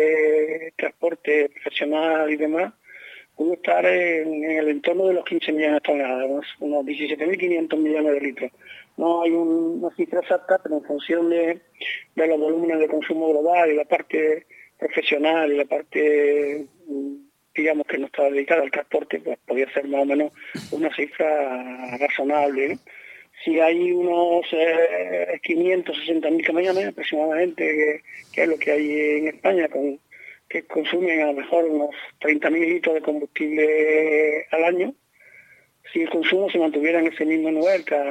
de transporte profesional y demás pudo estar en, en el entorno de los quince millones de toneladas, unos, unos diecisiete mil quinientos millones de litros. No hay un, una cifra exacta, pero en función de, de los volúmenes de consumo global y la parte profesional y la parte, digamos, que no estaba dedicada al transporte, pues podía ser más o menos una cifra razonable, ¿no? Si hay unos eh, quinientos sesenta mil camiones aproximadamente, que, que es lo que hay en España, con, que consumen a lo mejor unos treinta mil litros de combustible al año, si el consumo se mantuviera en ese mismo nivel, que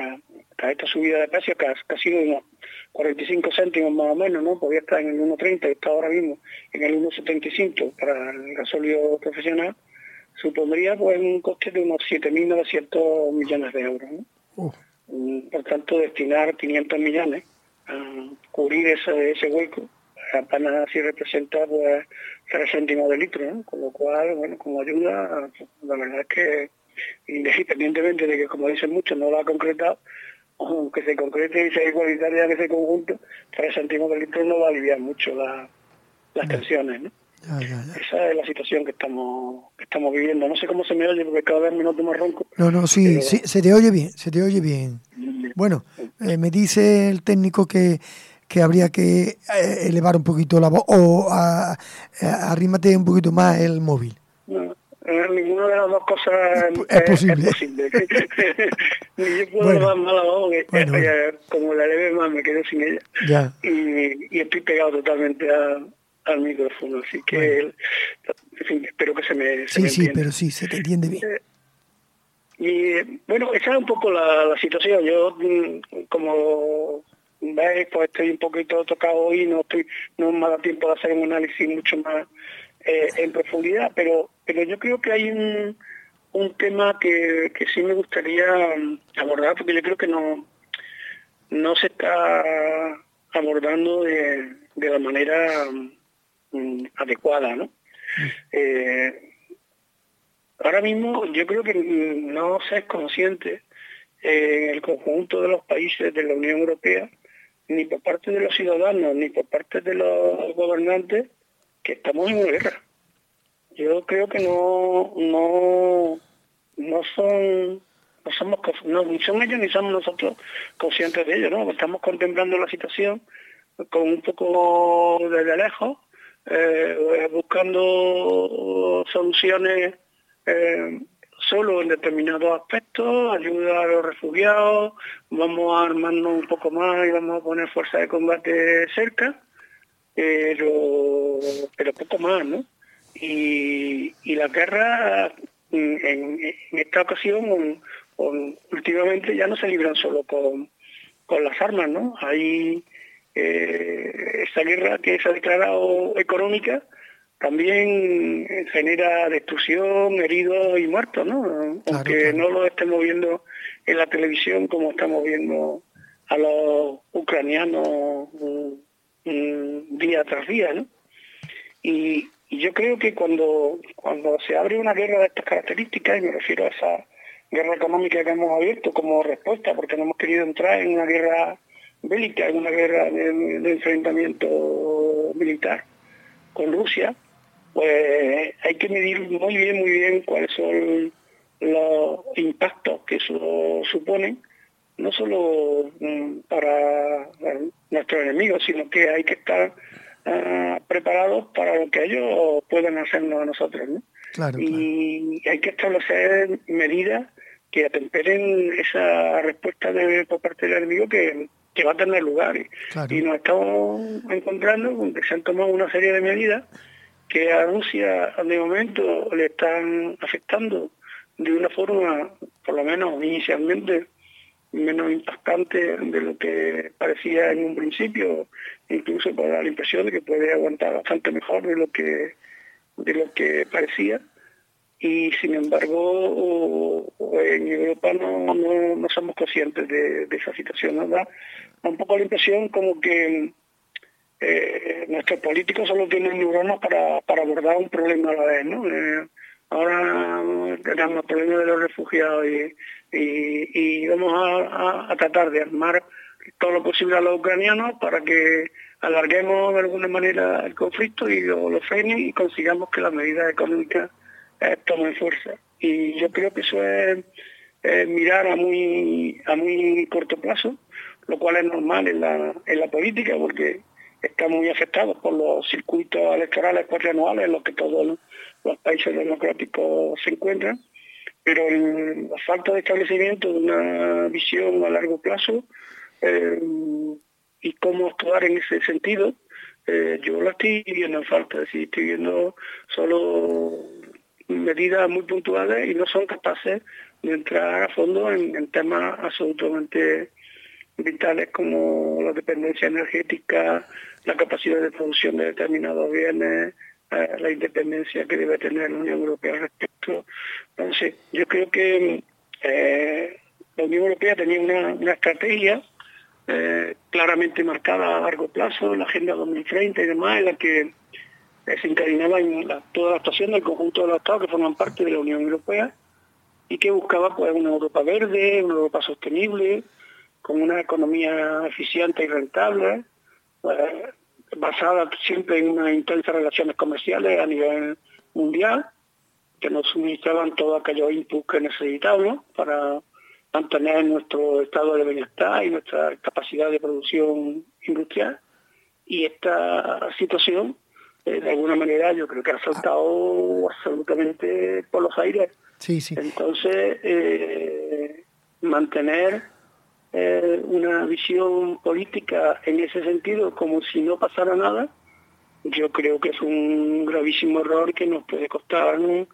a esta subida de precios, que ha, que ha sido unos cuarenta y cinco céntimos más o menos, ¿no? Podría estar en el uno treinta y está ahora mismo en el uno setenta y cinco para el gasóleo profesional, supondría pues un coste de unos siete mil novecientos millones de euros, ¿no? Uh. Por tanto, destinar quinientos millones a cubrir ese, ese hueco apenas así representa pues tres céntimos de litro, ¿no? Con lo cual, bueno, como ayuda, la verdad es que independientemente de que, como dicen muchos, no lo ha concretado, aunque se concrete y sea igualitaria en ese conjunto, tres céntimos de litro no va a aliviar mucho la, las tensiones, ¿no? Ya, ya, ya. Esa es la situación que estamos que estamos viviendo. No sé cómo se me oye porque cada vez me noto más ronco. No, no, sí, pero... sí, se te oye bien, se te oye bien. Bueno, eh, me dice el técnico que, que habría que eh, elevar un poquito la voz o a, a, arrímate un poquito más el móvil. No, eh, ninguna de las dos cosas es, es posible. Es posible. Ni yo puedo bueno, elevar más la voz, que bueno, ella, bueno. como la eleve más me quedo sin ella. Ya. Y, y estoy pegado totalmente a... al micrófono, así que bueno. En fin, espero que se me, se sí, me sí, pero sí, se te entiende bien. Eh, y bueno, esa es un poco la, la situación. Yo, como veis, pues estoy un poquito tocado hoy, no estoy no me da tiempo de hacer un análisis mucho más eh, en profundidad, pero pero yo creo que hay un, un tema que, que sí me gustaría abordar, porque yo creo que no, no se está abordando de, de la manera um, adecuada, ¿no? Eh, ahora mismo yo creo que no se es consciente en el conjunto de los países de la Unión Europea, ni por parte de los ciudadanos, ni por parte de los gobernantes, que estamos en una guerra. Yo creo que no no no son no somos no, ni son ellos ni somos nosotros conscientes de ello, ¿no? Estamos contemplando la situación con un poco desde lejos, eh, buscando soluciones eh, solo en determinados aspectos, ayuda a los refugiados, vamos a armarnos un poco más y vamos a poner fuerzas de combate cerca, pero pero poco más, ¿no? Y, y la guerra en, en esta ocasión, o, últimamente ya no se libran solo con, con las armas, ¿no? Hay eh, esta guerra que se ha declarado económica, también genera destrucción, heridos y muertos, ¿no? Claro, aunque claro. no lo estemos viendo en la televisión como estamos viendo a los ucranianos mm, día tras día, ¿no? Y, y yo creo que cuando, cuando se abre una guerra de estas características, y me refiero a esa guerra económica que hemos abierto como respuesta, porque no hemos querido entrar en una guerra bélica, en una guerra de, de enfrentamiento militar con Rusia, pues hay que medir muy bien, muy bien cuáles son los impactos que eso supone, no solo mm, para bueno, nuestros enemigos, sino que hay que estar uh, preparados para lo que ellos puedan hacernos a nosotros, ¿no? Claro, y claro. hay que establecer medidas que atemperen esa respuesta de, por parte del enemigo que, que va a tener lugar. Claro. Y nos estamos encontrando con que se han tomado una serie de medidas que a Rusia de momento le están afectando de una forma, por lo menos inicialmente, menos impactante de lo que parecía en un principio, incluso para dar la impresión de que puede aguantar bastante mejor de lo que de lo que parecía. Y sin embargo en Europa no, no, no somos conscientes de, de esa situación, ¿no? Da, da un poco la impresión como que eh, nuestros políticos solo tienen neuronas para, para abordar un problema a la vez, ¿no? Eh, ahora tenemos el problema de los refugiados y, y, y vamos a, a, a tratar de armar todo lo posible a los ucranianos para que alarguemos de alguna manera el conflicto y lo, lo frene y consigamos que las medidas económicas eh, tomen fuerza. Y yo creo que eso es eh, mirar a muy a muy corto plazo, lo cual es normal en la, en la política porque está muy afectado por los circuitos electorales cuatrianuales en los que todos los países democráticos se encuentran, pero el, la falta de establecimiento de una visión a largo plazo eh, y cómo actuar en ese sentido, eh, yo la estoy viendo en falta, es decir, estoy viendo solo medidas muy puntuales y no son capaces de entrar a fondo en, en temas absolutamente vitales como la dependencia energética, la capacidad de producción de determinados bienes, eh, la independencia que debe tener la Unión Europea al respecto. Entonces, yo creo que eh, la Unión Europea tenía una, una estrategia eh, claramente marcada a largo plazo, la Agenda dos mil treinta y demás, en la que eh, se encadenaba en la, toda la actuación del conjunto de los Estados que forman parte de la Unión Europea y que buscaba pues una Europa verde, una Europa sostenible, con una economía eficiente y rentable, eh, basada siempre en unas intensas relaciones comerciales a nivel mundial, que nos suministraban todos aquellos inputs que necesitábamos para mantener nuestro estado de bienestar y nuestra capacidad de producción industrial. Y esta situación, eh, de alguna manera, yo creo que ha saltado absolutamente por los aires. Sí, sí. Entonces, eh, mantener eh, una visión política en ese sentido como si no pasara nada, yo creo que es un gravísimo error que nos puede costar muy,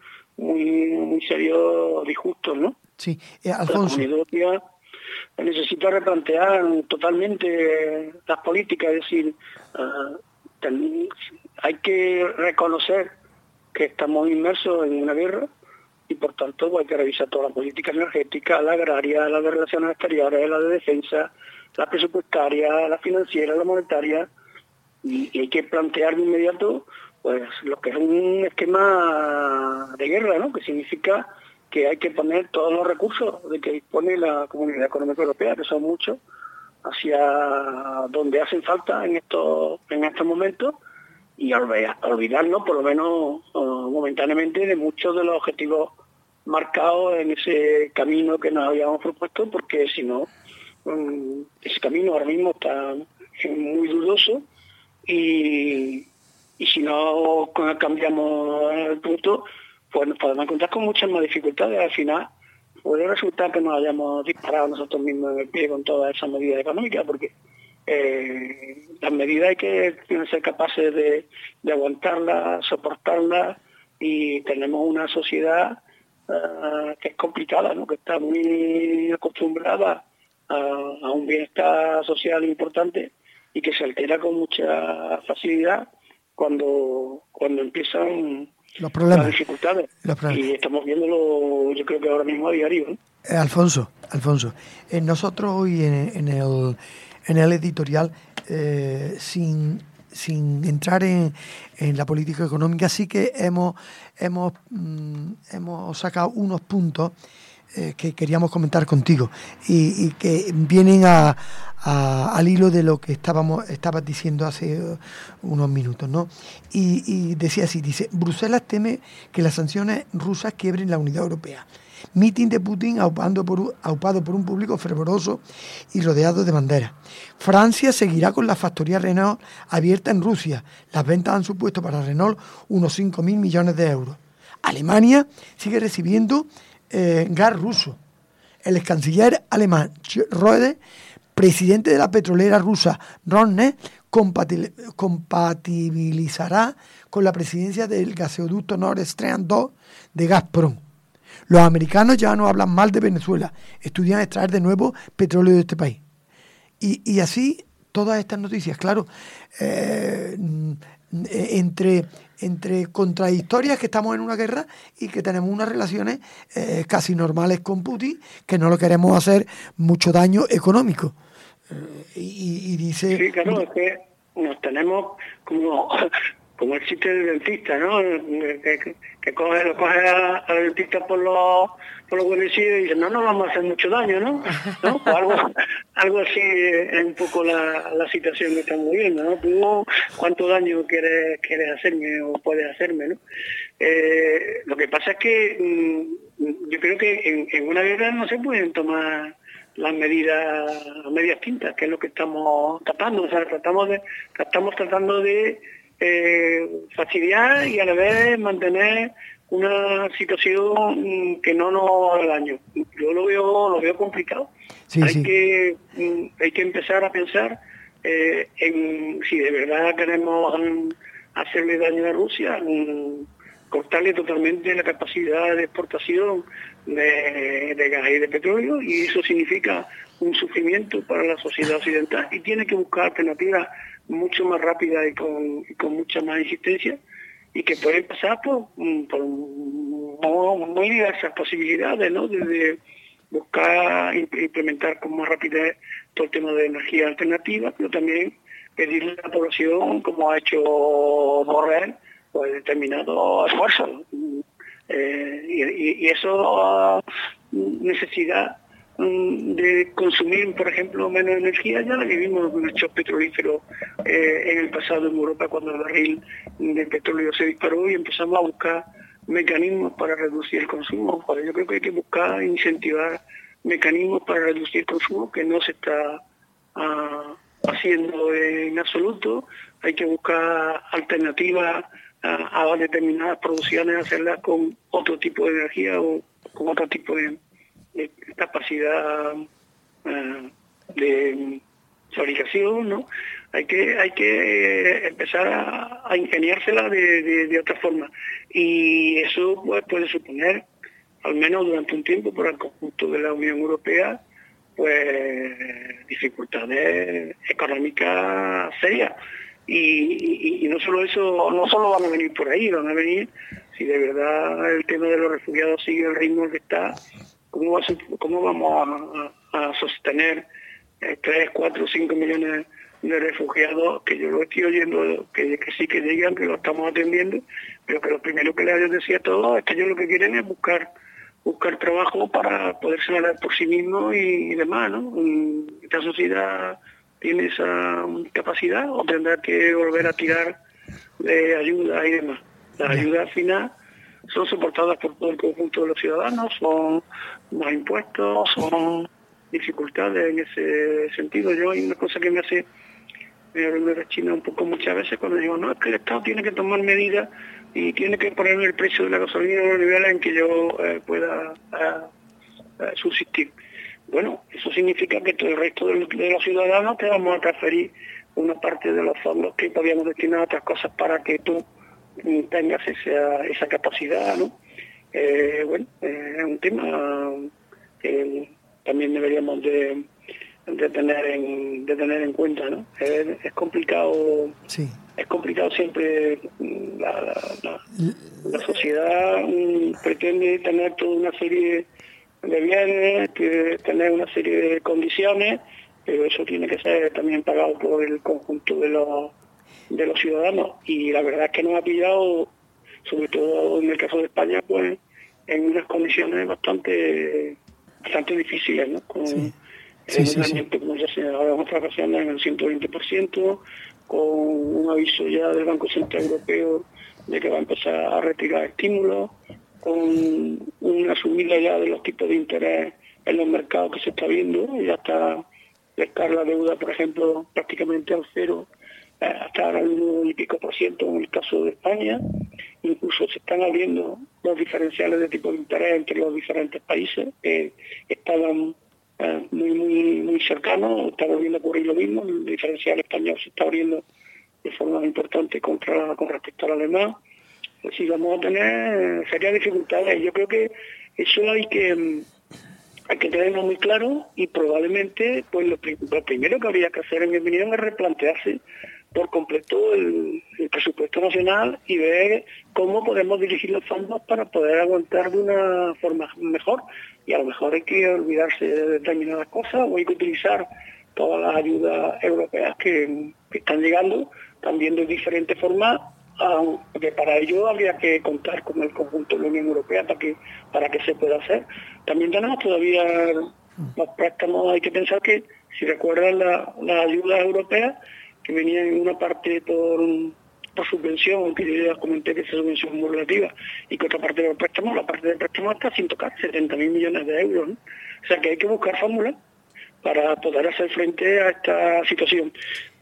muy serios disgustos, ¿no? Sí, eh, Alfonso. La Comunidad Europea necesita replantear totalmente las políticas, es decir, uh, ten, hay que reconocer que estamos inmersos en una guerra y por tanto pues, hay que revisar toda la política energética, la agraria, la de relaciones exteriores, la de defensa, la presupuestaria, la financiera, la monetaria, y, y hay que plantear de inmediato pues lo que es un esquema de guerra, ¿no? Que significa que hay que poner todos los recursos de que dispone la Comunidad Económica Europea, que son muchos, hacia donde hacen falta en estos en estos momentos, y olvidarnos por lo menos uh, momentáneamente de muchos de los objetivos marcados en ese camino que nos habíamos propuesto, porque si no, um, ese camino ahora mismo está muy dudoso y, y si no cambiamos el punto, pues nos podemos encontrar con muchas más dificultades. Al final puede resultar que nos hayamos disparado nosotros mismos en el pie con todas esas medidas económicas, porque eh, las medidas hay que ser capaces de, de aguantarlas, soportarlas, y tenemos una sociedad uh, que es complicada, ¿no? Que está muy acostumbrada a, a un bienestar social importante y que se altera con mucha facilidad cuando, cuando empiezan los problemas, las dificultades. Los problemas. Y estamos viéndolo, yo creo que ahora mismo a diario, ¿no? Eh, Alfonso, Alfonso, eh, nosotros hoy en, en, el, en el editorial, eh, sin, sin entrar en, en la política económica, sí que hemos, hemos, mm, hemos sacado unos puntos eh, que queríamos comentar contigo y, y que vienen a, a, al hilo de lo que estábamos estabas diciendo hace unos minutos, ¿no? Y, y decía así, dice, Bruselas teme que las sanciones rusas quiebren la unidad europea. Mitin de Putin aupado por, aupado por un público fervoroso y rodeado de banderas. Francia seguirá con la factoría Renault abierta en Rusia. Las ventas han supuesto para Renault unos cinco mil millones de euros. Alemania sigue recibiendo eh, gas ruso. El ex canciller alemán Röder, presidente de la petrolera rusa Rosneft, compatibilizará con la presidencia del gasoducto Nord Stream dos de Gazprom. Los americanos ya no hablan mal de Venezuela, estudian extraer de nuevo petróleo de este país. Y, y así todas estas noticias, claro, eh, entre, entre contradictorias, que estamos en una guerra y que tenemos unas relaciones eh, casi normales con Putin, que no lo queremos hacer mucho daño económico. Eh, y, y dice... Sí, claro, es que nos tenemos como... como el chiste del dentista, ¿no? Que, que coge, lo coge al dentista por los por los huevecillos y dice, no nos vamos a hacer mucho daño, ¿no? ¿No? Pues algo, algo así es un poco la, la situación que estamos viviendo, ¿no? Tú, ¿cuánto daño quieres, quieres hacerme o puedes hacerme, ¿no? Eh, lo que pasa es que mmm, yo creo que en, en una guerra no se pueden tomar las medidas, las medias tintas, que es lo que estamos tratando, o sea, tratamos de, estamos tratando de Eh, fastidiar y a la vez mantener una situación que no nos haga daño. Yo lo veo lo veo complicado. Sí, hay sí. que hay que empezar a pensar eh, en si de verdad queremos um, hacerle daño a Rusia, um, cortarle totalmente la capacidad de exportación de, de gas y de petróleo, y eso significa un sufrimiento para la sociedad occidental, y tiene que buscar alternativas mucho más rápida y con, y con mucha más insistencia, y que pueden pasar por, por muy diversas posibilidades, ¿no? Desde buscar implementar con más rapidez todo el tema de energía alternativa, pero también pedirle a la población, como ha hecho Borrell, pues determinado esfuerzo. Eh, y, y eso necesidad de consumir, por ejemplo, menos energía, ya la vivimos con el shock petrolífero eh, en el pasado en Europa, cuando el barril de petróleo se disparó y empezamos a buscar mecanismos para reducir el consumo. Pues yo creo que hay que buscar, incentivar mecanismos para reducir el consumo, que no se está uh, haciendo en absoluto. Hay que buscar alternativas a, a determinadas producciones, hacerlas con otro tipo de energía o con otro tipo de de capacidad uh, de fabricación, ¿no? Hay que hay que empezar a, a ingeniársela de, de, de otra forma, y eso pues, puede suponer, al menos durante un tiempo, para el conjunto de la Unión Europea, pues dificultades económicas serias. Y, y, y no solo eso, no solo van a venir por ahí, van a venir, si de verdad el tema de los refugiados sigue el ritmo que está, ¿cómo, va a ser, cómo vamos a, a sostener eh, tres, cuatro, cinco millones de refugiados, que yo lo estoy oyendo, que, que sí que llegan, que lo estamos atendiendo, pero que lo primero que les decía a todos es que ellos lo que quieren es buscar buscar trabajo para poderse valer por sí mismos y, y demás, ¿no? Esta sociedad tiene esa capacidad o tendrá que volver a tirar de ayuda y demás. Las ayudas al final son soportadas por todo el conjunto de los ciudadanos, son más impuestos, son dificultades en ese sentido. Yo hay una cosa que me hace me, me rechina un poco muchas veces cuando digo, no, es que el Estado tiene que tomar medidas y tiene que ponerme el precio de la gasolina a los niveles en que yo eh, pueda eh, eh, subsistir. Bueno, eso significa que todo el resto de, de los ciudadanos te vamos a transferir una parte de los fondos que podíamos destinar a otras cosas para que tú tengas esa, esa capacidad, ¿no? Eh, bueno, eh, es un tema que también deberíamos de, de tener en de tener en cuenta, ¿no? Es, es complicado, sí. es complicado siempre. La, la, la, la sociedad um, pretende tener toda una serie de bienes, que tener una serie de condiciones, pero eso tiene que ser también pagado por el conjunto de los de los ciudadanos, y la verdad es que nos ha pillado, sobre todo en el caso de España, pues en unas condiciones bastante bastante difíciles, ¿no? Con sí. Sí, sí, sí. Como ya se ha hablado en otras ocasiones, en el ciento veinte por ciento, con un aviso ya del Banco Central Europeo de que va a empezar a retirar estímulos, con una subida ya de los tipos de interés en los mercados que se está viendo, ya está estar la deuda, por ejemplo, prácticamente al cero, hasta ahora al uno y pico por ciento en el caso de España. Incluso se están abriendo los diferenciales de tipo de interés entre los diferentes países, que estaban eh, muy muy muy cercanos, está volviendo a ocurrir lo mismo. El diferencial español se está abriendo de forma importante contra con respecto al alemán. Si vamos a tener serias dificultades, yo creo que eso hay que hay que tenerlo muy claro, y probablemente pues lo, lo primero que habría que hacer en mi opinión es replantearse por completo el, el presupuesto nacional y ver cómo podemos dirigir los fondos para poder aguantar de una forma mejor. Y a lo mejor hay que olvidarse de determinadas cosas, o hay que utilizar todas las ayudas europeas que, que están llegando también de diferentes formas, aunque para ello habría que contar con el conjunto de la Unión Europea para que para que se pueda hacer. También tenemos todavía los préstamos. Hay que pensar que, si recuerdan, la, las ayudas europeas que venían en una parte por, por subvención, aunque yo ya comenté que esa subvención es muy relativa, y que otra parte de los préstamos, la parte del préstamo está sin tocar, setenta mil millones de euros, ¿no? O sea que hay que buscar fórmulas para poder hacer frente a esta situación.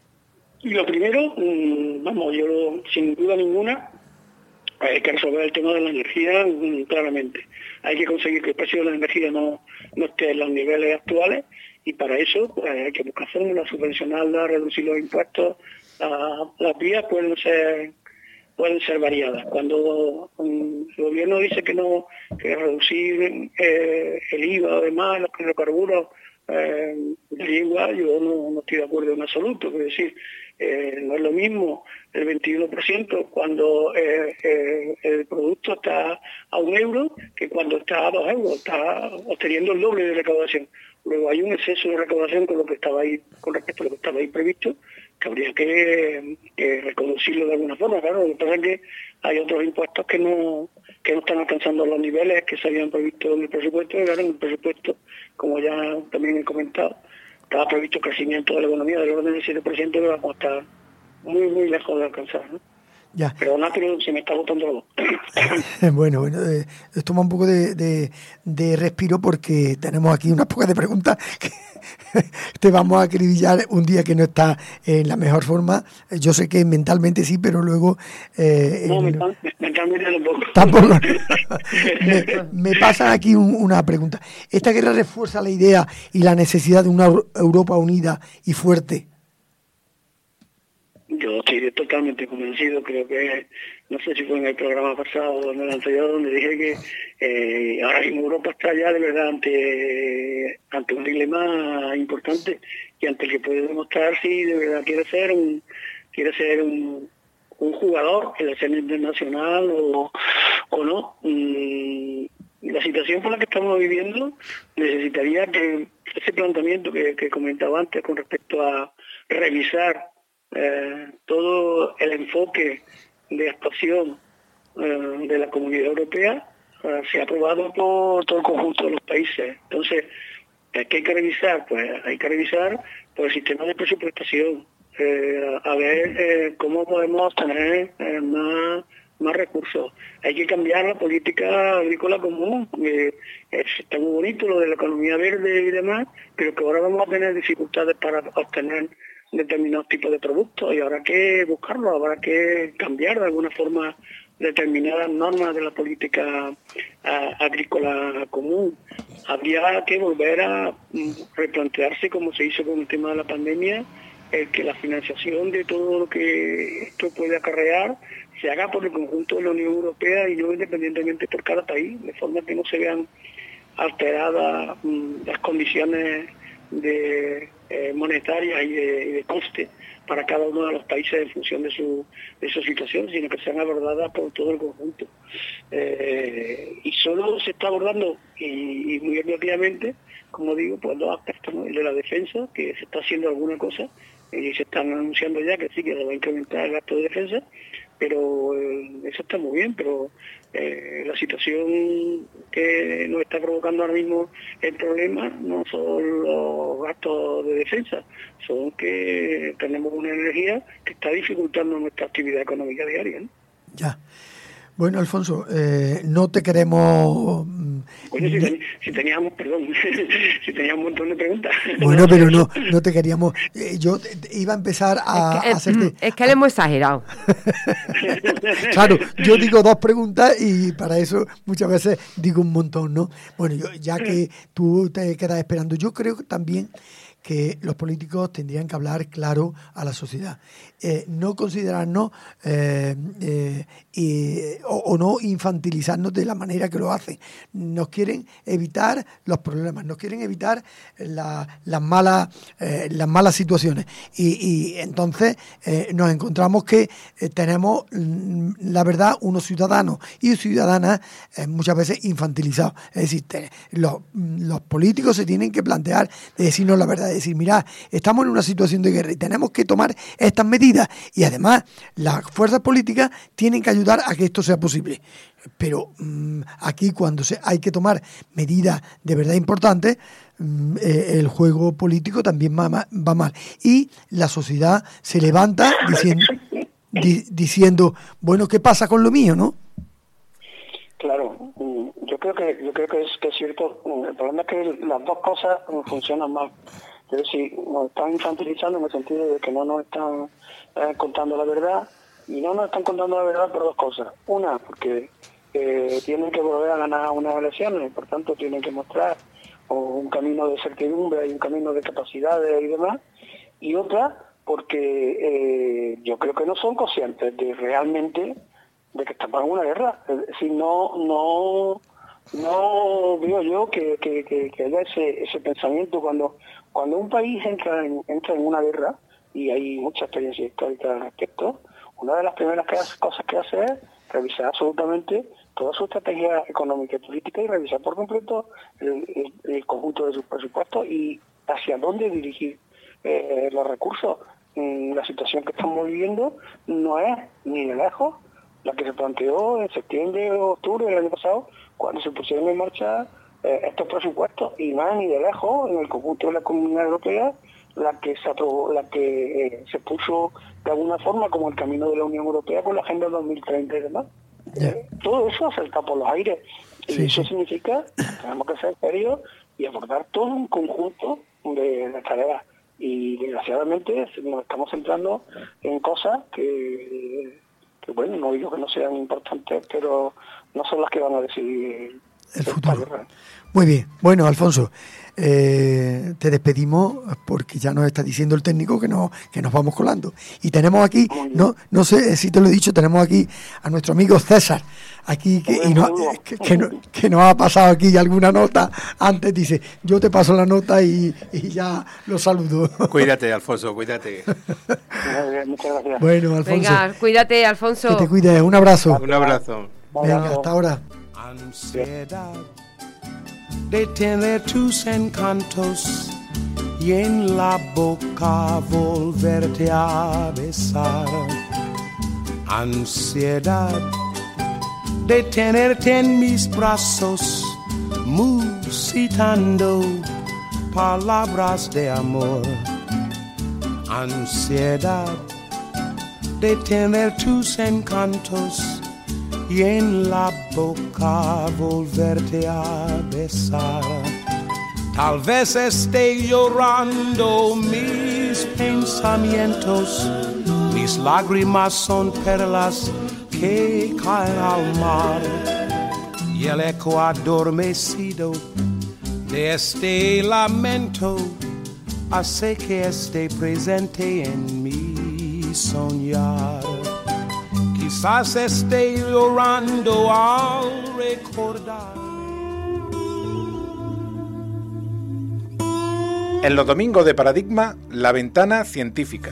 Y lo primero, vamos, yo sin duda ninguna, hay que resolver el tema de la energía claramente. Hay que conseguir que el precio de la energía no, no esté en los niveles actuales, y para eso pues, hay que buscar fórmulas, subvencionarlas, reducir los impuestos. La, las vías pueden ser pueden ser variadas. Cuando um, el gobierno dice que no que reducir eh, el I V A, además, los hidrocarburos, eh, daría igual, yo no, no estoy de acuerdo en absoluto. Es decir, Eh, no es lo mismo el veintiuno por ciento cuando eh, eh, el producto está a un euro que cuando está a dos euros, está obteniendo el doble de recaudación. Luego hay un exceso de recaudación con lo que estaba ahí, con respecto a lo que estaba ahí previsto, que habría que, que reconducirlo de alguna forma. Claro, lo que pasa es que hay otros impuestos que no que no están alcanzando los niveles que se habían previsto en el presupuesto, y ahora en el presupuesto, como ya también he comentado, estaba previsto crecimiento de la economía del orden del siete por ciento, que vamos a estar muy, muy lejos de alcanzar, ¿no? Ya. Perdona, pero se me está botando la voz. Bueno, bueno, eh, toma un poco de, de, de respiro, porque tenemos aquí unas pocas de preguntas que te vamos a acribillar un día que no está en la mejor forma. Yo sé que mentalmente sí, pero luego... Eh, no, en, mental, mentalmente tampoco. Tampoco. me, me pasa aquí un, una pregunta. ¿Esta guerra refuerza la idea y la necesidad de una Europa unida y fuerte? Yo estoy totalmente convencido. Creo que, no sé si fue en el programa pasado o en el anterior, donde dije que eh, ahora mismo Europa está ya de verdad ante ante un dilema importante, y ante el que puede demostrar si de verdad quiere ser un quiere ser un, un jugador en la escena internacional, o, o no. Y la situación por la que estamos viviendo necesitaría que ese planteamiento que, que comentaba antes con respecto a revisar eh, todo el enfoque de actuación eh, de la Comunidad Europea eh, sea aprobado por todo el conjunto de los países. Entonces, ¿qué hay que revisar? Pues hay que revisar por el sistema de presupuestación, eh, a ver eh, cómo podemos tener eh, más, más recursos. Hay que cambiar la política agrícola común. Eh, está muy bonito lo de la economía verde y demás, pero que ahora vamos a tener dificultades para obtener determinados tipos de productos y habrá que buscarlo, habrá que cambiar de alguna forma determinadas normas de la política a, agrícola común. Habría que volver a mm, replantearse, como se hizo con el tema de la pandemia, el que la financiación de todo lo que esto puede acarrear se haga por el conjunto de la Unión Europea y no independientemente por cada país, de forma que no se vean alteradas mm, las condiciones de eh, monetarias y de, y de coste para cada uno de los países en función de su, de su situación, sino que sean abordadas por todo el conjunto. Eh, y solo se está abordando, y, y muy obviamente, como digo, pues dos aspectos, ¿no? El de la defensa, que se está haciendo alguna cosa, y se están anunciando ya que sí, que se va a incrementar el gasto de defensa, pero eh, eso está muy bien, pero eh, la situación que nos está provocando ahora mismo el problema no son los gastos de defensa, son que tenemos una energía que está dificultando nuestra actividad económica diaria, ¿no? Ya. Bueno, Alfonso, eh, no te queremos... Oye, si, ten, si teníamos, perdón, si teníamos un montón de preguntas. Bueno, pero no, no te queríamos... Eh, yo te, te iba a empezar a, es que, a hacerte... Es que le hemos exagerado. Claro, yo digo dos preguntas y para eso muchas veces digo un montón, ¿no? Bueno, yo, ya que tú te quedas esperando, yo creo que también que los políticos tendrían que hablar claro a la sociedad. Eh, no considerarnos eh, eh, eh, o, o no infantilizarnos de la manera que lo hacen. Nos quieren evitar los problemas, nos quieren evitar la, las malas eh, las malas situaciones. Y, y entonces eh, nos encontramos que eh, tenemos, la verdad, unos ciudadanos y ciudadanas eh, muchas veces infantilizados. Es decir, te, los, los políticos se tienen que plantear de decirnos la verdad, de decir, mira, estamos en una situación de guerra y tenemos que tomar estas medidas. Y además, las fuerzas políticas tienen que ayudar a que esto sea posible. Pero mmm, aquí, cuando se, hay que tomar medidas de verdad importantes, mmm, eh, el juego político también va, va mal. Y la sociedad se levanta diciendo, di, diciendo, bueno, ¿qué pasa con lo mío, no? Claro, yo creo que yo creo que es, que es cierto. El problema es que las dos cosas funcionan mal. Es decir, nos están infantilizando en el sentido de que no nos están eh, contando la verdad, y no nos están contando la verdad por dos cosas. Una, porque eh, tienen que volver a ganar unas elecciones, por tanto tienen que mostrar o, un camino de certidumbre y un camino de capacidades y demás. Y otra, porque eh, yo creo que no son conscientes de realmente de que estamos en una guerra. Es decir, no, no, no veo yo que, que, que, que haya ese, ese pensamiento cuando... Cuando un país entra en, entra en una guerra, y hay mucha experiencia histórica al respecto, una de las primeras que hace, cosas que hace es revisar absolutamente toda su estrategia económica y política y revisar por completo el, el, el conjunto de sus presupuestos y hacia dónde dirigir eh, los recursos. En la situación que estamos viviendo no es ni de lejos la que se planteó en septiembre o octubre del año pasado, cuando se pusieron en marcha estos presupuestos, y más ni de lejos en el conjunto de la Comunidad Europea la que se aprobó, la que eh, se puso de alguna forma como el camino de la Unión Europea con la Agenda dos mil treinta y demás. Yeah. Eh, todo eso salta por los aires, y sí, eso sí. significa que tenemos que ser serios y abordar todo un conjunto de, de tareas, y desgraciadamente nos estamos centrando en cosas que, que bueno, no digo que no sean importantes, pero no son las que van a decidir el futuro. Muy bien. Bueno, Alfonso, eh, te despedimos porque ya nos está diciendo el técnico que, no, que nos vamos colando. Y tenemos aquí, no no sé si te lo he dicho, tenemos aquí a nuestro amigo César, aquí que, y no, que, que, no, que nos ha pasado aquí alguna nota antes, dice, yo te paso la nota y, y ya lo saludo. Cuídate, Alfonso, cuídate. Muchas gracias. Bueno, Alfonso. Venga, cuídate, Alfonso. Que te cuides, un abrazo. Un abrazo. Venga, hasta ahora. Ansiedad de tener tus encantos y en la boca volverte a besar. Ansiedad de tenerte en mis brazos musitando palabras de amor. Ansiedad de tener tus encantos y en la boca volverte a besar. Tal vez esté llorando mis pensamientos, mis lágrimas son perlas que caen al mar, y el eco adormecido de este lamento hace que esté presente en mi soñar. Quizás esté llorando al recordar. En los domingos de Paradigma, la ventana científica.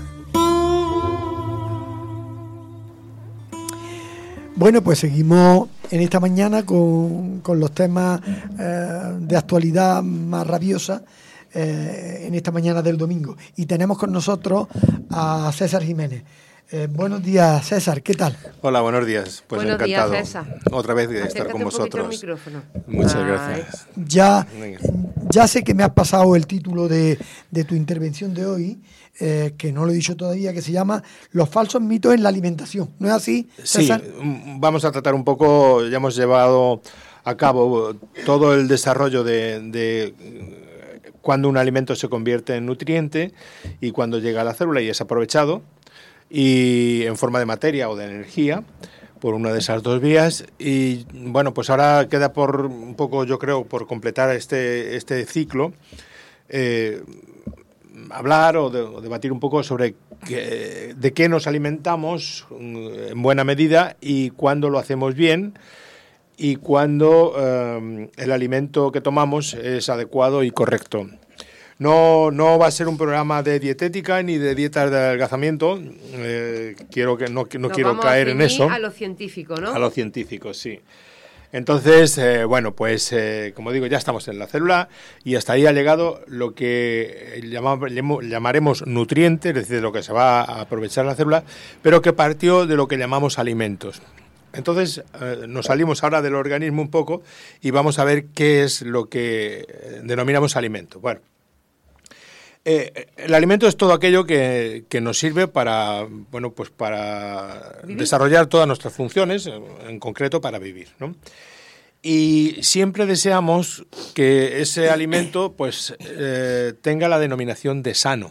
Bueno, pues seguimos en esta mañana con, con los temas eh, de actualidad más rabiosa eh, en esta mañana del domingo. Y tenemos con nosotros a César Jiménez. Eh, buenos días, César, ¿qué tal? Hola, buenos días. Pues buenos encantado días, César. Otra vez de Acércate estar con un vosotros. poquito al micrófono. Muchas Ay. gracias. Ya, ya sé que me has pasado el título de, de tu intervención de hoy, eh, que no lo he dicho todavía, que se llama Los falsos mitos en la alimentación. ¿No es así, César? Sí, vamos a tratar un poco, ya hemos llevado a cabo todo el desarrollo de, de cuando un alimento se convierte en nutriente y cuando llega a la célula y es aprovechado, y en forma de materia o de energía, por una de esas dos vías. Y bueno, pues ahora queda por un poco, yo creo, por completar este, este ciclo, eh, hablar o, de, o debatir un poco sobre que, de qué nos alimentamos en buena medida y cuándo lo hacemos bien y cuándo eh, el alimento que tomamos es adecuado y correcto. No, no va a ser un programa de dietética ni de dietas de adelgazamiento. Eh, quiero que no, no quiero caer en eso. A lo científico, ¿no? A lo científico, sí. Entonces, eh, bueno, pues eh, como digo, ya estamos en la célula y hasta ahí ha llegado lo que llamamos, llamaremos nutriente, es decir, lo que se va a aprovechar en la célula, pero que partió de lo que llamamos alimentos. Entonces, eh, nos salimos ahora del organismo un poco y vamos a ver qué es lo que denominamos alimento. Bueno. Eh, el alimento es todo aquello que, que nos sirve para, bueno, pues para ¿Vivir? desarrollar todas nuestras funciones, en concreto para vivir, ¿no? Y siempre deseamos que ese alimento, pues, eh, tenga la denominación de sano.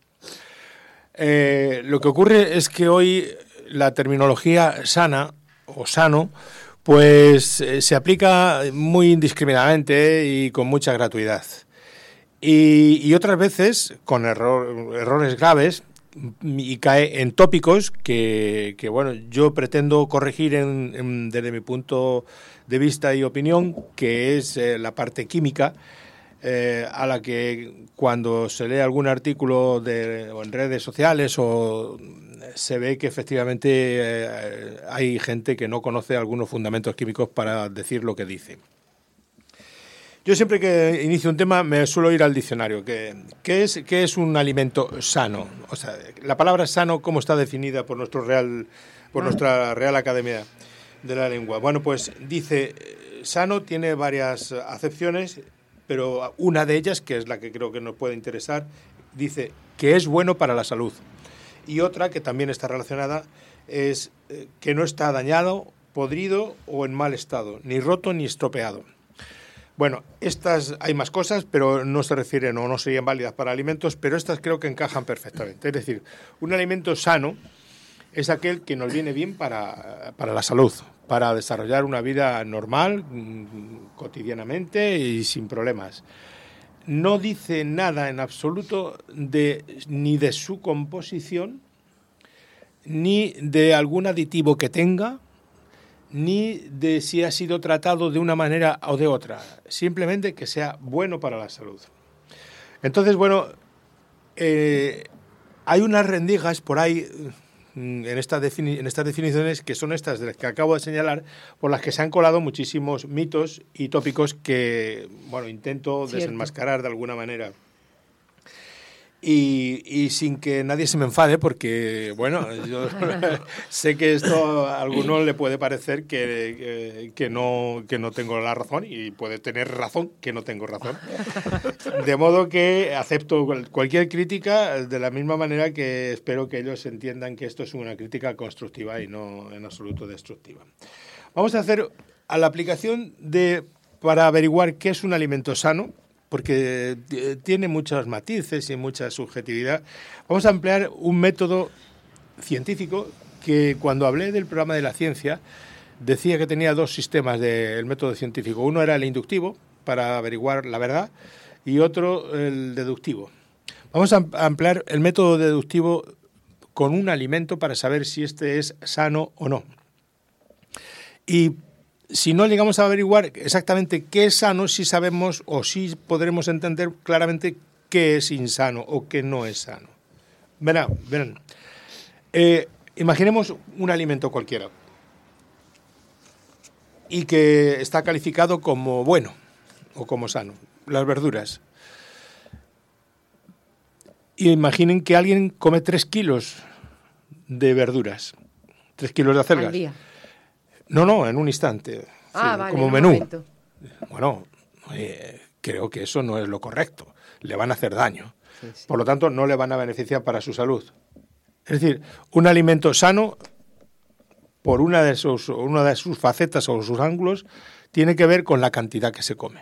Eh, lo que ocurre es que hoy la terminología sana o sano, pues, eh, se aplica muy indiscriminadamente y con mucha gratuidad. Y, y otras veces con error, errores graves y cae en tópicos que, que bueno, yo pretendo corregir en, en, desde mi punto de vista y opinión, que es eh, la parte química, eh, a la que cuando se lee algún artículo de, o en redes sociales o se ve que efectivamente eh, hay gente que no conoce algunos fundamentos químicos para decir lo que dice. Yo siempre que inicio un tema me suelo ir al diccionario. ¿Qué, qué, es, qué es un alimento sano? O sea, la palabra sano, ¿cómo está definida por nuestro Real, por nuestra Real Academia de la Lengua? Bueno, pues dice, sano tiene varias acepciones, pero una de ellas, que es la que creo que nos puede interesar, dice que es bueno para la salud. Y otra, que también está relacionada, es que no está dañado, podrido o en mal estado, ni roto ni estropeado. Bueno, estas hay más cosas, pero no se refieren o no serían válidas para alimentos, pero estas creo que encajan perfectamente. Es decir, un alimento sano es aquel que nos viene bien para, para la salud, para desarrollar una vida normal, cotidianamente y sin problemas. No dice nada en absoluto de, ni de su composición, ni de algún aditivo que tenga, ni de si ha sido tratado de una manera o de otra, simplemente que sea bueno para la salud. Entonces, bueno, eh, hay unas rendijas por ahí en, esta defini- en estas definiciones, que son estas de las que acabo de señalar, por las que se han colado muchísimos mitos y tópicos que, bueno, intento Cierto. desenmascarar de alguna manera. Y, y sin que nadie se me enfade, porque, bueno, yo sé que esto a alguno le puede parecer que, que, que, no, que no tengo la razón, y puede tener razón que no tengo razón. De modo que acepto cualquier crítica de la misma manera que espero que ellos entiendan que esto es una crítica constructiva y no en absoluto destructiva. Vamos a hacer a la aplicación de para averiguar qué es un alimento sano, porque tiene muchos matices y mucha subjetividad. Vamos a emplear un método científico que, cuando hablé del programa de la ciencia, decía que tenía dos sistemas del método científico. Uno era el inductivo, para averiguar la verdad, y otro el deductivo. Vamos a emplear el método deductivo con un alimento para saber si este es sano o no. Y si no llegamos a averiguar exactamente qué es sano, sí sabemos o sí podremos entender claramente qué es insano o qué no es sano. Verán, verán. Eh, imaginemos un alimento cualquiera y que está calificado como bueno o como sano. Las verduras. Imaginen que alguien come tres kilos de verduras, tres kilos de acelgas. Al día. No, no, en un instante. Ah, sí, vale, como un menú. momento. Bueno, eh, creo que eso no es lo correcto. Le van a hacer daño. Sí, sí. Por lo tanto, no le van a beneficiar para su salud. Es decir, un alimento sano, por una de sus, una de sus facetas o sus ángulos, tiene que ver con la cantidad que se come.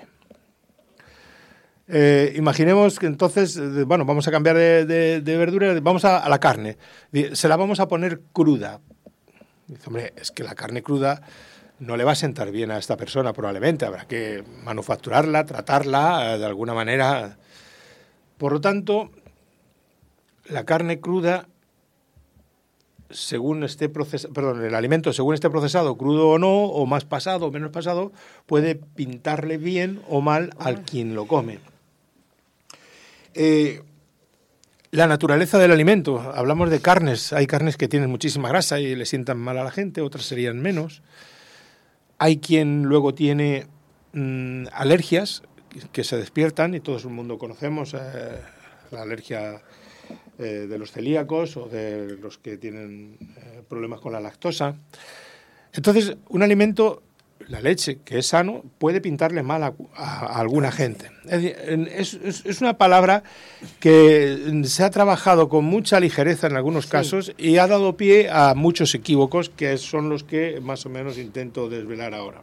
Eh, imaginemos que entonces, eh, bueno, vamos a cambiar de, de, de verdura, vamos a, a la carne. Se la vamos a poner cruda. Dice, hombre, es que la carne cruda no le va a sentar bien a esta persona, probablemente. Habrá que manufacturarla, tratarla de alguna manera. Por lo tanto, la carne cruda, según esté procesado, perdón, el alimento según esté procesado, crudo o no, o más pasado o menos pasado, puede pintarle bien o mal al quien lo come. Eh, La naturaleza del alimento. Hablamos de carnes. Hay carnes que tienen muchísima grasa y le sientan mal a la gente, otras serían menos. Hay quien luego tiene mmm, alergias que se despiertan, y todo el mundo conocemos eh, la alergia eh, de los celíacos o de los que tienen eh, problemas con la lactosa. Entonces, un alimento, la leche, que es sano, puede pintarle mal a, a, a alguna gente. Es, es, es, es una palabra que se ha trabajado con mucha ligereza en algunos sí. casos y ha dado pie a muchos equívocos, que son los que más o menos intento desvelar ahora.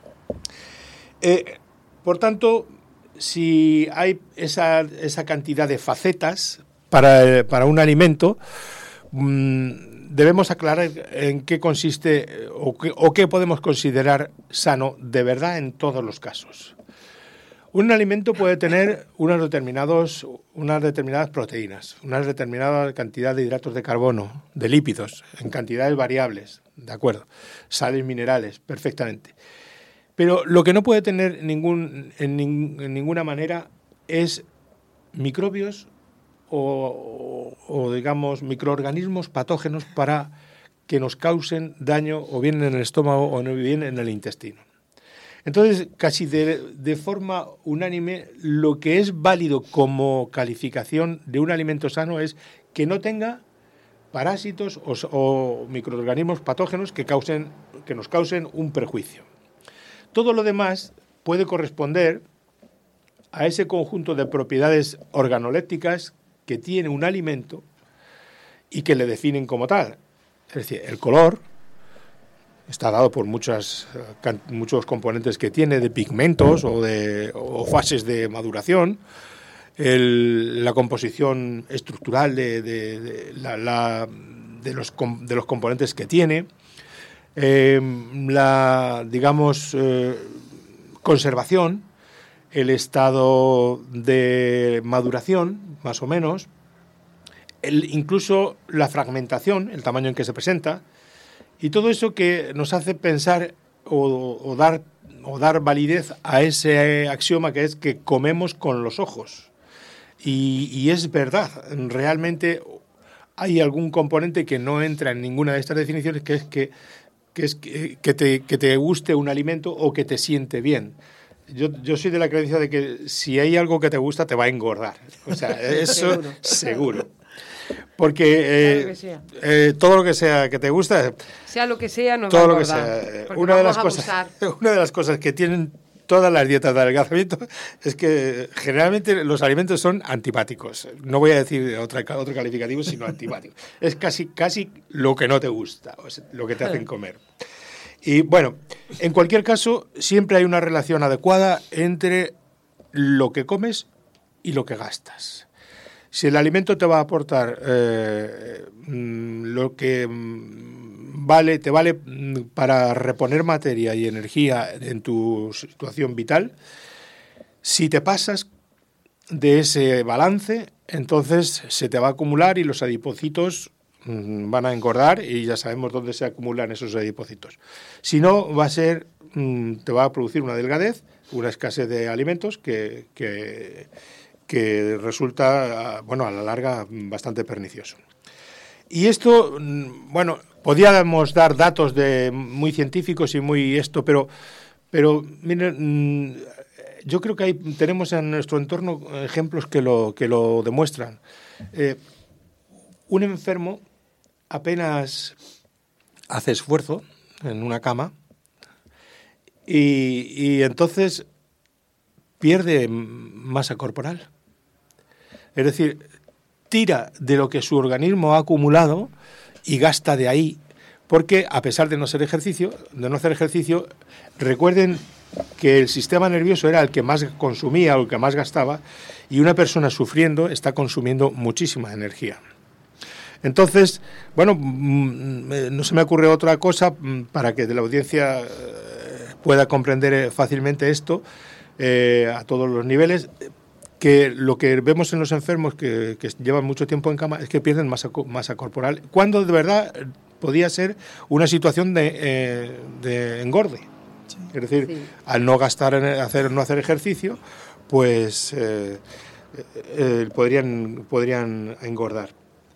Eh, por tanto, si hay esa, esa cantidad de facetas para, para un alimento, mmm, debemos aclarar en qué consiste o qué, o qué podemos considerar sano de verdad en todos los casos. Un alimento puede tener unos determinados, unas determinadas proteínas, una determinada cantidad de hidratos de carbono, de lípidos, en cantidades variables, ¿de acuerdo? Sales minerales, perfectamente. Pero lo que no puede tener ningún, en, nin, en ninguna manera es microbios O, o, o, digamos, microorganismos patógenos para que nos causen daño o bien en el estómago o bien en el intestino. Entonces, casi de, de forma unánime, lo que es válido como calificación de un alimento sano es que no tenga parásitos o, o microorganismos patógenos que, causen, que nos causen un perjuicio. Todo lo demás puede corresponder a ese conjunto de propiedades organolépticas que tiene un alimento y que le definen como tal. Es decir, el color está dado por muchas, muchos componentes que tiene, de pigmentos o, de, o fases de maduración, el, la composición estructural de, de, de, la, la, de, los, de los componentes que tiene, eh, la, digamos, eh, conservación, el estado de maduración, más o menos, el, incluso la fragmentación, el tamaño en que se presenta, y todo eso que nos hace pensar o, o, dar, o dar validez a ese axioma que es que comemos con los ojos. Y, y es verdad, realmente hay algún componente que no entra en ninguna de estas definiciones, que es que, que, es que, que, te, que te guste un alimento o que te siente bien. Yo, yo soy de la creencia de que si hay algo que te gusta, te va a engordar. O sea, eso seguro. seguro. Porque eh, lo que sea. eh, todo lo que sea que te gusta, sea lo que sea, no todo va a lo que engordar, sea. Una de las cosas, una de las cosas que tienen todas las dietas de adelgazamiento es que generalmente los alimentos son antipáticos. No voy a decir otra, otro calificativo, sino antipáticos. Es casi, casi lo que no te gusta, o sea, lo que te hacen comer. Y bueno, en cualquier caso, siempre hay una relación adecuada entre lo que comes y lo que gastas. Si el alimento te va a aportar eh, lo que vale, te vale para reponer materia y energía en tu situación vital, si te pasas de ese balance, entonces se te va a acumular y los adipocitos van a engordar y ya sabemos dónde se acumulan esos adipocitos. Si no, va a ser, te va a producir una delgadez, una escasez de alimentos que... que que resulta, bueno, a la larga bastante pernicioso. Y esto, bueno, podíamos dar datos de muy científicos y muy esto, pero, pero miren, yo creo que hay, tenemos en nuestro entorno ejemplos que lo, que lo demuestran. Eh, un enfermo apenas hace esfuerzo en una cama y, y entonces pierde masa corporal. Es decir, tira de lo que su organismo ha acumulado y gasta de ahí, porque a pesar de no hacer ejercicio, de no hacer ejercicio, recuerden que el sistema nervioso era el que más consumía o el que más gastaba, y una persona sufriendo está consumiendo muchísima energía. Entonces, bueno, no se me ocurre otra cosa para que la audiencia pueda comprender fácilmente esto eh, a todos los niveles, que lo que vemos en los enfermos que, que llevan mucho tiempo en cama es que pierden masa, masa corporal, cuando de verdad podía ser una situación de, eh, de engorde. Sí. Es decir, sí. al no gastar, en hacer, no hacer ejercicio, pues eh, eh, podrían, podrían engordar.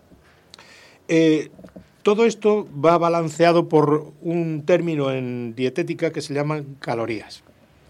Eh, todo esto va balanceado por un término en dietética que se llaman calorías.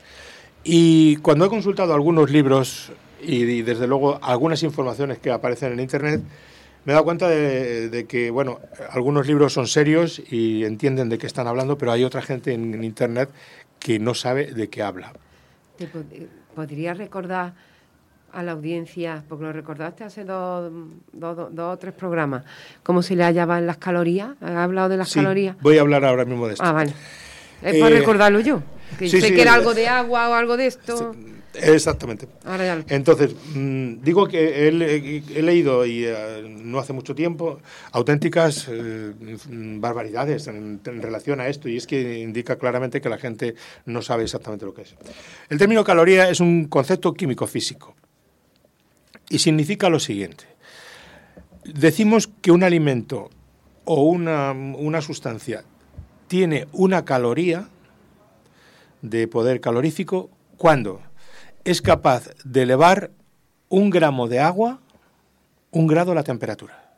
Y cuando he consultado algunos libros y, y desde luego algunas informaciones que aparecen en Internet, me he dado cuenta de, de que, bueno, algunos libros son serios y entienden de qué están hablando, pero hay otra gente en, en Internet que no sabe de qué habla. ¿Te pod podrías recordar a la audiencia, porque lo recordaste hace dos, dos, dos, dos o tres programas, cómo se le hallaban las calorías? ¿Has hablado de las sí, calorías? Voy a hablar ahora mismo de esto. Ah, vale. Es eh, para recordarlo yo. Que sí, sé sí, que era algo de agua o algo de esto. Sí, exactamente. Ahora ya lo... Entonces, mmm, digo que he, he, he leído, y uh, no hace mucho tiempo, auténticas uh, barbaridades en, en relación a esto, y es que indica claramente que la gente no sabe exactamente lo que es. El término caloría es un concepto químico-físico y significa lo siguiente. Decimos que un alimento o una, una sustancia tiene una caloría de poder calorífico cuando es capaz de elevar un gramo de agua, un grado la temperatura,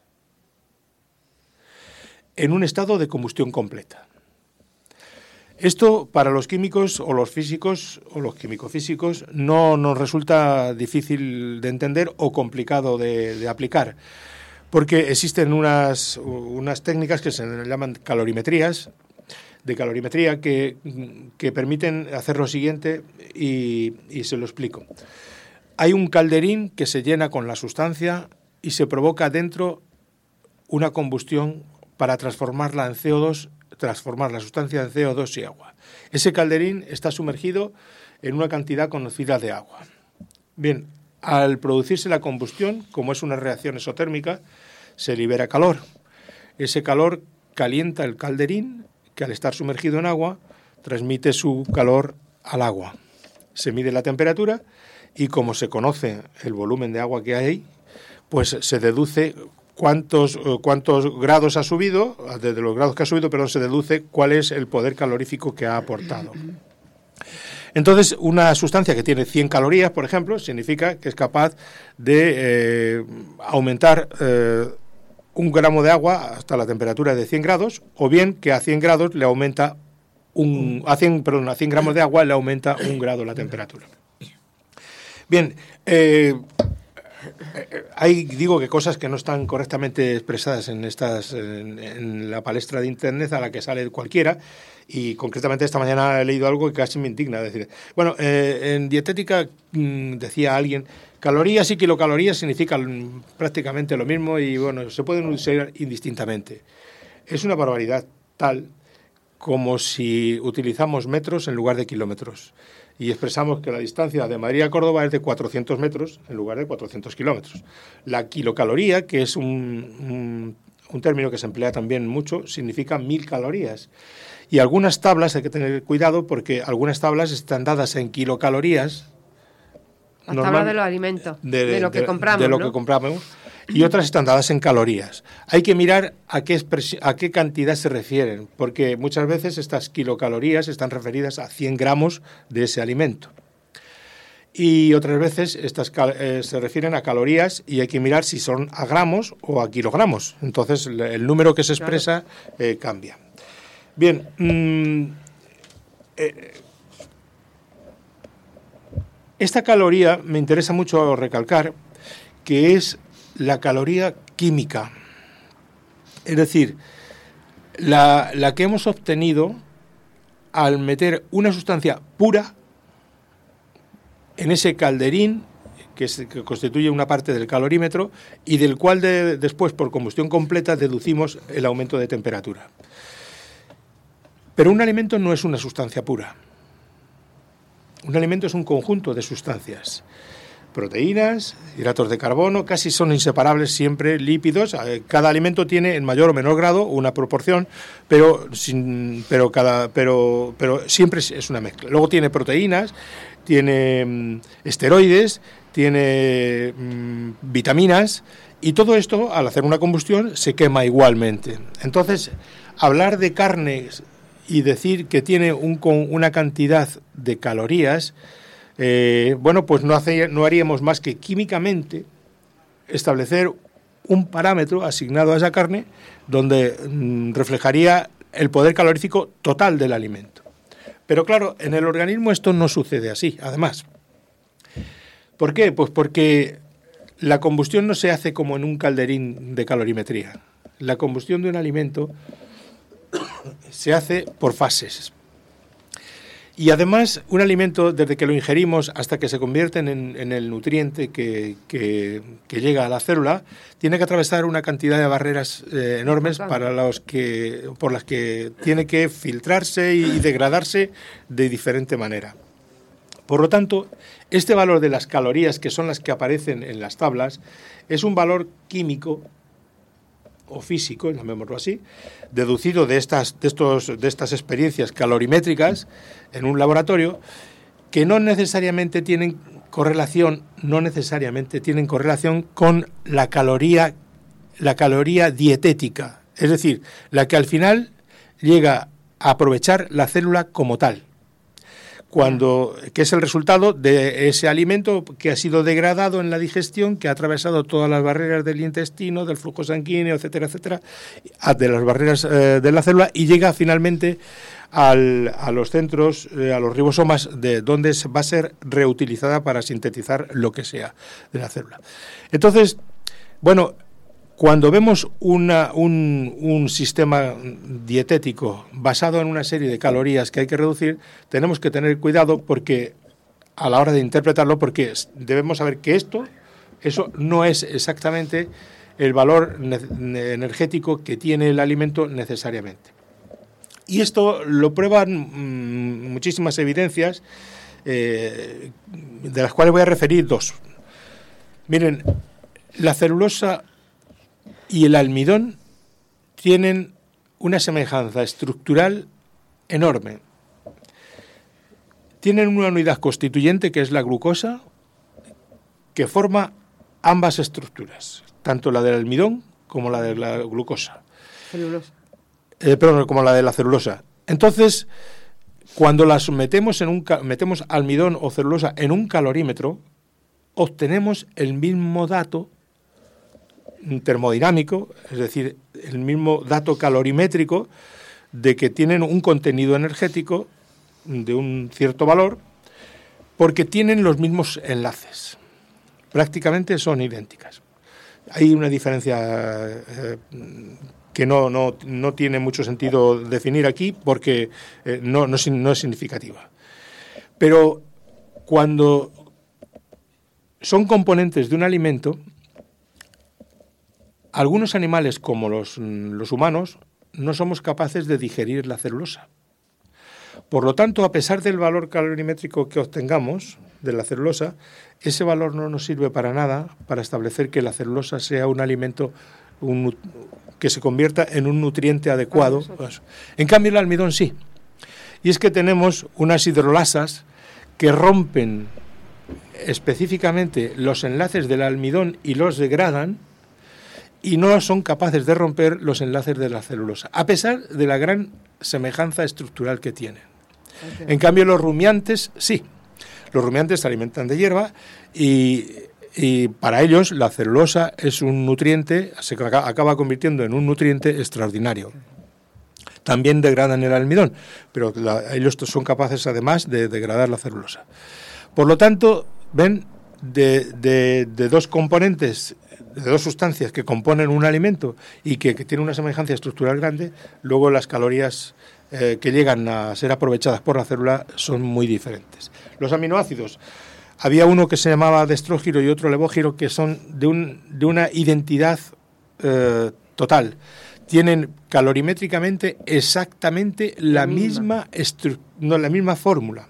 en un estado de combustión completa. Esto para los químicos o los físicos o los químico-físicos no nos resulta difícil de entender o complicado de, de aplicar, porque existen unas, unas técnicas que se llaman calorimetrías, de calorimetría que, que permiten hacer lo siguiente y, y se lo explico. Hay un calderín que se llena con la sustancia y se provoca dentro una combustión para transformarla en C O dos, transformar la sustancia en C O dos y agua. Ese calderín está sumergido en una cantidad conocida de agua. Bien, al producirse la combustión, como es una reacción exotérmica, se libera calor. Ese calor calienta el calderín, que al estar sumergido en agua, transmite su calor al agua. Se mide la temperatura y como se conoce el volumen de agua que hay, pues se deduce cuántos, cuántos grados ha subido, desde los grados que ha subido, perdón, se deduce cuál es el poder calorífico que ha aportado. Entonces, una sustancia que tiene cien calorías, por ejemplo, significa que es capaz de eh, aumentar eh, un gramo de agua hasta la temperatura de cien grados, o bien que a cien grados le aumenta un, a cien, perdón, a cien gramos de agua le aumenta un grado la temperatura. Bien, eh, hay, digo que cosas que no están correctamente expresadas en estas en, en la palestra de internet a la que sale cualquiera, y concretamente esta mañana he leído algo que casi me indigna. Decir, bueno, eh, en dietética mmm, decía alguien, calorías y kilocalorías significan prácticamente lo mismo y bueno, se pueden usar indistintamente. Es una barbaridad tal como si utilizamos metros en lugar de kilómetros y expresamos que la distancia de Madrid a Córdoba es de cuatrocientos metros en lugar de cuatrocientos kilómetros. La kilocaloría, que es un, un, un término que se emplea también mucho, significa mil calorías. Y algunas tablas, hay que tener cuidado porque algunas tablas están dadas en kilocalorías. Las tablas de los alimentos, de, de lo que de, compramos, de lo ¿no? que compramos, y otras están dadas en calorías. Hay que mirar a qué, a qué cantidad se refieren, porque muchas veces estas kilocalorías están referidas a cien gramos de ese alimento. Y otras veces estas eh, se refieren a calorías y hay que mirar si son a gramos o a kilogramos. Entonces el número que se expresa eh, cambia. Bien, mmm, eh, esta caloría me interesa mucho recalcar que es la caloría química, es decir, la, la que hemos obtenido al meter una sustancia pura en ese calderín que, es, que constituye una parte del calorímetro y del cual de, después por combustión completa deducimos el aumento de temperatura. Pero un alimento no es una sustancia pura. Un alimento es un conjunto de sustancias. Proteínas, hidratos de carbono, casi son inseparables siempre, lípidos. Cada alimento tiene en mayor o menor grado una proporción, pero sin, pero cada pero pero siempre es una mezcla. Luego tiene proteínas, tiene mm, esteroides, tiene mm, vitaminas, y todo esto al hacer una combustión se quema igualmente. Entonces, hablar de carnes y decir que tiene un, con una cantidad de calorías, eh, bueno, pues no, hace, no haríamos más que químicamente establecer un parámetro asignado a esa carne donde mm, reflejaría el poder calorífico total del alimento. Pero claro, en el organismo esto no sucede así, además. ¿Por qué? Pues porque la combustión no se hace como en un calderín de calorimetría. La combustión de un alimento se hace por fases. Y además, un alimento, desde que lo ingerimos hasta que se convierte en, en el nutriente que, que, que llega a la célula, tiene que atravesar una cantidad de barreras eh, enormes para los que, por las que tiene que filtrarse y degradarse de diferente manera. Por lo tanto, este valor de las calorías, que son las que aparecen en las tablas, es un valor químico o físico, llamémoslo así, deducido de estas, de estos, de estas experiencias calorimétricas en un laboratorio, que no necesariamente tienen correlación, no necesariamente tienen correlación con la caloría, la caloría dietética, es decir, la que al final llega a aprovechar la célula como tal, cuando, que es el resultado de ese alimento que ha sido degradado en la digestión, que ha atravesado todas las barreras del intestino, del flujo sanguíneo, etcétera, etcétera, de las barreras eh, de la célula, y llega finalmente al, a los centros, eh, a los ribosomas, de donde va a ser reutilizada para sintetizar lo que sea de la célula. Entonces, bueno, cuando vemos una, un, un sistema dietético basado en una serie de calorías que hay que reducir, tenemos que tener cuidado porque a la hora de interpretarlo, porque debemos saber que esto, eso no es exactamente el valor energético que tiene el alimento necesariamente. Y esto lo prueban mmm, muchísimas evidencias, eh, de las cuales voy a referir dos. Miren, la celulosa y el almidón tienen una semejanza estructural enorme. Tienen una unidad constituyente que es la glucosa, que forma ambas estructuras, tanto la del almidón como la de la glucosa. Celulosa. Eh, perdón, como la de la celulosa. Entonces, cuando las metemos en un metemos almidón o celulosa en un calorímetro, obtenemos el mismo dato termodinámico, es decir, el mismo dato calorimétrico de que tienen un contenido energético de un cierto valor, porque tienen los mismos enlaces. Prácticamente son idénticas. Hay una diferencia eh, que no, no, no tiene mucho sentido definir aquí porque eh, no, no, no es significativa. Pero cuando son componentes de un alimento, algunos animales, como los, los humanos, no somos capaces de digerir la celulosa. Por lo tanto, a pesar del valor calorimétrico que obtengamos de la celulosa, ese valor no nos sirve para nada para establecer que la celulosa sea un alimento un, que se convierta en un nutriente adecuado. En cambio, el almidón sí. Y es que tenemos unas hidrolasas que rompen específicamente los enlaces del almidón y los degradan, y no son capaces de romper los enlaces de la celulosa, a pesar de la gran semejanza estructural que tienen. Okay. En cambio, los rumiantes sí. Los rumiantes se alimentan de hierba y, y para ellos la celulosa es un nutriente, se acaba convirtiendo en un nutriente extraordinario. También degradan el almidón, pero la, ellos son capaces además de degradar la celulosa. Por lo tanto, ven, de, de, de dos componentes, de dos sustancias que componen un alimento y que, que tienen una semejanza estructural grande, luego las calorías eh, que llegan a ser aprovechadas por la célula son muy diferentes. Los aminoácidos, había uno que se llamaba destrógiro y otro levógiro, que son de, un, de una identidad eh, total. Tienen calorimétricamente exactamente la, la misma, misma no, la misma fórmula.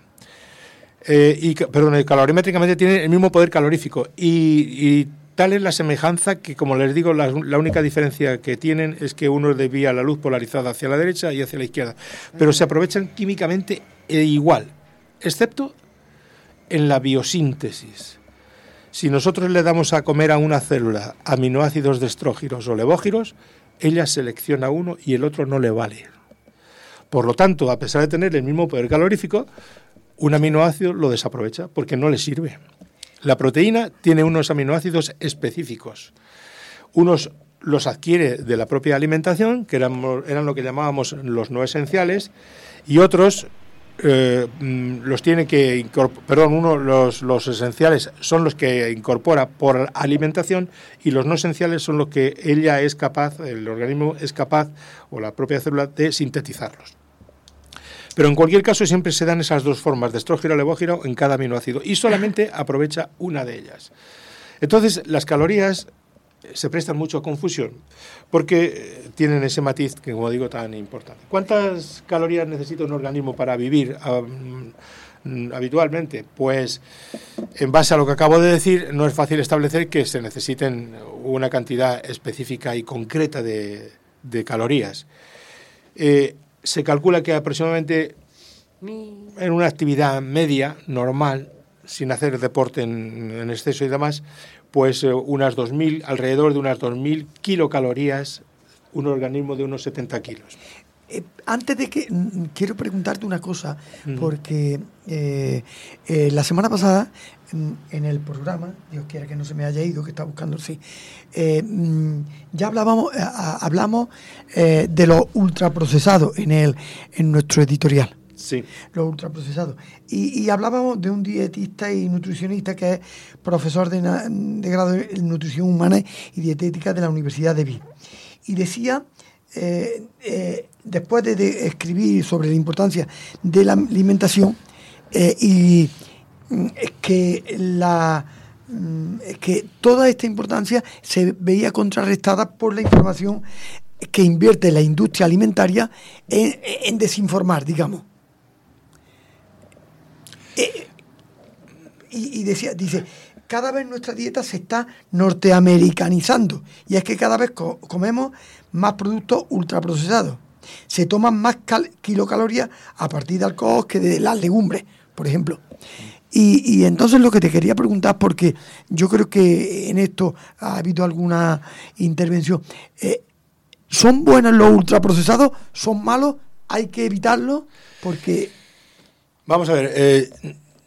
Eh, y, perdón, calorimétricamente tienen el mismo poder calorífico y, y tal es la semejanza que, como les digo, la, la única diferencia que tienen es que uno desvía la luz polarizada hacia la derecha y hacia la izquierda, pero se aprovechan químicamente igual, excepto en la biosíntesis. Si nosotros le damos a comer a una célula aminoácidos destrógiros o levógiros, ella selecciona uno y el otro no le vale. Por lo tanto, a pesar de tener el mismo poder calorífico, un aminoácido lo desaprovecha porque no le sirve. La proteína tiene unos aminoácidos específicos. Unos los adquiere de la propia alimentación, que eran, eran lo que llamábamos los no esenciales, y otros eh, los tiene que incorporar, perdón, uno, los, los esenciales son los que incorpora por alimentación y los no esenciales son los que ella es capaz, el organismo es capaz, o la propia célula, de sintetizarlos. Pero en cualquier caso siempre se dan esas dos formas, de estrógeno o levógeno, en cada aminoácido, y solamente aprovecha una de ellas. Entonces, las calorías se prestan mucho a confusión, porque tienen ese matiz que, como digo, tan importante. ¿Cuántas calorías necesita un organismo para vivir um, habitualmente? Pues, en base a lo que acabo de decir, no es fácil establecer que se necesiten una cantidad específica y concreta de, de calorías. Eh, Se calcula que aproximadamente en una actividad media, normal, sin hacer deporte en, en exceso y demás, pues eh, unas dos mil, alrededor de unas dos mil kilocalorías, un organismo de unos setenta kilos. Eh, antes de que, quiero preguntarte una cosa, mm. porque eh, eh, la semana pasada, en, en el programa, Dios quiera que no se me haya ido, que está buscando, sí, eh, ya hablábamos, eh, hablamos eh, de los ultraprocesados en, el, en nuestro editorial. Sí. Los ultraprocesados. Y, y hablábamos de un dietista y nutricionista que es profesor de, de grado en nutrición humana y dietética de la Universidad de Vigo. Y decía... Eh, eh, después de, de escribir sobre la importancia de la alimentación eh, y mm, que la mm, que toda esta importancia se veía contrarrestada por la información que invierte la industria alimentaria en, en desinformar, digamos. Eh, y, y decía, dice, cada vez nuestra dieta se está norteamericanizando y es que cada vez co- comemos más productos ultraprocesados. Se toman más cal- kilocalorías a partir de alcohol que de las legumbres, por ejemplo. Y, y entonces lo que te quería preguntar, porque yo creo que en esto ha habido alguna intervención, eh, ¿son buenos los ultraprocesados? ¿Son malos? ¿Hay que evitarlos? Porque... Vamos a ver, eh,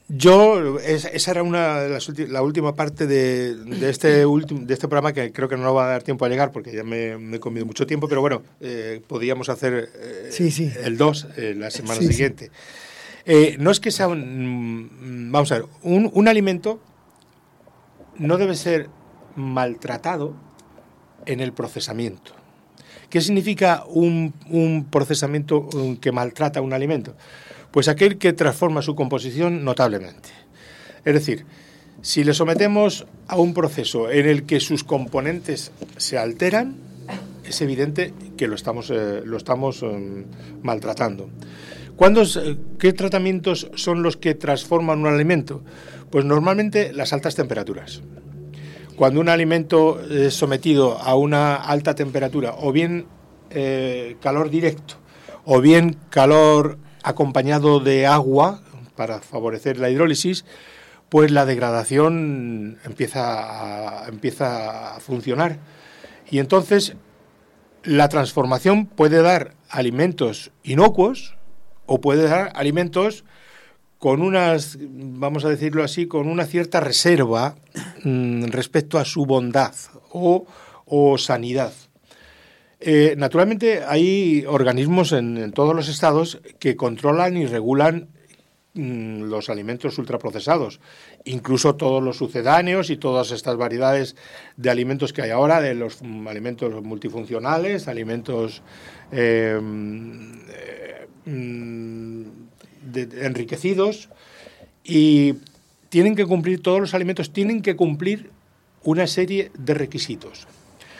Yo, es, esa era una de las ulti- la última parte de, de, este ultim- de este programa, que creo que no nos va a dar tiempo a llegar porque ya me, me he comido mucho tiempo, pero bueno, eh, podíamos hacer eh, sí, sí. el dos eh, la semana sí, siguiente. Sí. Eh, no es que sea un... Vamos a ver, un, un alimento no debe ser maltratado en el procesamiento. ¿Qué significa un, un procesamiento que maltrata un alimento? Pues aquel que transforma su composición notablemente. Es decir, si le sometemos a un proceso en el que sus componentes se alteran, es evidente que lo estamos, eh, lo estamos eh, maltratando. ¿Cuándo, ¿Qué tratamientos son los que transforman un alimento? Pues normalmente las altas temperaturas. Cuando un alimento es sometido a una alta temperatura, o bien eh, calor directo, o bien calor acompañado de agua para favorecer la hidrólisis, pues la degradación empieza a, empieza a funcionar. Y entonces la transformación puede dar alimentos inocuos o puede dar alimentos con unas, vamos a decirlo así, con una cierta reserva mmm, respecto a su bondad o, o sanidad. Eh, naturalmente hay organismos en, en todos los estados que controlan y regulan mmm, los alimentos ultraprocesados, incluso todos los sucedáneos y todas estas variedades de alimentos que hay ahora, de los um, alimentos multifuncionales, alimentos eh, eh, mmm, de, de enriquecidos, y tienen que cumplir, todos los alimentos tienen que cumplir una serie de requisitos.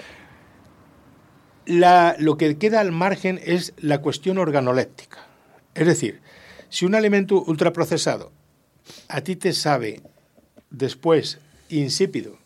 La, lo que queda al margen es la cuestión organoléptica. Es decir, si un alimento ultraprocesado a ti te sabe después insípido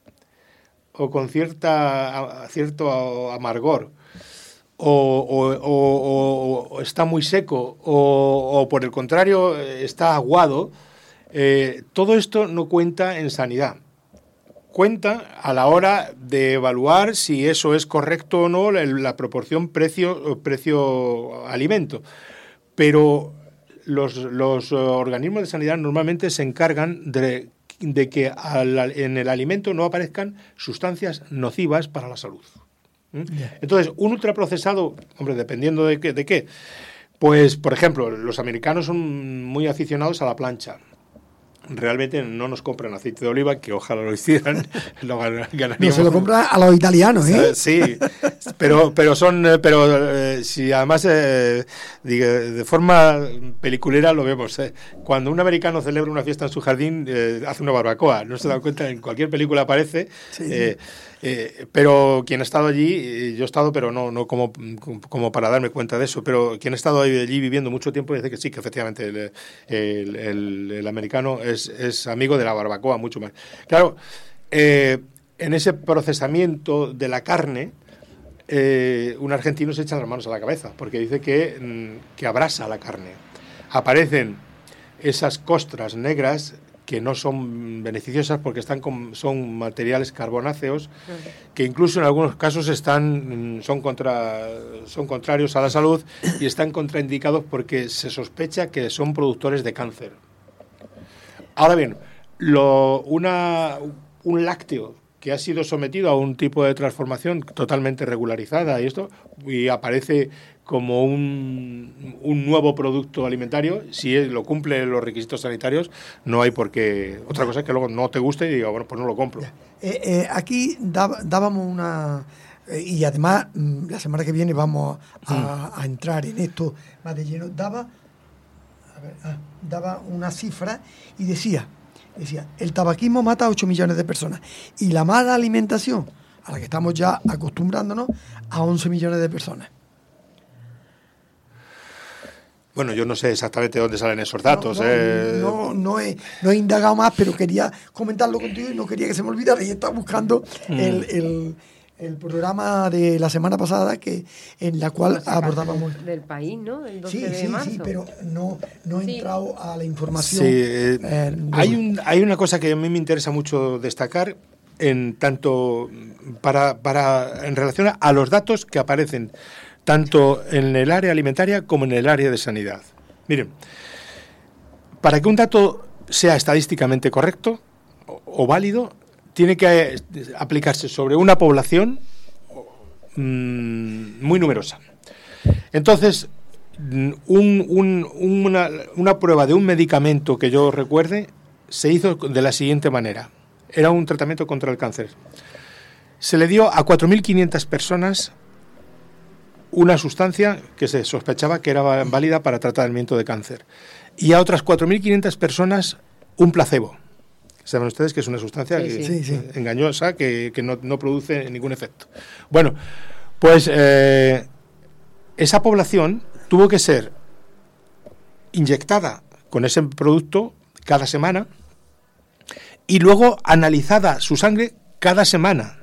o con cierta, cierto amargor, o, o, o, o está muy seco, o, o por el contrario está aguado, eh, todo esto no cuenta en sanidad. Cuenta a la hora de evaluar si eso es correcto o no, la, la proporción precio, precio-alimento. Pero los, los organismos de sanidad normalmente se encargan de, de que al, en el alimento no aparezcan sustancias nocivas para la salud. ¿Mm? Yeah. Entonces, un ultraprocesado, hombre, dependiendo de qué, de qué, pues, por ejemplo, los americanos son muy aficionados a la plancha. Realmente no nos compran aceite de oliva, que ojalá lo hicieran, lo ganaríamos. No se lo compran a los italianos, ¿eh? Sí, pero pero son pero eh, si además eh, de forma peliculera lo vemos. Eh. Cuando un americano celebra una fiesta en su jardín, eh, hace una barbacoa. No se dan cuenta, en cualquier película aparece. Sí, eh, sí. Eh, pero quien ha estado allí, yo he estado, pero no no como, como para darme cuenta de eso, pero quien ha estado allí viviendo mucho tiempo dice que sí, que efectivamente el, el, el, el americano es, es amigo de la barbacoa mucho más. Claro, eh, en ese procesamiento de la carne, eh, un argentino se echa las manos a la cabeza, porque dice que, que abrasa la carne. Aparecen esas costras negras que no son beneficiosas porque están con, son materiales carbonáceos que incluso en algunos casos están son contra son contrarios a la salud y están contraindicados porque se sospecha que son productores de cáncer. Ahora bien, lo, una, un lácteo que ha sido sometido a un tipo de transformación totalmente regularizada y esto y aparece como un, un nuevo producto alimentario, si es, lo cumple los requisitos sanitarios, no hay por qué. Otra cosa es que luego no te guste y diga, bueno, pues no lo compro. Eh, eh, aquí daba, dábamos una... Eh, y además, la semana que viene vamos a, a entrar en esto más de lleno. Daba, a ver, ah, daba una cifra y decía, decía, el tabaquismo mata a ocho millones de personas y la mala alimentación, a la que estamos ya acostumbrándonos, a once millones de personas. Bueno, yo no sé exactamente dónde salen esos datos. No, no, eh. no, no, he, no he indagado más, pero quería comentarlo contigo y no quería que se me olvidara. Y estaba buscando mm. el, el, el programa de la semana pasada que en la cual abordábamos... Del país, ¿no? El doce sí, de sí, marzo. Sí, pero no, no he sí. entrado a la información. Sí, eh, eh, hay, un, hay una cosa que a mí me interesa mucho destacar, en tanto para, para en relación a los datos que aparecen tanto en el área alimentaria como en el área de sanidad. Miren, para que un dato sea estadísticamente correcto o, o válido, tiene que aplicarse sobre una población mmm, muy numerosa. Entonces, un, un, una, una prueba de un medicamento que yo recuerde se hizo de la siguiente manera. Era un tratamiento contra el cáncer. Se le dio a cuatro mil quinientas personas una sustancia que se sospechaba que era válida para tratamiento de cáncer, y a otras cuatro mil quinientas personas un placebo. Saben ustedes que es una sustancia sí, que, sí, sí. engañosa que, que no, no produce ningún efecto. Bueno, pues eh, esa población tuvo que ser inyectada con ese producto cada semana y luego analizada su sangre cada semana.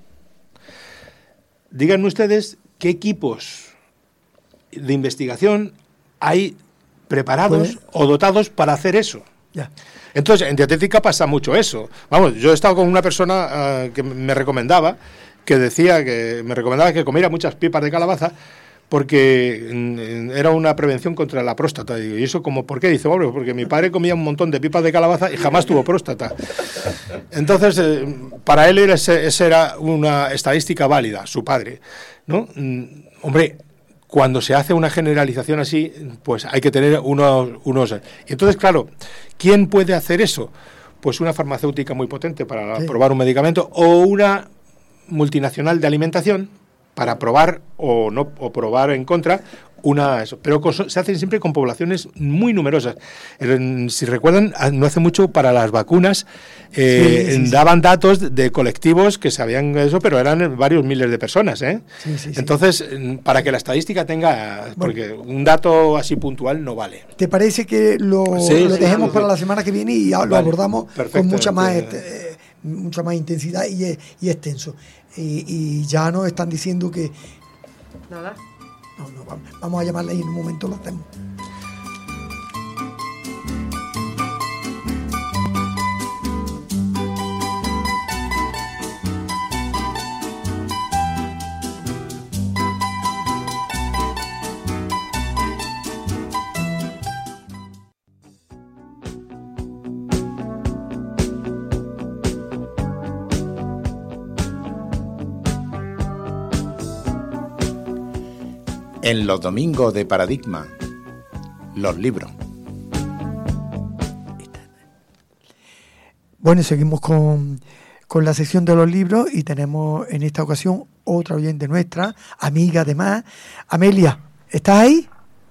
Díganme ustedes qué equipos de investigación hay preparados pues, o dotados para hacer eso. Ya. Entonces, en dietética pasa mucho eso. Vamos, yo he estado con una persona uh, que me recomendaba, que decía que me recomendaba que comiera muchas pipas de calabaza porque mm, era una prevención contra la próstata. Y eso, como, ¿por qué? Dice, bueno, porque mi padre comía un montón de pipas de calabaza y jamás tuvo próstata. Entonces, eh, para él esa ese era una estadística válida, su padre, ¿no? Mm, hombre, cuando se hace una generalización así, pues hay que tener unos, unos... Y entonces, claro, ¿quién puede hacer eso? Pues una farmacéutica muy potente para sí. probar un medicamento, o una multinacional de alimentación para probar o no o probar en contra una eso. Pero con, se hacen siempre con poblaciones muy numerosas. En, si recuerdan, no hace mucho para las vacunas eh, sí, sí, sí. daban datos de colectivos que sabían eso, pero eran varios miles de personas, ¿eh? Sí, sí, sí. Entonces, para que la estadística tenga, bueno, porque un dato así puntual no vale. ¿Te parece que lo, sí, lo sí, dejemos sí, para sí. la semana que viene y lo vale, abordamos con mucha más eh, mucha más intensidad y, y extenso? Y, y ya nos están diciendo que nada. No, no, vamos a llamarle y en un momento lo hacemos. En los domingos de Paradigma, los libros. Bueno, seguimos con, con la sección de los libros y tenemos en esta ocasión otra oyente nuestra, amiga además. Amelia, ¿estás ahí?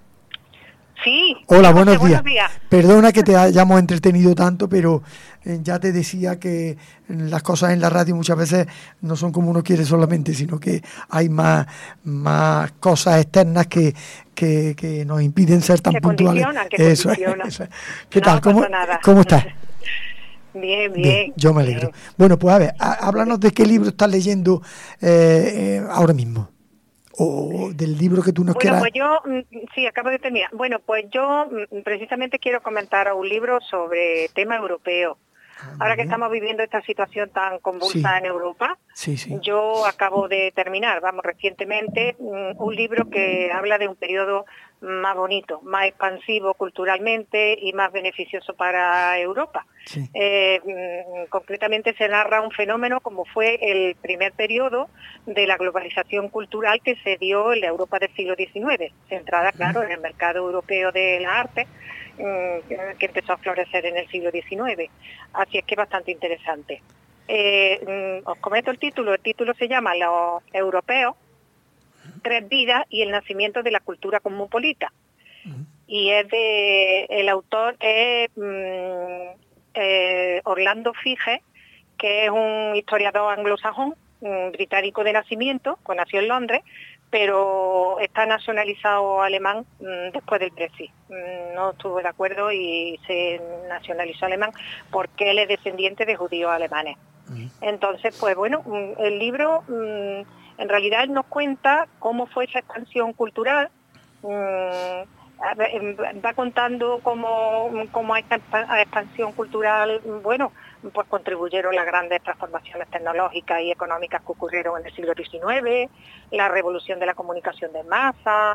Sí. Hola, buenos días. buenos días. Perdona que te hayamos entretenido tanto, pero eh, ya te decía que las cosas en la radio muchas veces no son como uno quiere solamente, sino que hay más, más cosas externas que, que, que nos impiden ser tan que puntuales. Condicionan, que eso condicionan. Es, eso es. ¿Qué no tal? ¿Cómo, nada. ¿Cómo estás? Bien, bien, bien. Yo me alegro. Bien. Bueno, pues a ver, a, háblanos de qué libro estás leyendo eh, eh, ahora mismo. O del libro que tú nos bueno, quieras. Pues yo, sí, acabo de terminar. Bueno, pues yo precisamente quiero comentar un libro sobre tema europeo. Ah, Ahora que estamos viviendo esta situación tan convulsa sí. en Europa, sí, sí. yo acabo de terminar, vamos, recientemente, un libro que habla de un periodo más bonito, más expansivo culturalmente y más beneficioso para Europa. Sí. Eh, concretamente se narra un fenómeno como fue el primer periodo de la globalización cultural que se dio en la Europa del siglo diecinueve, centrada, claro, en el mercado europeo de la arte, que empezó a florecer en el siglo diecinueve. Así es que es bastante interesante. Eh, os comento el título. El título se llama Los Europeos, Tres Vidas y el Nacimiento de la Cultura Cosmopolita. Uh-huh. Y es de, el autor es mm, eh, Orlando Figes, que es un historiador anglosajón, un británico de nacimiento, que nació en Londres, pero está nacionalizado alemán mmm, después del Brexit. Mm, no estuvo de acuerdo y se nacionalizó alemán porque él es descendiente de judíos alemanes. Uh-huh. Entonces, pues bueno, el libro mmm, en realidad nos cuenta cómo fue esa expansión cultural. Mmm, va contando cómo, cómo a esta expansión cultural, bueno, pues contribuyeron las grandes transformaciones tecnológicas y económicas que ocurrieron en el siglo diecinueve, la revolución de la comunicación de masa,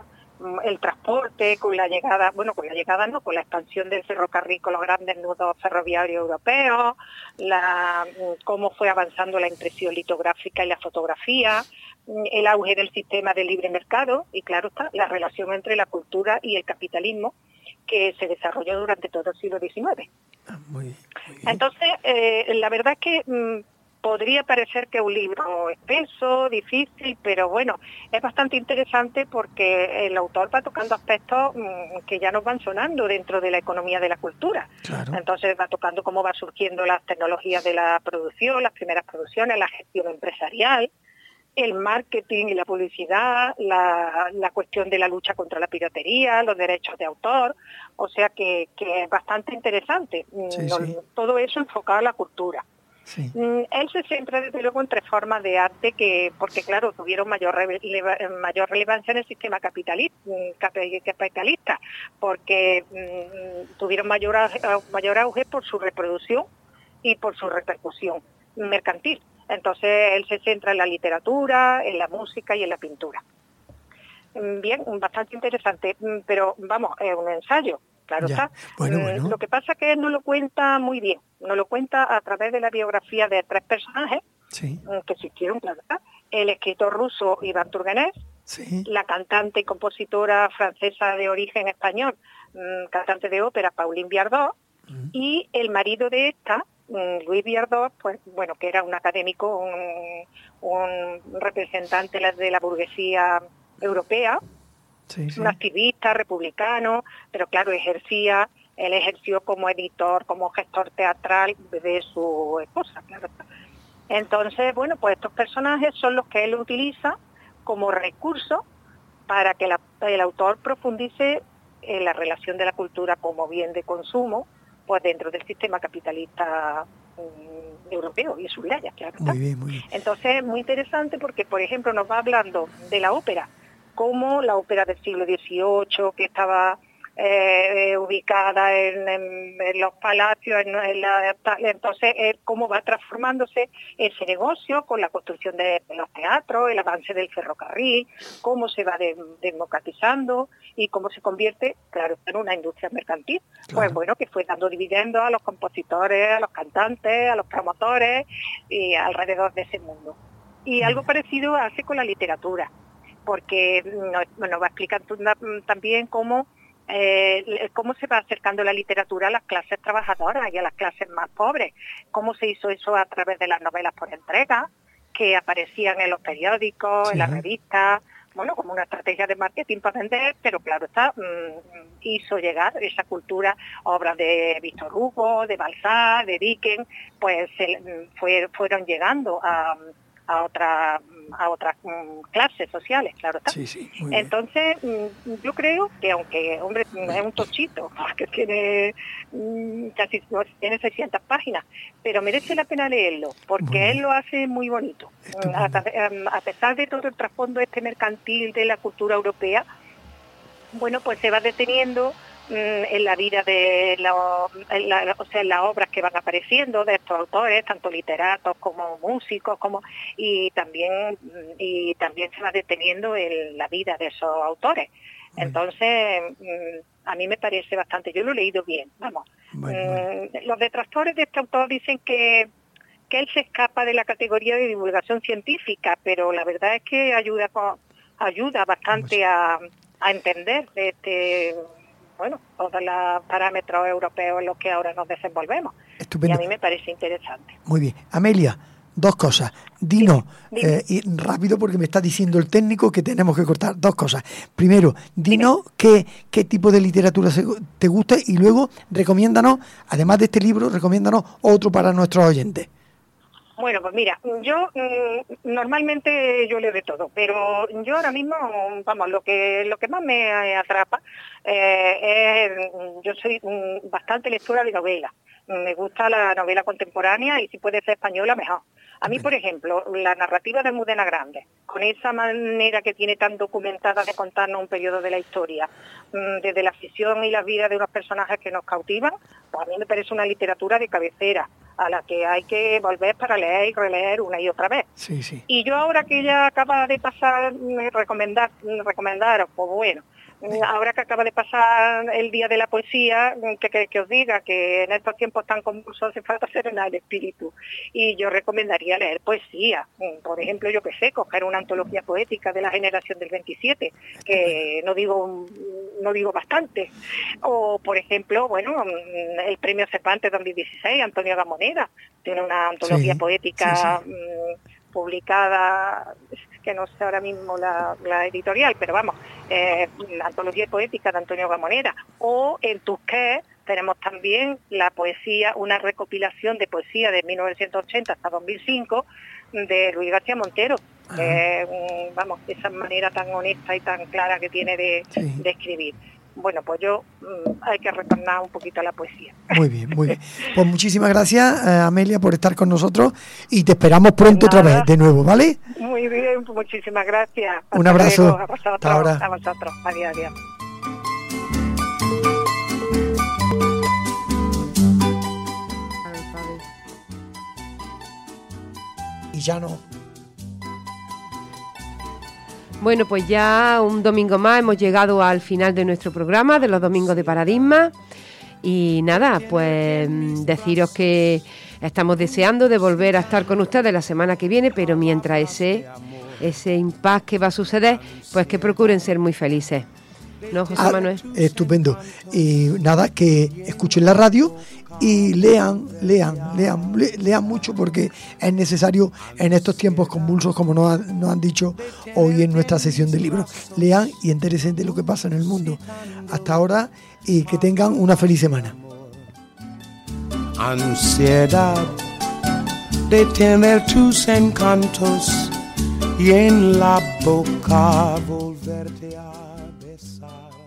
el transporte, con la llegada, bueno, con la llegada no, con la expansión del ferrocarril, con los grandes nudos ferroviarios europeos, la, cómo fue avanzando la impresión litográfica y la fotografía, el auge del sistema de libre mercado y, claro está, la relación entre la cultura y el capitalismo que se desarrolló durante todo el siglo diecinueve. Ah, muy, muy Entonces, eh, la verdad es que mmm, podría parecer que es un libro espeso, difícil, pero bueno, es bastante interesante porque el autor va tocando aspectos mmm, que ya nos van sonando dentro de la economía de la cultura. Claro. Entonces va tocando cómo va surgiendo las tecnologías de la producción, las primeras producciones, la gestión empresarial, el marketing y la publicidad, la, la cuestión de la lucha contra la piratería, los derechos de autor, o sea que, que es bastante interesante. Sí, no, sí. Todo eso enfocado a la cultura. Sí. Él se centra desde luego en tres formas de arte que, porque claro, tuvieron mayor, releva, mayor relevancia en el sistema capitalista, capitalista porque mmm, tuvieron mayor, mayor auge por su reproducción y por su repercusión mercantil. Entonces él se centra en la literatura, en la música y en la pintura. Bien, bastante interesante, pero vamos, es un ensayo, claro Ya. está. Bueno, bueno. Lo que pasa es que él no lo cuenta muy bien, no lo cuenta a través de la biografía de tres personajes Sí. que existieron, claro está. El escritor ruso Iván Turgenev, Sí. la cantante y compositora francesa de origen español, cantante de ópera Pauline Viardot, mm. y el marido de esta, Louis Viardot, pues bueno, que era un académico, un, un representante de la burguesía europea, sí, sí. un activista republicano, pero claro, ejercía, él ejerció como editor, como gestor teatral de su esposa, claro. Entonces, bueno, pues estos personajes son los que él utiliza como recurso para que la, el autor profundice en la relación de la cultura como bien de consumo, pues dentro del sistema capitalista um, europeo y sus leyes, claro. Muy bien, muy bien. Entonces es muy interesante porque, por ejemplo, nos va hablando de la ópera, como la ópera del siglo dieciocho, que estaba eh, ubicada en, en, en los palacios, en, en la, entonces eh, cómo va transformándose ese negocio con la construcción de, de los teatros, el avance del ferrocarril, cómo se va de, democratizando y cómo se convierte, claro, en una industria mercantil. Claro. Pues bueno, que fue dando dividendos a los compositores, a los cantantes, a los promotores y alrededor de ese mundo. Y algo parecido hace con la literatura, porque nos, nos va a explicar también cómo Eh, cómo se va acercando la literatura a las clases trabajadoras y a las clases más pobres, cómo se hizo eso a través de las novelas por entrega, que aparecían en los periódicos, sí. en las revistas, bueno, como una estrategia de marketing para vender, pero claro está, mmm, hizo llegar esa cultura, obras de Víctor Hugo, de Balzac, de Dickens, pues se, fue, fueron llegando a a otras a otras um, clases sociales, claro está. Sí, sí, entonces um, yo creo que aunque hombre es un tochito, porque tiene um, casi tiene seiscientas páginas, pero merece la pena leerlo, porque él lo hace muy bonito. A, a pesar de todo el trasfondo este mercantil de la cultura europea, bueno, pues se va deteniendo en la vida de los, en la, o sea, en las obras que van apareciendo de estos autores, tanto literatos como músicos, como y también y también se va deteniendo en la vida de esos autores. Entonces, a mí me parece bastante, yo lo he leído bien, vamos. Bueno, bueno. Los detractores de este autor dicen que que él se escapa de la categoría de divulgación científica, pero la verdad es que ayuda ayuda bastante a, a entender este bueno, todos los parámetros europeos en los que ahora nos desenvolvemos. Estupendo. Y a mí me parece interesante. Muy bien. Amelia, dos cosas. Dinos, eh, y rápido porque me está diciendo el técnico que tenemos que cortar, dos cosas. Primero, dinos qué, qué tipo de literatura te gusta y luego recomiéndanos, además de este libro, recomiéndanos otro para nuestros oyentes. Bueno, pues mira, yo mmm, normalmente yo leo de todo, pero yo ahora mismo, vamos, lo que lo que más me atrapa eh, es, yo soy mmm, bastante lectora de novelas. Me gusta la novela contemporánea y si puede ser española, mejor. A mí, por ejemplo, la narrativa de Almudena Grandes, con esa manera que tiene tan documentada de contarnos un periodo de la historia, desde la ficción y la vida de unos personajes que nos cautivan, pues a mí me parece una literatura de cabecera, a la que hay que volver para leer y releer una y otra vez. Sí, sí. Y yo ahora que ella acaba de pasar, recomendar, recomendar, pues bueno, Ahora que acaba de pasar el Día de la Poesía, que, que, que os diga que en estos tiempos tan convulsos hace falta serenar el espíritu. Y yo recomendaría leer poesía. Por ejemplo, yo que sé, coger una antología poética de la generación del veintisiete, que no digo no digo bastante. O, por ejemplo, bueno, el Premio Cervantes dos mil dieciséis, Antonio Gamoneda, tiene una antología sí, poética sí, sí. publicada, que no sé ahora mismo la, la editorial, pero vamos, eh, la antología poética de Antonio Gamoneda. O en Tusquets tenemos también la poesía, una recopilación de poesía de mil novecientos ochenta hasta dos mil cinco de Luis García Montero. Eh, vamos, esa manera tan honesta y tan clara que tiene de, sí. de escribir. Bueno, pues yo mmm, hay que retornar un poquito a la poesía. Muy bien, muy bien. Pues muchísimas gracias, eh, Amelia, por estar con nosotros y te esperamos pronto Nada. otra vez, de nuevo, ¿vale? Muy bien, muchísimas gracias. Hasta un abrazo. Luego. A vosotros, Hasta ahora. A vosotros. Adiós, adiós. Y ya no. Bueno, pues ya un domingo más hemos llegado al final de nuestro programa de los domingos de Paradigma y nada, pues deciros que estamos deseando de volver a estar con ustedes la semana que viene, pero mientras ese ese impasse que va a suceder, pues que procuren ser muy felices. ¿No, José ah, Manuel? Estupendo. Y nada, que escuchen la radio y lean, lean, lean, le, lean mucho porque es necesario en estos tiempos convulsos, como nos, ha, nos han dicho hoy en nuestra sesión de libros. Lean y entérense de lo que pasa en el mundo. Hasta ahora y que tengan una feliz semana. Ansiedad de tener tus encantos y en la boca volverte a besar.